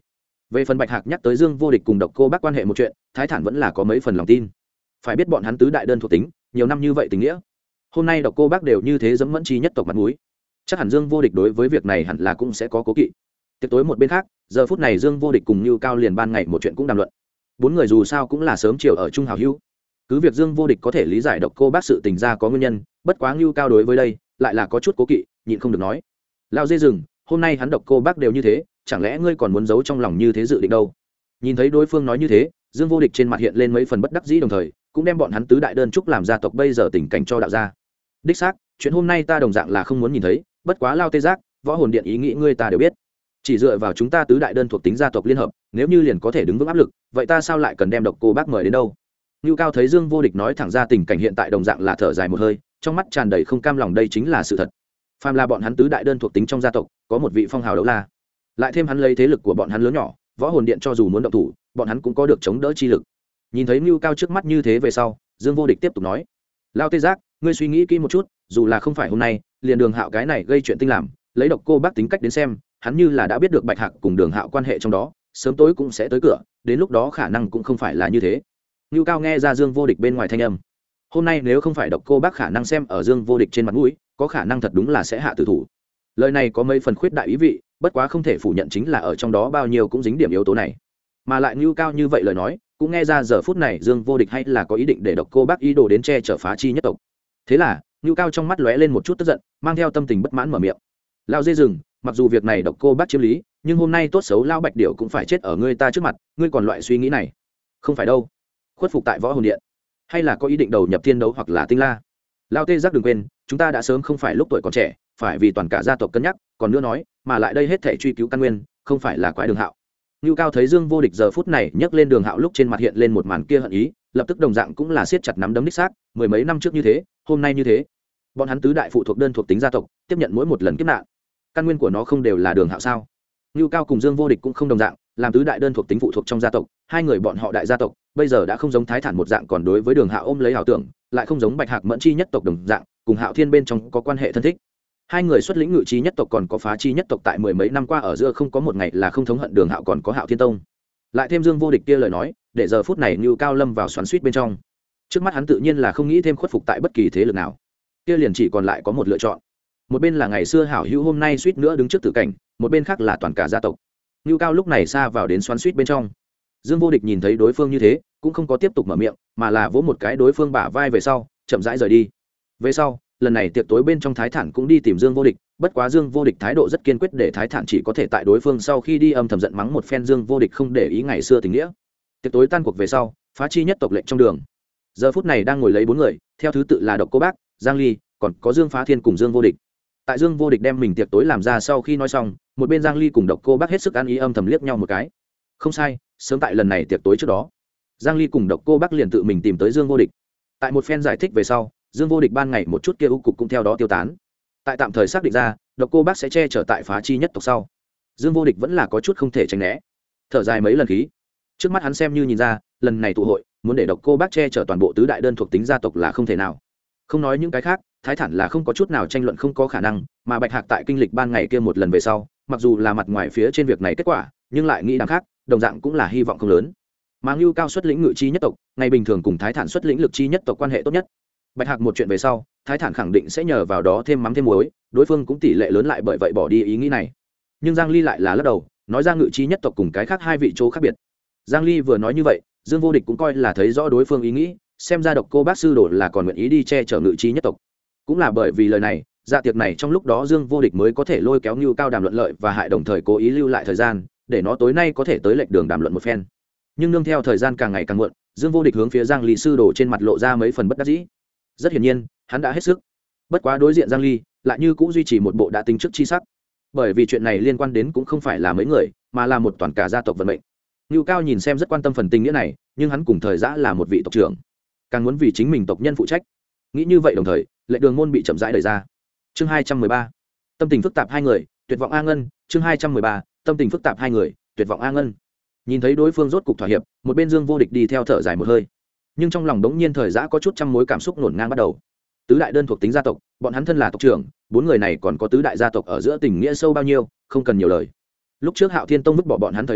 Về phần Bạch Hạc nhắc tới Dương Vô Địch cùng Độc Cô Bác quan hệ một chuyện, Thái Thản vẫn là có mấy phần lòng tin. Phải biết bọn hắn tứ đại đơn thuộc tính, nhiều năm như vậy tình nghĩa. Hôm nay Độc Cô Bác đều như thế dẫm mẫn chi nhất tộc mặt mũi, chắc hẳn Dương Vô Địch đối với việc này hẳn là cũng sẽ có cố kỵ. Tiệc tối một bên khác, giờ phút này Dương Vô Địch cùng Nưu Cao liền ban ngày một chuyện cũng đàm luận. Bốn người dù sao cũng là sớm chiều ở chung hào hữu. Cứ việc Dương Vô Địch có thể lý giải Độc Cô Bác sự tình ra có nguyên nhân, bất quá Nưu Cao đối với đây lại là có chút cố kỵ, nhịn không được nói: "Lão dê rừng, hôm nay hắn Độc Cô Bác đều như thế, chẳng lẽ ngươi còn muốn giấu trong lòng như thế dự định đâu?" Nhìn thấy đối phương nói như thế, Dương Vô Địch trên mặt hiện lên mấy phần bất đắc dĩ, đồng thời cũng đem bọn hắn tứ đại đơn trúc làm gia tộc bây giờ tình cảnh cho đạo ra. Đích xác, chuyện hôm nay ta đồng dạng là không muốn nhìn thấy, bất quá Lao Tê Giác, Võ Hồn Điện ý nghĩ ngươi ta đều biết. Chỉ dựa vào chúng ta tứ đại đơn thuộc tính gia tộc liên hợp, nếu như liền có thể đứng vững áp lực, vậy ta sao lại cần đem Độc Cô Bác mời đến đâu? Nưu Cao thấy Dương Vô Địch nói thẳng ra tình cảnh hiện tại đồng dạng là thở dài một hơi, trong mắt tràn đầy không cam lòng, đây chính là sự thật. Phàm là bọn hắn tứ đại đơn thuộc tính trong gia tộc, có một vị phong hào đấu la, lại thêm hắn lấy thế lực của bọn hắn lớn nhỏ, Võ Hồn Điện cho dù muốn động thủ, bọn hắn cũng có được chống đỡ chi lực. Nhìn thấy Nưu Cao trước mắt như thế về sau, Dương Vô Địch tiếp tục nói: "Lao Tê Giác, ngươi suy nghĩ kỹ một chút, dù là không phải hôm nay, liền Đường Hạo cái này gây chuyện tinh làm, lấy Độc Cô Bác tính cách đến xem, hắn như là đã biết được Bạch Hạc cùng Đường Hạo quan hệ trong đó, sớm tối cũng sẽ tới cửa, đến lúc đó khả năng cũng không phải là như thế." Nưu Cao nghe ra Dương Vô Địch bên ngoài thanh âm. Hôm nay nếu không phải Độc Cô Bác khả năng xem ở Dương Vô Địch trên mặt mũi, có khả năng thật đúng là sẽ hạ tử thủ. Lời này có mấy phần khuyết đại ý vị, bất quá không thể phủ nhận chính là ở trong đó bao nhiêu cũng dính điểm yếu tố này. Mà lại Nưu Cao như vậy lời nói, cũng nghe ra giờ phút này Dương Vô Địch hay là có ý định để Độc Cô Bác ý đồ đến che chở phá chi nhất tộc. Thế là Nưu Cao trong mắt lóe lên một chút tức giận, mang theo tâm tình bất mãn mở miệng: "Lão dê rừng, mặc dù việc này Độc Cô Bác chiếm lý, nhưng hôm nay tốt xấu Lão Bạch Điểu cũng phải chết ở ngươi ta trước mặt, ngươi còn loại suy nghĩ này? Không phải đâu. Khuất phục tại Võ Hồn Điện, hay là có ý định đầu nhập thiên đấu hoặc là tinh la? Lão Tê Giác đừng quên, chúng ta đã sớm không phải lúc tuổi còn trẻ, phải vì toàn cả gia tộc cân nhắc, còn nữa nói, mà lại đây hết thảy truy cứu căn nguyên, không phải là quái Đường Hạo." Nưu Cao thấy Dương Vô Địch giờ phút này nhấc lên Đường Hạo lúc trên mặt hiện lên một màn kia hận ý, lập tức đồng dạng cũng là siết chặt nắm đấm đích xác, mười mấy năm trước như thế, hôm nay như thế. Bọn hắn tứ đại phụ thuộc đơn thuộc tính gia tộc, tiếp nhận mỗi một lần kiếp nạn, căn nguyên của nó không đều là Đường Hạo sao? Nưu Cao cùng Dương Vô Địch cũng không đồng dạng, làm tứ đại đơn thuộc tính phụ thuộc trong gia tộc, hai người bọn họ đại gia tộc, bây giờ đã không giống Thái Thản một dạng còn đối với Đường Hạo ôm lấy ảo tưởng, lại không giống Bạch Hạc Mẫn chi nhất tộc đồng dạng, cùng Hạo Thiên bên trong có quan hệ thân thích. Hai người xuất lĩnh Ngự chi nhất tộc còn có Phá chi nhất tộc tại mười mấy năm qua ở giữa không có một ngày là không thống hận Đường Hạo còn có Hạo Thiên tông. Lại thêm Dương Vô Địch kia lời nói, để giờ phút này Nưu Cao lâm vào xoắn xuýt bên trong. Trước mắt hắn tự nhiên là không nghĩ thêm khuất phục tại bất kỳ thế lực nào. Kia liền chỉ còn lại có một lựa chọn. Một bên là ngày xưa hảo hữu hôm nay suýt nữa đứng trước tử cảnh, một bên khác là toàn cả gia tộc. Nưu Cao lúc này xa vào đến xoắn xuýt bên trong. Dương Vô Địch nhìn thấy đối phương như thế, cũng không có tiếp tục mở miệng, mà là vỗ một cái đối phương bả vai về sau, chậm rãi rời đi. Về sau, lần này tiệc tối bên trong Thái Thản cũng đi tìm Dương Vô Địch, bất quá Dương Vô Địch thái độ rất kiên quyết, để Thái Thản chỉ có thể tại đối phương sau khi đi âm thầm giận mắng một phen Dương Vô Địch không để ý ngày xưa tình nghĩa. Tiệc tối tan cuộc về sau, Phá chi nhất tộc lệnh trong đường. Giờ phút này đang ngồi lấy bốn người, theo thứ tự là Độc Cô Bác, Giang Ly, còn có Dương Phá Thiên cùng Dương Vô Địch. Tại Dương Vô Địch đem mình tiệc tối làm ra sau khi nói xong, một bên Giang Ly cùng Độc Cô Bác hết sức ăn ý âm thầm liếc nhau một cái. Không sai, sớm tại lần này tiệc tối trước đó, Giang Ly cùng Độc Cô Bác liền tự mình tìm tới Dương Vô Địch. Tại một phen giải thích về sau, Dương Vô Địch ban ngày một chút kia u cục cũng theo đó tiêu tán. Tại tạm thời xác định ra, Độc Cô Bác sẽ che chở tại Phá chi nhất tộc sau, Dương Vô Địch vẫn là có chút không thể tránh né. Thở dài mấy lần khí, trước mắt hắn xem như nhìn ra, lần này tụ hội, muốn để Độc Cô Bác che chở toàn bộ tứ đại đơn thuộc tính gia tộc là không thể nào. Không nói những cái khác, Thái Thản là không có chút nào tranh luận không có khả năng, mà Bạch Hạc tại kinh lịch ban ngày kia một lần về sau, mặc dù là mặt ngoài phía trên việc này kết quả, nhưng lại nghĩ đằng khác, đồng dạng cũng là hy vọng không lớn. Mà Nưu Cao xuất lĩnh Ngự chi nhất tộc, ngày bình thường cùng Thái Thản xuất lĩnh Lực chi nhất tộc quan hệ tốt nhất. Bạch Hạc một chuyện về sau, Thái Thản khẳng định sẽ nhờ vào đó thêm mắm thêm muối, đối phương cũng tỷ lệ lớn lại bởi vậy bỏ đi ý nghĩ này. Nhưng Giang Ly lại là lắc đầu, nói ra Ngự chi nhất tộc cùng cái khác hai vị chỗ khác biệt. Giang Ly vừa nói như vậy, Dương Vô Địch cũng coi là thấy rõ đối phương ý nghĩ, xem ra Độc Cô Bác sư đồ là còn nguyện ý đi che chở Ngự chi nhất tộc. Cũng là bởi vì lời này, dạ tiệc này trong lúc đó Dương Vô Địch mới có thể lôi kéo Nưu Cao đàm luận lợi và hại, đồng thời cố ý lưu lại thời gian để nó tối nay có thể tới lệch đường đàm luận một phen. Nhưng nương theo thời gian càng ngày càng muộn, Dương Vô Địch hướng phía Giang Ly sư đồ trên mặt lộ ra mấy phần bất đắc dĩ. Rất hiển nhiên, hắn đã hết sức. Bất quá đối diện Giang Ly, lại như cũng duy trì một bộ đã tính trước chi sắc. Bởi vì chuyện này liên quan đến cũng không phải là mấy người, mà là một toàn cả gia tộc vận mệnh. Nưu Cao nhìn xem rất quan tâm phần tình nghĩa này, nhưng hắn cùng thời giã là một vị tộc trưởng, càng muốn vì chính mình tộc nhân phụ trách. Nghĩ như vậy đồng thời, lệ đường môn bị chậm rãi đẩy ra. Chương hai trăm mười ba, tâm tình phức tạp hai người, tuyệt vọng A Ngân. Chương hai trăm mười ba, tâm tình phức tạp hai người, tuyệt vọng A Ngân. Nhìn thấy đối phương rốt cục thỏa hiệp, một bên Dương Vô Địch đi theo thở dài một hơi, nhưng trong lòng đống nhiên thời giã có chút trăm mối cảm xúc nổn ngang bắt đầu. Tứ đại đơn thuộc tính gia tộc, bọn hắn thân là tộc trưởng, bốn người này còn có tứ đại gia tộc ở giữa tình nghĩa sâu bao nhiêu, không cần nhiều lời. Lúc trước Hạo Thiên tông vứt bỏ bọn hắn thời điểm,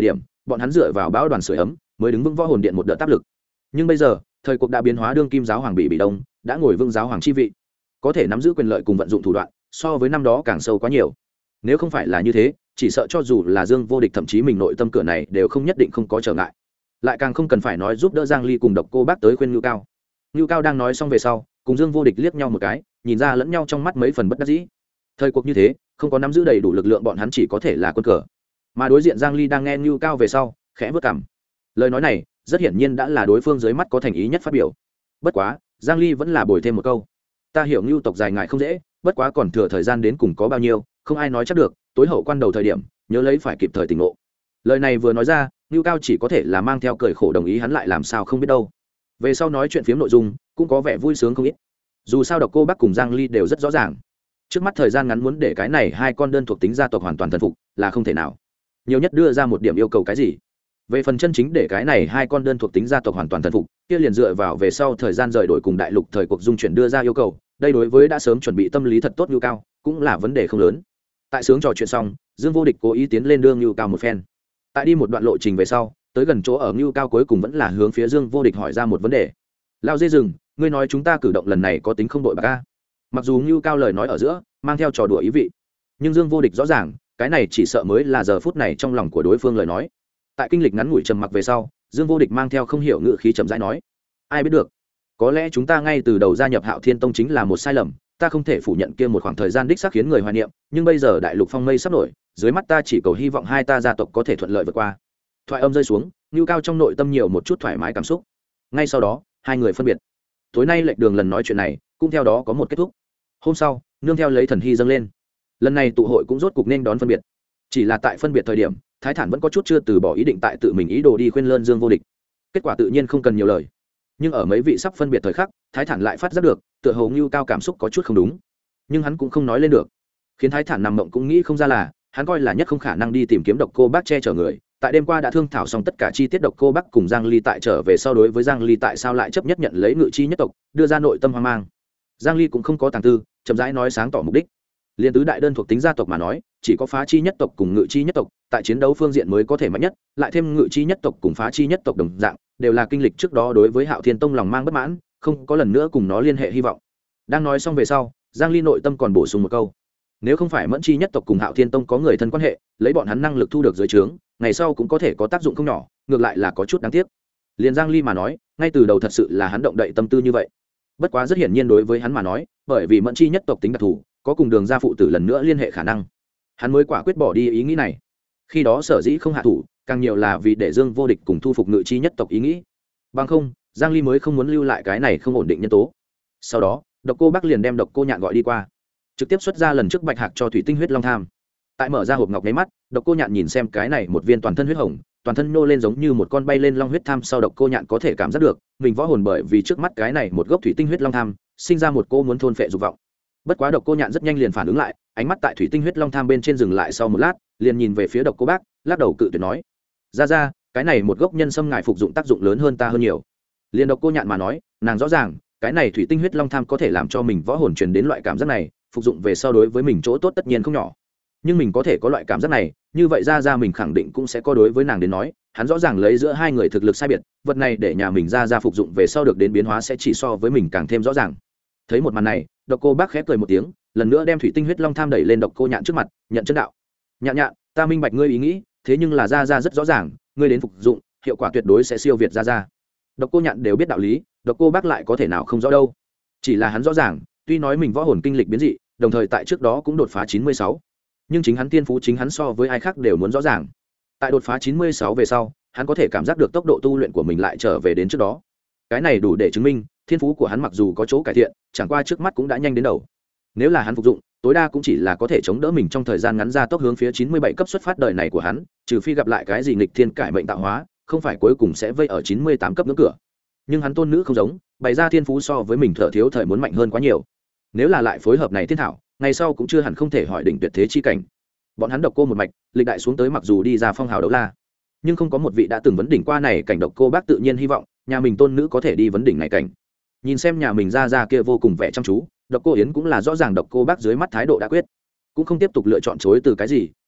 bọn hắn dựa vào bão đoàn sưởi ấm mới đứng vững võ hồn điện một đợt áp lực. Nhưng bây giờ thời cuộc đã biến hóa, đương kim giáo hoàng bị bị đông đã ngồi vững giáo hoàng chi vị, có thể nắm giữ quyền lợi cùng vận dụng thủ đoạn so với năm đó càng sâu quá nhiều. Nếu không phải là như thế, chỉ sợ cho dù là Dương Vô Địch thậm chí mình nội tâm cửa này đều không nhất định không có trở ngại, lại càng không cần phải nói giúp đỡ Giang Ly cùng Độc Cô Bác tới khuyên Nưu Cao. Nưu Cao đang nói xong về sau, cùng Dương Vô Địch liếc nhau một cái, nhìn ra lẫn nhau trong mắt mấy phần bất đắc dĩ. Thời cuộc như thế, không có nắm giữ đầy đủ lực lượng, bọn hắn chỉ có thể là quân cờ. Mà đối diện Giang Ly đang nghe Nưu Cao về sau, khẽ vớt cằm. Lời nói này rất hiển nhiên đã là đối phương dưới mắt có thành ý nhất phát biểu. Bất quá Giang Ly vẫn là bồi thêm một câu: ta hiểu Nưu tộc dài ngại không dễ, bất quá còn thừa thời gian đến cùng có bao nhiêu, không ai nói chắc được, tối hậu quan đầu thời điểm nhớ lấy phải kịp thời tỉnh ngộ. Lời này vừa nói ra, Nưu Cao chỉ có thể là mang theo cười khổ đồng ý, hắn lại làm sao không biết đâu. Về sau nói chuyện phiếm nội dung cũng có vẻ vui sướng không ít. Dù sao Độc Cô Bác cùng Giang Ly đều rất rõ ràng, trước mắt thời gian ngắn muốn để cái này hai con đơn thuộc tính gia tộc hoàn toàn thần phục là không thể nào, nhiều nhất đưa ra một điểm yêu cầu cái gì. Về phần chân chính để cái này hai con đơn thuộc tính gia tộc hoàn toàn thần phục, kia liền dựa vào về sau thời gian rời đổi cùng đại lục thời cuộc dung chuyển đưa ra yêu cầu. Đây đối với đã sớm chuẩn bị tâm lý thật tốt Nưu Cao cũng là vấn đề không lớn. Tại sướng trò chuyện xong, Dương Vô Địch cố ý tiến lên đưa Nưu Cao một phen. Tại đi một đoạn lộ trình về sau, tới gần chỗ ở Nưu Cao cuối cùng vẫn là hướng phía Dương Vô Địch hỏi ra một vấn đề: lao dê rừng, ngươi nói chúng ta cử động lần này có tính không đội bạc a? Mặc dù Nưu Cao lời nói ở giữa mang theo trò đùa ý vị, nhưng Dương Vô Địch rõ ràng cái này chỉ sợ mới là giờ phút này trong lòng của đối phương lời nói. Tại kinh lịch ngắn ngủi trầm mặc về sau, Dương Vô Địch mang theo không hiểu ngữ khí chậm rãi nói: ai biết được, có lẽ chúng ta ngay từ đầu gia nhập Hạo Thiên Tông chính là một sai lầm, ta không thể phủ nhận kia một khoảng thời gian đích xác khiến người hoài niệm, nhưng bây giờ đại lục phong mây sắp nổi, dưới mắt ta chỉ cầu hy vọng hai ta gia tộc có thể thuận lợi vượt qua. Thoại âm rơi xuống, Nưu Cao trong nội tâm nhiều một chút thoải mái cảm xúc. Ngay sau đó hai người phân biệt. Tối nay lệch đường lần nói chuyện này cũng theo đó có một kết thúc. Hôm sau nương theo lấy thần hy dâng lên, lần này tụ hội cũng rốt cục nên đón phân biệt. Chỉ là tại phân biệt thời điểm, Thái Thản vẫn có chút chưa từ bỏ ý định tại tự mình ý đồ đi khuyên lơn Dương Vô Địch. Kết quả tự nhiên không cần nhiều lời, nhưng ở mấy vị sắp phân biệt thời khắc, Thái Thản lại phát giác được tựa hồ Nưu Cao cảm xúc có chút không đúng, nhưng hắn cũng không nói lên được, khiến Thái Thản nằm mộng cũng nghĩ không ra là hắn coi là nhất không khả năng đi tìm kiếm Độc Cô Bác che chở người. Tại đêm qua đã thương thảo xong tất cả chi tiết, Độc Cô Bác cùng Giang Ly tại trở về sau đối với Giang Ly tại sao lại chấp nhất nhận lấy Ngự Chi nhất tộc, đưa ra nội tâm hoang mang. Giang Ly cũng không có tàng tư, chậm rãi nói sáng tỏ mục đích. Liên tứ đại đơn thuộc tính gia tộc mà nói, chỉ có Phá Chi nhất tộc cùng Ngự Chi nhất tộc tại chiến đấu phương diện mới có thể mạnh nhất, lại thêm Ngự Chi nhất tộc cùng Phá Chi nhất tộc đồng dạng đều là kinh lịch trước đó đối với Hạo Thiên Tông lòng mang bất mãn, không có lần nữa cùng nó liên hệ hy vọng. Đang nói xong về sau, Giang Ly nội tâm còn bổ sung một câu: nếu không phải Mẫn Chi nhất tộc cùng Hạo Thiên Tông có người thân quan hệ, lấy bọn hắn năng lực thu được dưới trướng, ngày sau cũng có thể có tác dụng không nhỏ, ngược lại là có chút đáng tiếc. Liên Giang Ly mà nói, ngay từ đầu thật sự là hắn động đậy tâm tư như vậy. Bất quá rất hiển nhiên đối với hắn mà nói, bởi vì Mẫn Chi nhất tộc tính đặc thù, có cùng Đường gia phụ tử lần nữa liên hệ khả năng, hắn mới quả quyết bỏ đi ý nghĩ này. Khi đó sở dĩ không hạ thủ, càng nhiều là vì để Dương Vô Địch cùng thu phục Ngự Chi nhất tộc ý nghĩ. Bằng không, Giang Ly mới không muốn lưu lại cái này không ổn định nhân tố. Sau đó, Độc Cô Bác liền đem Độc Cô Nhạn gọi đi qua, trực tiếp xuất ra lần trước Bạch Hạc cho thủy tinh huyết long tham. Tại mở ra hộp ngọc nháy mắt, Độc Cô Nhạn nhìn xem cái này một viên toàn thân huyết hồng, toàn thân nô lên giống như một con bay lên long huyết tham, sau Độc Cô Nhạn có thể cảm giác được mình võ hồn bởi vì trước mắt cái này một gốc thủy tinh huyết long tham, sinh ra một cô muốn thôn phệ dục vọng. Bất quá Độc Cô Nhạn rất nhanh liền phản ứng lại, ánh mắt tại thủy tinh huyết long tham bên trên dừng lại sau một lát, liền nhìn về phía Độc Cô Bác, lắc đầu cự tuyệt nói: "Ra ra, cái này một gốc nhân sâm ngài phục dụng tác dụng lớn hơn ta hơn nhiều." Liền Độc Cô Nhạn mà nói, nàng rõ ràng, cái này thủy tinh huyết long tham có thể làm cho mình võ hồn truyền đến loại cảm giác này, phục dụng về sau đối với mình chỗ tốt tất nhiên không nhỏ. Nhưng mình có thể có loại cảm giác này, như vậy ra ra mình khẳng định cũng sẽ có đối với nàng đến nói, hắn rõ ràng lấy giữa hai người thực lực sai biệt, vật này để nhà mình ra ra phục dụng về sau được đến biến hóa sẽ chỉ so với mình càng thêm rõ ràng. Thấy một màn này, Độc Cô Bác khép cười một tiếng, lần nữa đem thủy tinh huyết long tham đẩy lên Độc Cô Nhạn trước mặt, nhận chân đạo: "Nhạn nhạn, ta minh bạch ngươi ý nghĩ, thế nhưng là ra ra rất rõ ràng, ngươi đến phục dụng, hiệu quả tuyệt đối sẽ siêu việt ra ra." Độc Cô Nhạn đều biết đạo lý, Độc Cô Bác lại có thể nào không rõ đâu. Chỉ là hắn rõ ràng, tuy nói mình võ hồn kinh lịch biến dị, đồng thời tại trước đó cũng đột phá chín mươi sáu, nhưng chính hắn tiên phú chính hắn so với ai khác đều muốn rõ ràng. Tại đột phá chín mươi sáu về sau, hắn có thể cảm giác được tốc độ tu luyện của mình lại trở về đến trước đó. Cái này đủ để chứng minh, thiên phú của hắn mặc dù có chỗ cải thiện, chẳng qua trước mắt cũng đã nhanh đến đầu. Nếu là hắn phục dụng, tối đa cũng chỉ là có thể chống đỡ mình trong thời gian ngắn ra tốc hướng phía chín mươi bảy cấp xuất phát đời này của hắn, trừ phi gặp lại cái gì nghịch thiên cải mệnh tạo hóa, không phải cuối cùng sẽ vây ở chín mươi tám cấp ngưỡng cửa. Nhưng hắn tôn nữ không giống, bày ra thiên phú so với mình thở thiếu thời muốn mạnh hơn quá nhiều. Nếu là lại phối hợp này thiên thảo, ngày sau cũng chưa hẳn không thể hỏi đỉnh tuyệt thế chi cảnh. Bọn hắn Độc Cô một mạch, lịch đại xuống tới mặc dù đi ra phong hào đấu la, nhưng không có một vị đã từng vấn đỉnh qua này cảnh. Độc Cô Bác tự nhiên hy vọng nhà mình tôn nữ có thể đi vấn đỉnh này cảnh. Nhìn xem nhà mình ra ra kia vô cùng vẻ chăm chú, Độc Cô Yến cũng là rõ ràng Độc Cô Bác dưới mắt thái độ đã quyết, cũng không tiếp tục lựa chọn chối từ cái gì,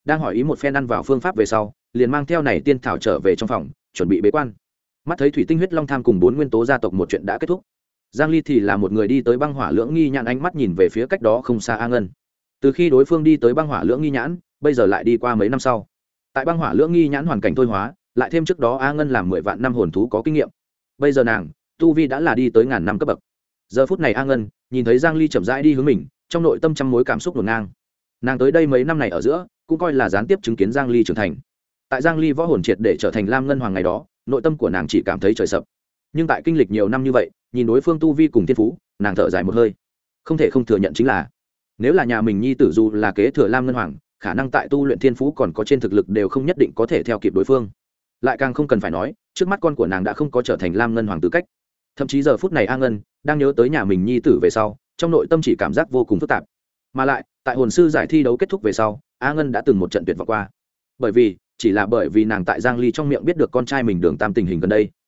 đang hỏi ý một phen ăn vào phương pháp về sau liền mang theo này tiên thảo trở về trong phòng chuẩn bị bế quan. Mắt thấy thủy tinh huyết long tham cùng bốn nguyên tố gia tộc một chuyện đã kết thúc, Giang Ly thì là một người đi tới băng hỏa lưỡng nghi nhãn, ánh mắt nhìn về phía cách đó không xa A Ngân. Từ khi đối phương đi tới băng hỏa lưỡng nghi nhãn, bây giờ lại đi qua mấy năm sau, tại băng hỏa lưỡng nghi nhãn hoàn cảnh thôi hóa, lại thêm trước đó A Ngân làm mười vạn năm hồn thú có kinh nghiệm, bây giờ nàng tu vi đã là đi tới ngàn năm cấp bậc. Giờ phút này A Ngân nhìn thấy Giang Ly chậm rãi đi hướng mình, trong nội tâm trăm mối cảm xúc hỗn ngang. Nàng tới đây mấy năm này ở giữa cũng coi là gián tiếp chứng kiến Giang Ly trưởng thành. Tại Giang Ly võ hồn triệt để trở thành lam ngân hoàng ngày đó, nội tâm của nàng chỉ cảm thấy trời sập. Nhưng tại kinh lịch nhiều năm như vậy, nhìn đối phương tu vi cùng thiên phú, nàng thở dài một hơi. Không thể không thừa nhận chính là, nếu là nhà mình nhi tử dù là kế thừa lam ngân hoàng, khả năng tại tu luyện thiên phú còn có trên thực lực đều không nhất định có thể theo kịp đối phương. Lại càng không cần phải nói, trước mắt con của nàng đã không có trở thành lam ngân hoàng tư cách. Thậm chí giờ phút này A Ngân đang nhớ tới nhà mình nhi tử về sau, trong nội tâm chỉ cảm giác vô cùng phức tạp. Mà lại, tại hồn sư giải thi đấu kết thúc về sau, A Ngân đã từng một trận tuyệt vọng qua. Bởi vì, chỉ là bởi vì nàng tại Giang Ly trong miệng biết được con trai mình Đường Tam tình hình gần đây,